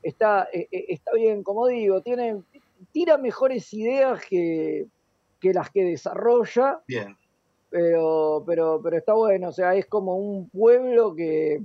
bien, como digo, tira mejores ideas que las que desarrolla. Bien. Pero está bueno, o sea, es como un pueblo que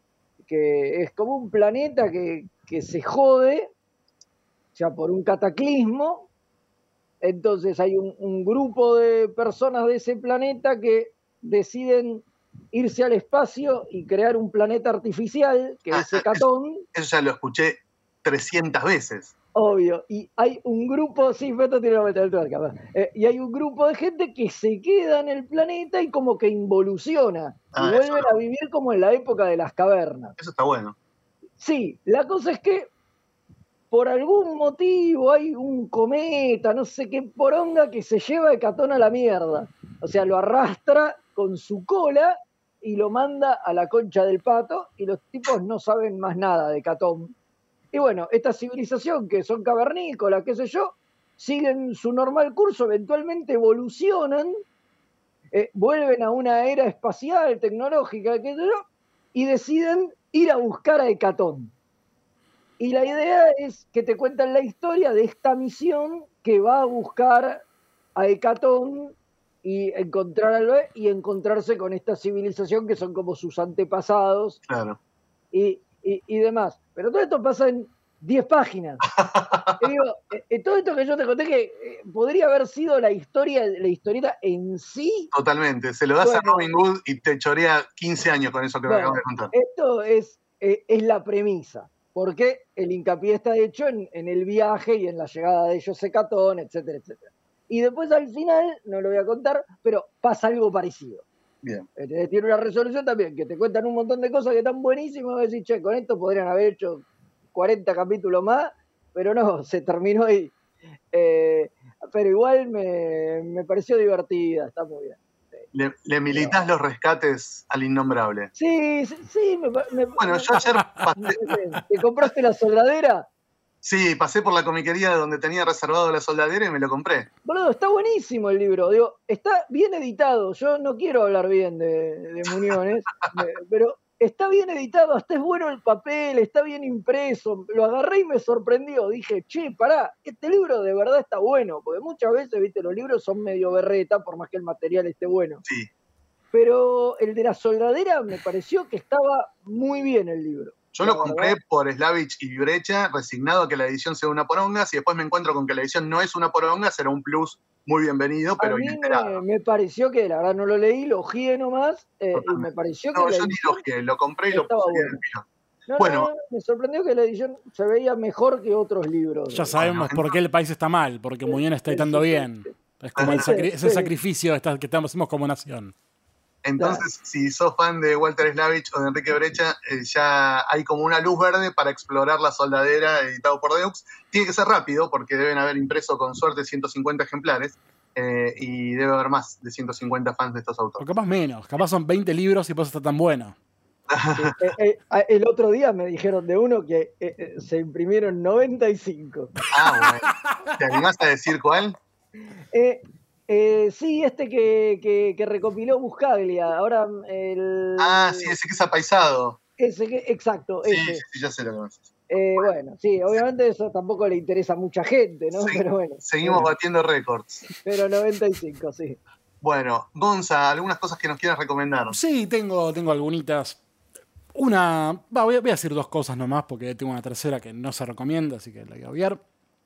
es como un planeta que se jode, ya por un cataclismo. Entonces hay un grupo de personas de ese planeta que deciden irse al espacio y crear un planeta artificial, que es Catón. Eso ya lo escuché 300 veces. Obvio, y hay un grupo, sí, esto tiene que meter el tuerca, y hay un grupo de gente que se queda en el planeta y como que involuciona, y vuelven a vivir como en la época de las cavernas. Eso está bueno. Sí, la cosa es que por algún motivo hay un cometa, no sé qué poronga, que se lleva a Catón a la mierda. O sea, lo arrastra con su cola y lo manda a la concha del pato, y los tipos no saben más nada de Catón. Y bueno, esta civilización, que son cavernícolas, qué sé yo, siguen su normal curso, eventualmente evolucionan, vuelven a una era espacial, tecnológica, qué sé yo, y deciden ir a buscar a Hecatón. Y la idea es que te cuentan la historia de esta misión que va a buscar a Hecatón y encontrarse con esta civilización que son como sus antepasados. Claro. Y demás. Pero todo esto pasa en 10 páginas. Te digo, todo esto que yo te conté que podría haber sido la historieta en sí. Totalmente. Se lo das a Robin Hood y te chorea 15 años con eso que me acabas de contar. Esto es la premisa. Porque el hincapié está hecho en el viaje y en la llegada de ellos a Catón, etcétera, etcétera. Y después al final, no lo voy a contar, pero pasa algo parecido. Bien. Tiene una resolución también, que te cuentan un montón de cosas que están buenísimas, y decís, che, con esto podrían haber hecho 40 capítulos más, pero no, se terminó ahí. Pero igual me pareció divertida, está muy bien. Le militás los rescates al innombrable. Sí. Bueno, yo ayer pasé... ¿Te compraste la soldadera? Sí, pasé por la comiquería donde tenía reservado la soldadera y me lo compré. Boludo, está buenísimo el libro. Digo, está bien editado. Yo no quiero hablar bien de Muñones, pero está bien editado, hasta es bueno el papel, está bien impreso. Lo agarré y me sorprendió. Dije, che, pará, este libro de verdad está bueno. Porque muchas veces, viste, los libros son medio berreta, por más que el material esté bueno. Sí. Pero el de la soldadera me pareció que estaba muy bien el libro. Yo lo compré por Slavich y Brecha, resignado a que la edición sea una poronga. Si después me encuentro con que la edición no es una poronga, será un plus muy bienvenido, A pero mí inesperado. me pareció que, la verdad no lo leí, lo ojeé nomás, y me pareció que No, la yo ni edición lo que lo compré y lo estaba puse ahí en el buena. pilón. No, Bueno, me sorprendió que la edición se veía mejor que otros libros. Ya sabemos por qué el país está mal, porque Muñoz está editando bien. Es como es el sacrificio que hacemos como nación. Entonces, si sos fan de Walter Slavich o de Enrique Brecha, ya hay como una luz verde para explorar La Soldadera, editado por Deux. Tiene que ser rápido, porque deben haber impreso con suerte 150 ejemplares, y debe haber más de 150 fans de estos O autores. capaz menos, capaz son 20 libros y por eso está tan bueno. El otro día me dijeron de uno que se imprimieron 95. Ah, bueno. ¿Te animás a decir cuál? Sí, este que recopiló Buscaglia. Ahora Sí, ese que es apaisado. Exacto, Sí, ese. sí, ya sé lo que me haces. Bueno, sí, obviamente eso tampoco le interesa a mucha gente, ¿no? Sí, pero bueno. seguimos batiendo récords. Pero 95, sí. Bueno, Gonza, algunas cosas que nos quieras recomendar. Sí, tengo algunitas. Voy a decir dos cosas nomás, porque tengo una tercera que no se recomienda, así que la voy a obviar.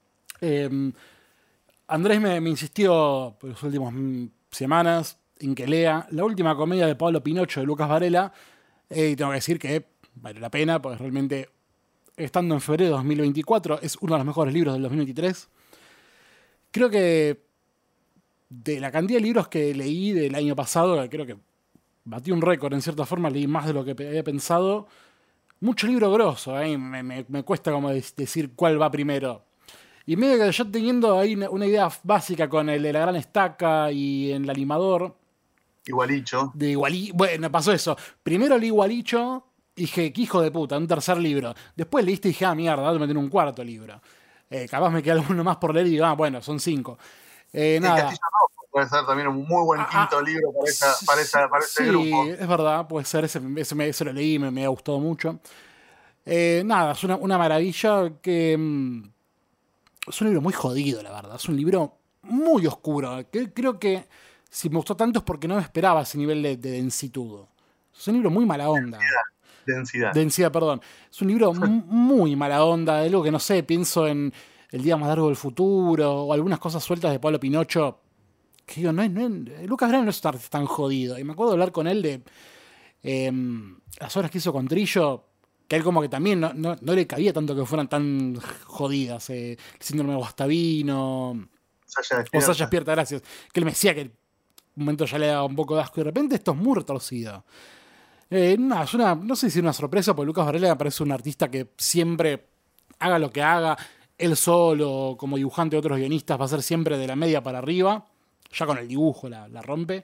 Andrés me insistió por las últimas semanas en que lea la última comedia de Pablo Pinocho de Lucas Varela. Y tengo que decir que vale la pena, porque realmente, estando en febrero de 2024, es uno de los mejores libros del 2023. Creo que de la cantidad de libros que leí del año pasado, creo que batí un récord en cierta forma, leí más de lo que había pensado. Mucho libro grosso, me cuesta como decir cuál va primero. Y medio que yo teniendo ahí una idea básica con el de La Gran Estaca y en El Animador. Igualicho. Bueno, pasó eso. Primero leí Igualicho y dije, qué hijo de puta, un tercer libro. Después leíste y dije, mierda, voy a meter un cuarto libro. Capaz me queda alguno más por leer y digo, bueno, son 5. Nada. Castillo Rojo puede ser también un muy buen quinto libro para ese grupo. Sí, es verdad, puede ser, ese lo leí, me ha gustado mucho. Nada, es una maravilla que... es un libro muy jodido, la verdad. Es un libro muy oscuro. Creo que si me gustó tanto es porque no me esperaba ese nivel de densitud. Es un libro muy mala onda. Densidad, perdón. Es un libro muy mala onda. Algo que no sé, pienso en El día más largo del futuro o algunas cosas sueltas de Pablo Pinocho. Que digo, Lucas Varela no es tan jodido. Y me acuerdo de hablar con él de las obras que hizo con Trillo, que él como que también no le cabía tanto que fueran tan jodidas. El síndrome de Guastavino o Saya Despierta, gracias. Que él me decía que en un momento ya le daba un poco de asco y de repente esto es muy retorcido. No sé si es una sorpresa, porque Lucas Varela me parece un artista que siempre, haga lo que haga, él solo, como dibujante de otros guionistas, va a ser siempre de la media para arriba. Ya con el dibujo la rompe.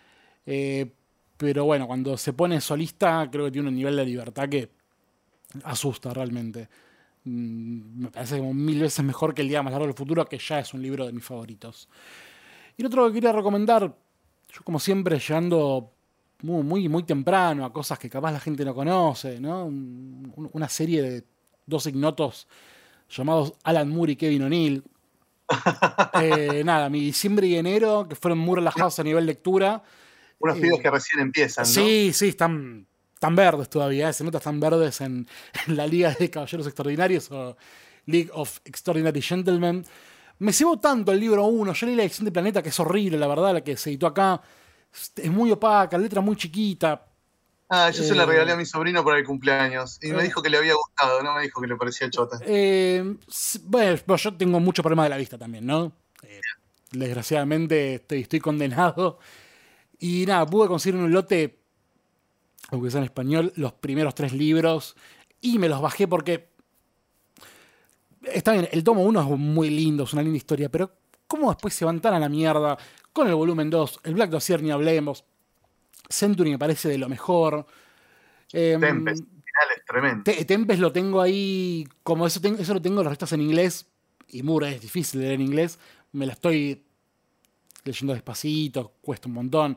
Pero bueno, cuando se pone solista, creo que tiene un nivel de libertad que asusta realmente. Me parece como 1000 veces mejor que El día más largo del futuro, que ya es un libro de mis favoritos. Y lo otro que quería recomendar, yo como siempre llegando muy temprano a cosas que capaz la gente no conoce, ¿no? Una serie de 2 ignotos llamados Alan Moore y Kevin O'Neill. Nada, mi diciembre y enero, que fueron muy relajados a nivel lectura. Unos pibes que recién empiezan, ¿no? Sí, están verdes todavía, se nota, están verdes en la Liga de Caballeros Extraordinarios o League of Extraordinary Gentlemen. Me cebó tanto el libro 1, yo leí La edición de Planeta, que es horrible, la verdad, la que se editó acá. Es muy opaca, letra muy chiquita. Yo se la regalé a mi sobrino para el cumpleaños y me dijo que le había gustado, no me dijo que le parecía chota. Bueno, yo tengo mucho problema de la vista también, ¿no? Desgraciadamente estoy condenado. Y nada, pude conseguir en un lote, aunque sea en español, los primeros 3 libros y me los bajé porque está bien, el tomo 1 es muy lindo, es una linda historia, pero ¿cómo después se van tan a la mierda con el volumen 2? El Black Dossier ni hablemos. Century me parece de lo mejor. Tempest, final es tremendo. Tempest lo tengo ahí, como eso lo tengo los restos en inglés, y Moore es difícil de leer en inglés, me la estoy leyendo despacito, cuesta un montón.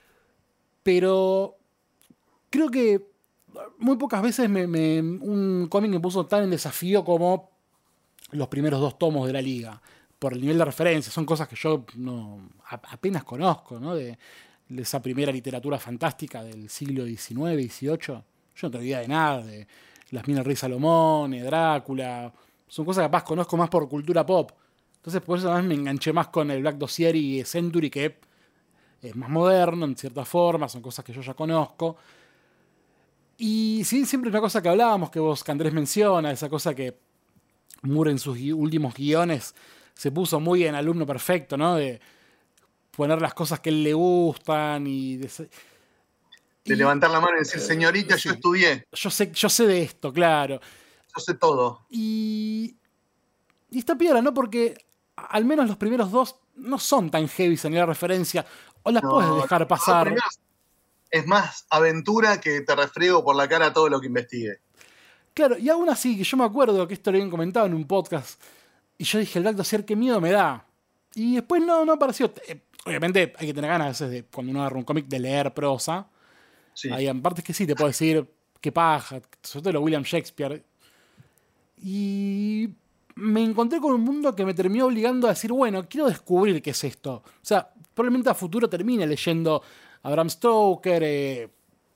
Pero creo que muy pocas veces un cómic me puso tan en desafío como los primeros 2 tomos de la Liga, por el nivel de referencia. Son cosas que yo apenas conozco, ¿no? De esa primera literatura fantástica del siglo XIX, XVIII. Yo no tengo idea de nada, de Las Minas del Rey Salomón, de Drácula. Son cosas que capaz conozco más por cultura pop. Entonces por eso además me enganché más con el Black Dossier y Century, que es más moderno en cierta forma, son cosas que yo ya conozco. Y sí, siempre una cosa que hablábamos, que Andrés menciona, esa cosa que Moore en sus últimos guiones se puso muy en alumno perfecto, ¿no? De poner las cosas que a él le gustan y levantar la mano y decir, señorita, sí, yo estudié. Yo sé de esto, claro. Yo sé todo. Y está piola, ¿no? Porque al menos los primeros dos no son tan heavy en la referencia, o las puedes dejar pasar. Es más aventura que te refriego por la cara todo lo que investigué. Claro, y aún así, que yo me acuerdo que esto lo habían comentado en un podcast, y yo dije, el Black Dossier, qué miedo me da. Y después no apareció. Obviamente hay que tener ganas a veces de, cuando uno agarra un cómic, de leer prosa. Sí. Hay partes que sí te puedo decir, qué paja, sobre todo lo William Shakespeare. Y me encontré con un mundo que me terminó obligando a decir, bueno, quiero descubrir qué es esto. O sea, probablemente a futuro termine leyendo a Bram Stoker,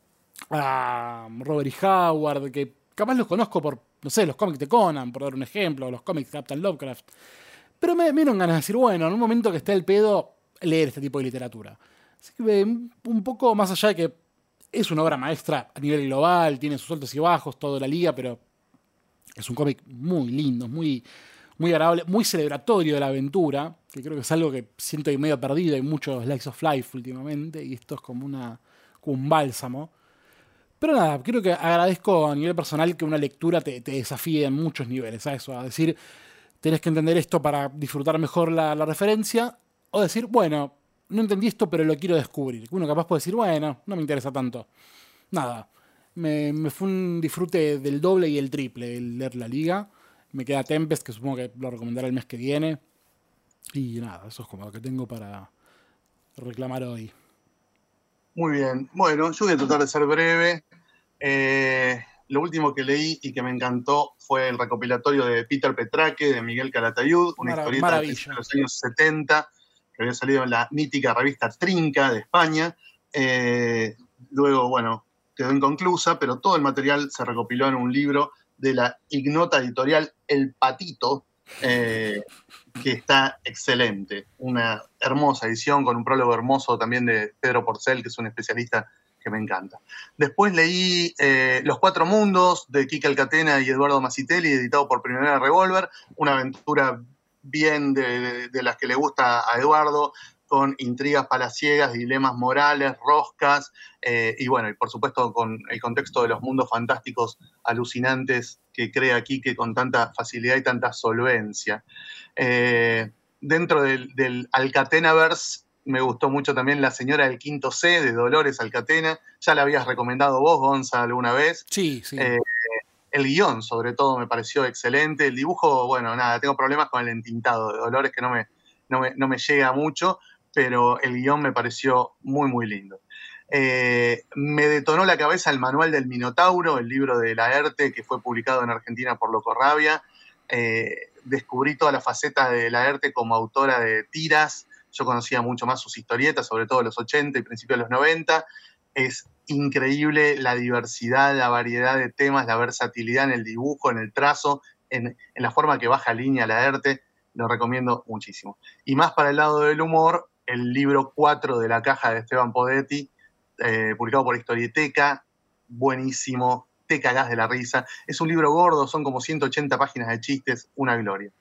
a Robert E. Howard, que capaz los conozco por, no sé, los cómics de Conan, por dar un ejemplo, o los cómics de Captain Lovecraft. Pero me dieron ganas de decir, bueno, en un momento que esté el pedo, leer este tipo de literatura. Así que un poco más allá de que es una obra maestra a nivel global, tiene sus altos y bajos, toda la liga, pero es un cómic muy lindo, muy agradable, muy celebratorio de la aventura, que creo que es algo que siento ahí medio perdido. Hay muchos Slice of Life últimamente, y esto es como un bálsamo. Pero nada, creo que agradezco a nivel personal que una lectura te desafíe en muchos niveles, a eso, a decir, tenés que entender esto para disfrutar mejor la referencia, o decir, bueno, no entendí esto, pero lo quiero descubrir. Uno capaz puede decir, bueno, no me interesa tanto. Nada, me fue un disfrute del doble y el triple el leer la liga. Me queda Tempest, que supongo que lo recomendaré el mes que viene. Y nada, eso es como lo que tengo para reclamar hoy. Muy bien. Bueno, yo voy a tratar de ser breve. Lo último que leí y que me encantó fue el recopilatorio de Peter Petraque, de Miguel Calatayud, una historieta de los años 70, que había salido en la mítica revista Trinca de España. Luego, bueno, quedó inconclusa, pero todo el material se recopiló en un libro de la ignota editorial El Patito, que está excelente. Una hermosa edición con un prólogo hermoso también de Pedro Porcel, que es un especialista que me encanta. Después leí Los Cuatro Mundos, de Quique Alcatena y Eduardo Masitelli, editado por Primavera Revolver, una aventura bien de las que le gusta a Eduardo, con intrigas palaciegas, dilemas morales, roscas, y bueno, y por supuesto con el contexto de los mundos fantásticos alucinantes que crea Quique con tanta facilidad y tanta solvencia. Dentro del Alcatenaverse me gustó mucho también La Señora del Quinto C, de Dolores Alcatena. Ya la habías recomendado vos, Gonza, alguna vez. Sí, sí. El guión, sobre todo, me pareció excelente. El dibujo, bueno, nada, tengo problemas con el entintado de Dolores, que no me llega mucho, pero el guión me pareció muy, muy lindo. Me detonó la cabeza el Manual del Minotauro, el libro de Laerte, que fue publicado en Argentina por Locorrabia. Descubrí toda la faceta de Laerte como autora de tiras. Yo conocía mucho más sus historietas, sobre todo los 80 y principios de los 90. Es increíble la diversidad, la variedad de temas, la versatilidad en el dibujo, en el trazo, en la forma que baja línea Laerte. Lo recomiendo muchísimo. Y más para el lado del humor, el libro 4 de La Caja de Esteban Podetti, publicado por Historieteca, buenísimo, te cagás de la risa. Es un libro gordo, son como 180 páginas de chistes, una gloria.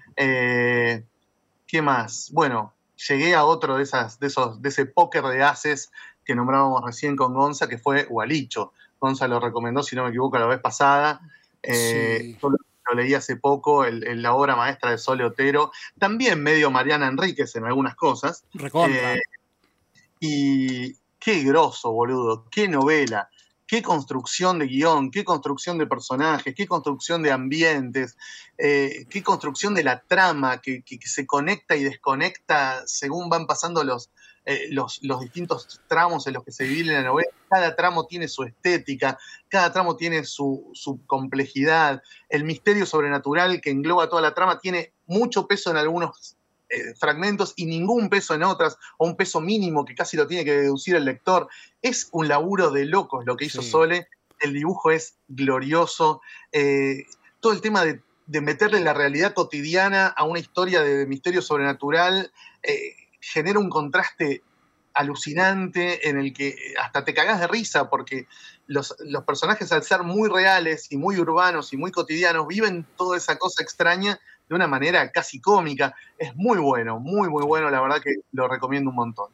¿Qué más? Bueno, llegué a otro de ese póker de haces que nombrábamos recién con Gonza, que fue Gualicho. Gonza lo recomendó, si no me equivoco, la vez pasada. Sí. Yo lo leí hace poco, la obra maestra de Sole Otero. También medio Mariana Enríquez en algunas cosas. Recontra. Y qué groso, boludo. Qué novela. Qué construcción de guión, qué construcción de personajes, qué construcción de ambientes, qué construcción de la trama que se conecta y desconecta según van pasando los distintos tramos en los que se divide la novela. Cada tramo tiene su estética, cada tramo tiene su complejidad. El misterio sobrenatural que engloba toda la trama tiene mucho peso en algunos fragmentos y ningún peso en otras, o un peso mínimo que casi lo tiene que deducir el lector. Es un laburo de locos lo que hizo Sole. El dibujo es glorioso. Todo el tema de de meterle la realidad cotidiana a una historia de misterio sobrenatural, genera un contraste alucinante en el que hasta te cagás de risa porque los personajes, al ser muy reales y muy urbanos y muy cotidianos, viven toda esa cosa extraña de una manera casi cómica. Es muy bueno, muy bueno, la verdad que lo recomiendo un montón.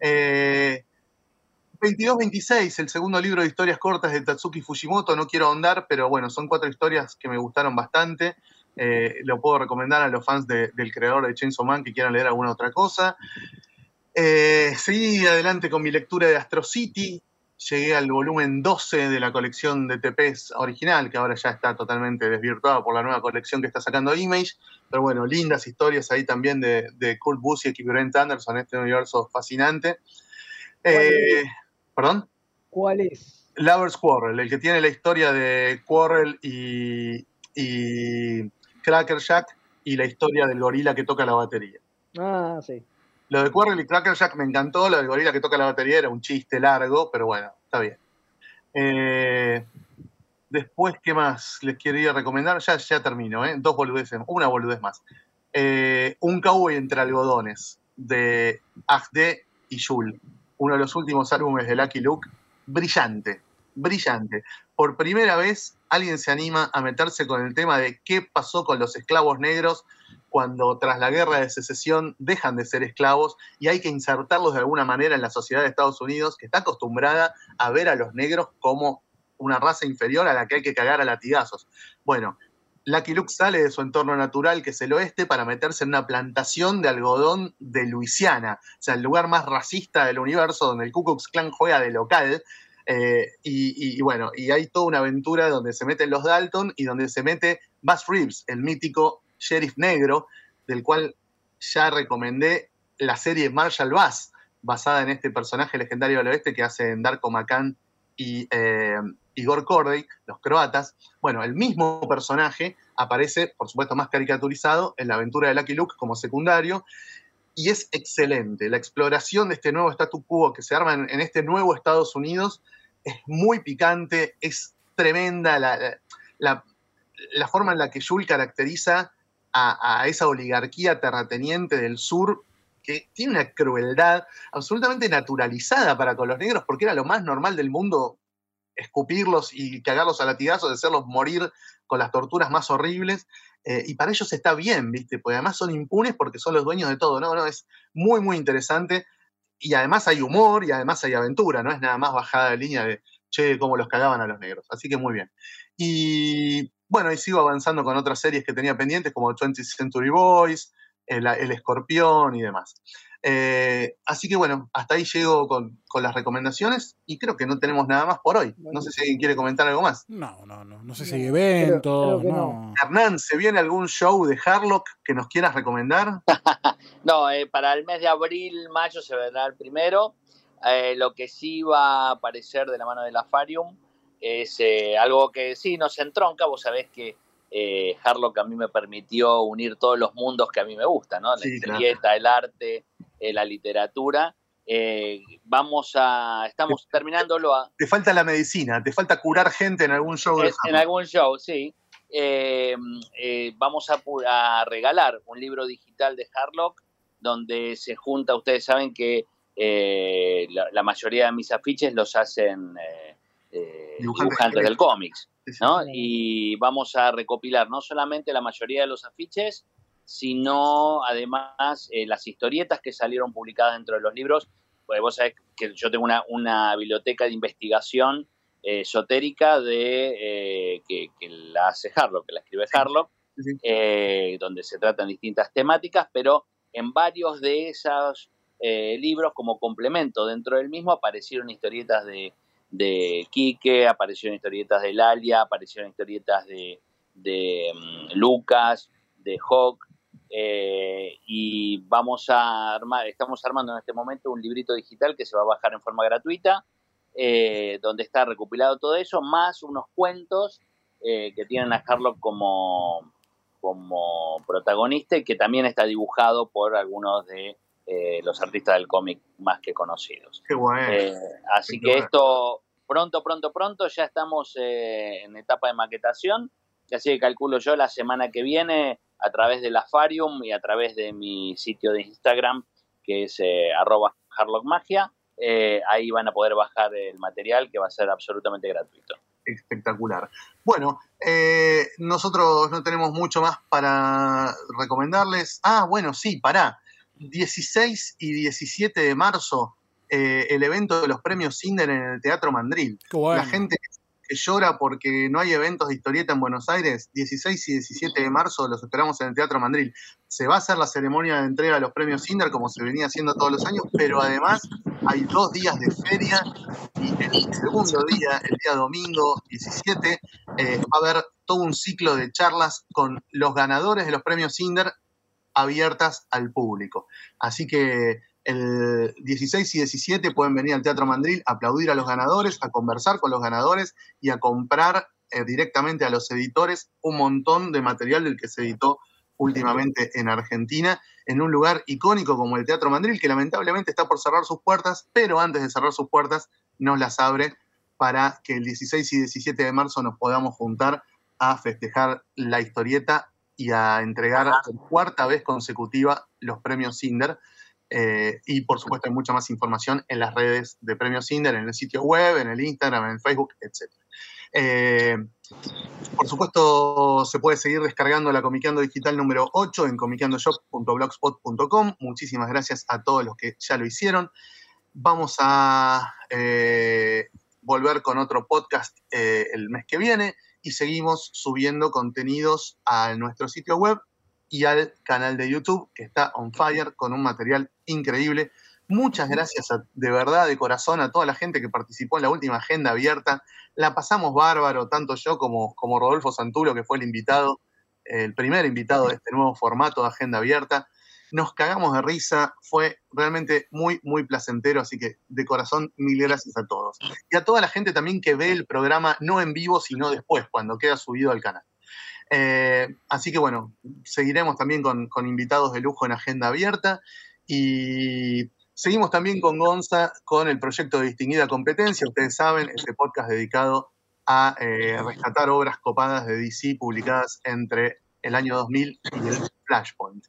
2226, el segundo libro de historias cortas de Tatsuki Fujimoto, no quiero ahondar, pero bueno, son 4 historias que me gustaron bastante. Lo puedo recomendar a los fans del creador de Chainsaw Man que quieran leer alguna otra cosa. Seguí adelante con mi lectura de Astro City. Llegué al volumen 12 de la colección de TPs original, que ahora ya está totalmente desvirtuada por la nueva colección que está sacando Image. Pero bueno, lindas historias ahí también de Kurt Busiek y Brent Anderson, este universo fascinante. ¿Perdón? ¿Cuál es? Lovers Quarrel, el que tiene la historia de Quarrel y Crackerjack y la historia del gorila que toca la batería. Ah, sí. Lo de Quarrel y Crackerjack me encantó, lo del gorila que toca la batería era un chiste largo, pero bueno, está bien. Después, ¿qué más les quería recomendar? Ya termino, dos boludeces, una boludez más. Un cowboy entre algodones, de Agde y Jul, uno de los últimos álbumes de Lucky Luke, brillante. Por primera vez alguien se anima a meterse con el tema de qué pasó con los esclavos negros cuando tras la guerra de secesión dejan de ser esclavos y hay que insertarlos de alguna manera en la sociedad de Estados Unidos, que está acostumbrada a ver a los negros como una raza inferior a la que hay que cagar a latigazos. Bueno, Lucky Luke sale de su entorno natural, que es el oeste, para meterse en una plantación de algodón de Luisiana, o sea, el lugar más racista del universo, donde el Ku Klux Klan juega de local. Bueno, y hay toda una aventura donde se meten los Dalton y donde se mete Buzz Reeves, el mítico sheriff negro, del cual ya recomendé la serie Marshall Bass, basada en este personaje legendario del oeste que hacen Darko Macan y Igor Corday, los croatas. Bueno, el mismo personaje aparece, por supuesto, más caricaturizado en la aventura de Lucky Luke como secundario, y es excelente. La exploración de este nuevo statu quo que se arma en este nuevo Estados Unidos es muy picante, es tremenda la forma en la que Jules caracteriza a esa oligarquía terrateniente del sur, que tiene una crueldad absolutamente naturalizada para con los negros, porque era lo más normal del mundo escupirlos y cagarlos a latigazos, hacerlos morir con las torturas más horribles, y para ellos está bien, ¿viste? Porque además son impunes porque son los dueños de todo, ¿no? Es muy interesante, y además hay humor, y además hay aventura, no es nada más bajada de línea de, che, cómo los cagaban a los negros, así que muy bien. Y bueno, y sigo avanzando con otras series que tenía pendientes, como 20th Century Boys, el Escorpión y demás. Así que bueno, hasta ahí llego con las recomendaciones y creo que no tenemos nada más por hoy. No sé si alguien quiere comentar algo más. No sé si hay eventos, creo que no. Hernán, ¿se viene algún show de Harlock que nos quieras recomendar? No, para el mes de abril, mayo se vendrá el primero. Lo que sí va a aparecer de la mano de la Farium es algo que sí nos entronca. Vos sabés que Harlock a mí me permitió unir todos los mundos que a mí me gustan, ¿no? La historieta, claro, el arte, la literatura. Estamos terminándolo. Te falta la medicina, te falta curar gente en algún show de Harlock. En algún show, sí. Vamos a regalar un libro digital de Harlock donde se junta, ustedes saben que la mayoría de mis afiches los hacen dibujantes del cómics, ¿no? Y vamos a recopilar no solamente la mayoría de los afiches, sino además las historietas que salieron publicadas dentro de los libros. Pues vos sabés que yo tengo una biblioteca de investigación esotérica que la hace Harlock, que la escribe Harlock, donde se tratan distintas temáticas, pero en varios de esos libros, como complemento dentro del mismo, aparecieron historietas de Quique, aparecieron historietas de Lalia, aparecieron historietas de Lucas, de Hawk, y estamos armando en este momento un librito digital que se va a bajar en forma gratuita, donde está recopilado todo eso, más unos cuentos que tienen a Harlock como protagonista y que también está dibujado por algunos de los artistas del cómic más que conocidos. Qué bueno. Así que esto pronto ya estamos en etapa de maquetación Así que calculo yo la semana que viene, a través del Afarium y a través de mi sitio de Instagram, que es @harlockmagia, ahí van a poder bajar el material, que va a ser absolutamente gratuito. Espectacular. Bueno, nosotros no tenemos mucho más para recomendarles. Bueno, sí, 16 y 17 de marzo, el evento de los premios Cinder en el Teatro Mandril. Qué bueno. La gente que llora porque no hay eventos de historieta en Buenos Aires, 16 y 17 de marzo los esperamos en el Teatro Mandril. Se va a hacer la ceremonia de entrega de los premios Cinder como se venía haciendo todos los años, pero además hay 2 días de feria y el segundo día, el día domingo 17, va a haber todo un ciclo de charlas con los ganadores de los premios Cinder abiertas al público. Así que el 16 y 17 pueden venir al Teatro Mandril a aplaudir a los ganadores, a conversar con los ganadores y a comprar directamente a los editores un montón de material del que se editó últimamente en Argentina, en un lugar icónico como el Teatro Mandril, que lamentablemente está por cerrar sus puertas, pero antes de cerrar sus puertas nos las abre para que el 16 y 17 de marzo nos podamos juntar a festejar la historieta y a entregar por 4ª vez consecutiva los premios Cinder. Y por supuesto hay mucha más información en las redes de Premios Cinder, en el sitio web, en el Instagram, en el Facebook, etc. Por supuesto se puede seguir descargando la Comiqueando Digital número 8 en comiqueandoshop.blogspot.com. Muchísimas gracias a todos los que ya lo hicieron. Vamos a volver con otro podcast el mes que viene y seguimos subiendo contenidos a nuestro sitio web y al canal de YouTube, que está on fire, con un material increíble. Muchas gracias de verdad, de corazón, a toda la gente que participó en la última agenda abierta. La pasamos bárbaro, tanto yo como Rodolfo Santulo, que fue el invitado, el primer invitado de este nuevo formato de agenda abierta. Nos cagamos de risa, fue realmente muy, muy placentero, así que de corazón, mil gracias a todos. Y a toda la gente también que ve el programa no en vivo, sino después, cuando queda subido al canal. Así que bueno, seguiremos también con invitados de lujo en agenda abierta y seguimos también con Gonza con el proyecto de Distinguida Competencia. Ustedes saben, este podcast dedicado a rescatar obras copadas de DC publicadas entre el año 2000 y el Flashpoint.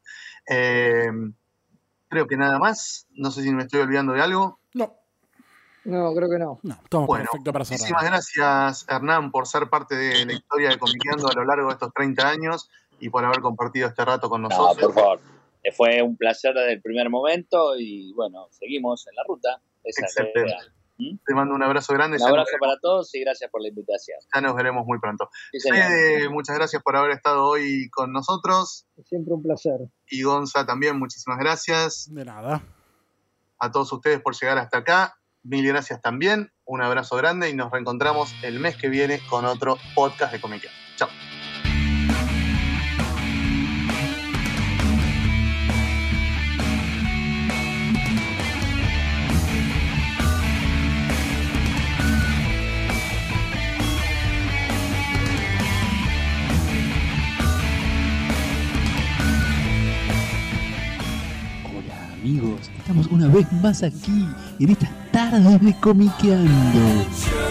Creo que nada más. No sé si me estoy olvidando de algo. No, creo que no. No, estamos bueno, perfecto para cerrar. Muchísimas gracias, Hernán, por ser parte de la historia de Comiqueando a lo largo de estos 30 años y por haber compartido este rato con nosotros. No, por favor. Fue un placer desde el primer momento y bueno, seguimos en la ruta. Esa excelente. Es la idea. Te mando un abrazo grande. Un abrazo para todos y gracias por la invitación. Ya nos veremos muy pronto. Sí, muchas gracias por haber estado hoy con nosotros. Siempre un placer. Y Gonza también, muchísimas gracias. De nada. A todos ustedes por llegar hasta acá. Mil gracias también. Un abrazo grande y nos reencontramos el mes que viene con otro podcast de Comiqueando. Chao. Amigos, estamos una vez más aquí en estas tardes de Comiqueando.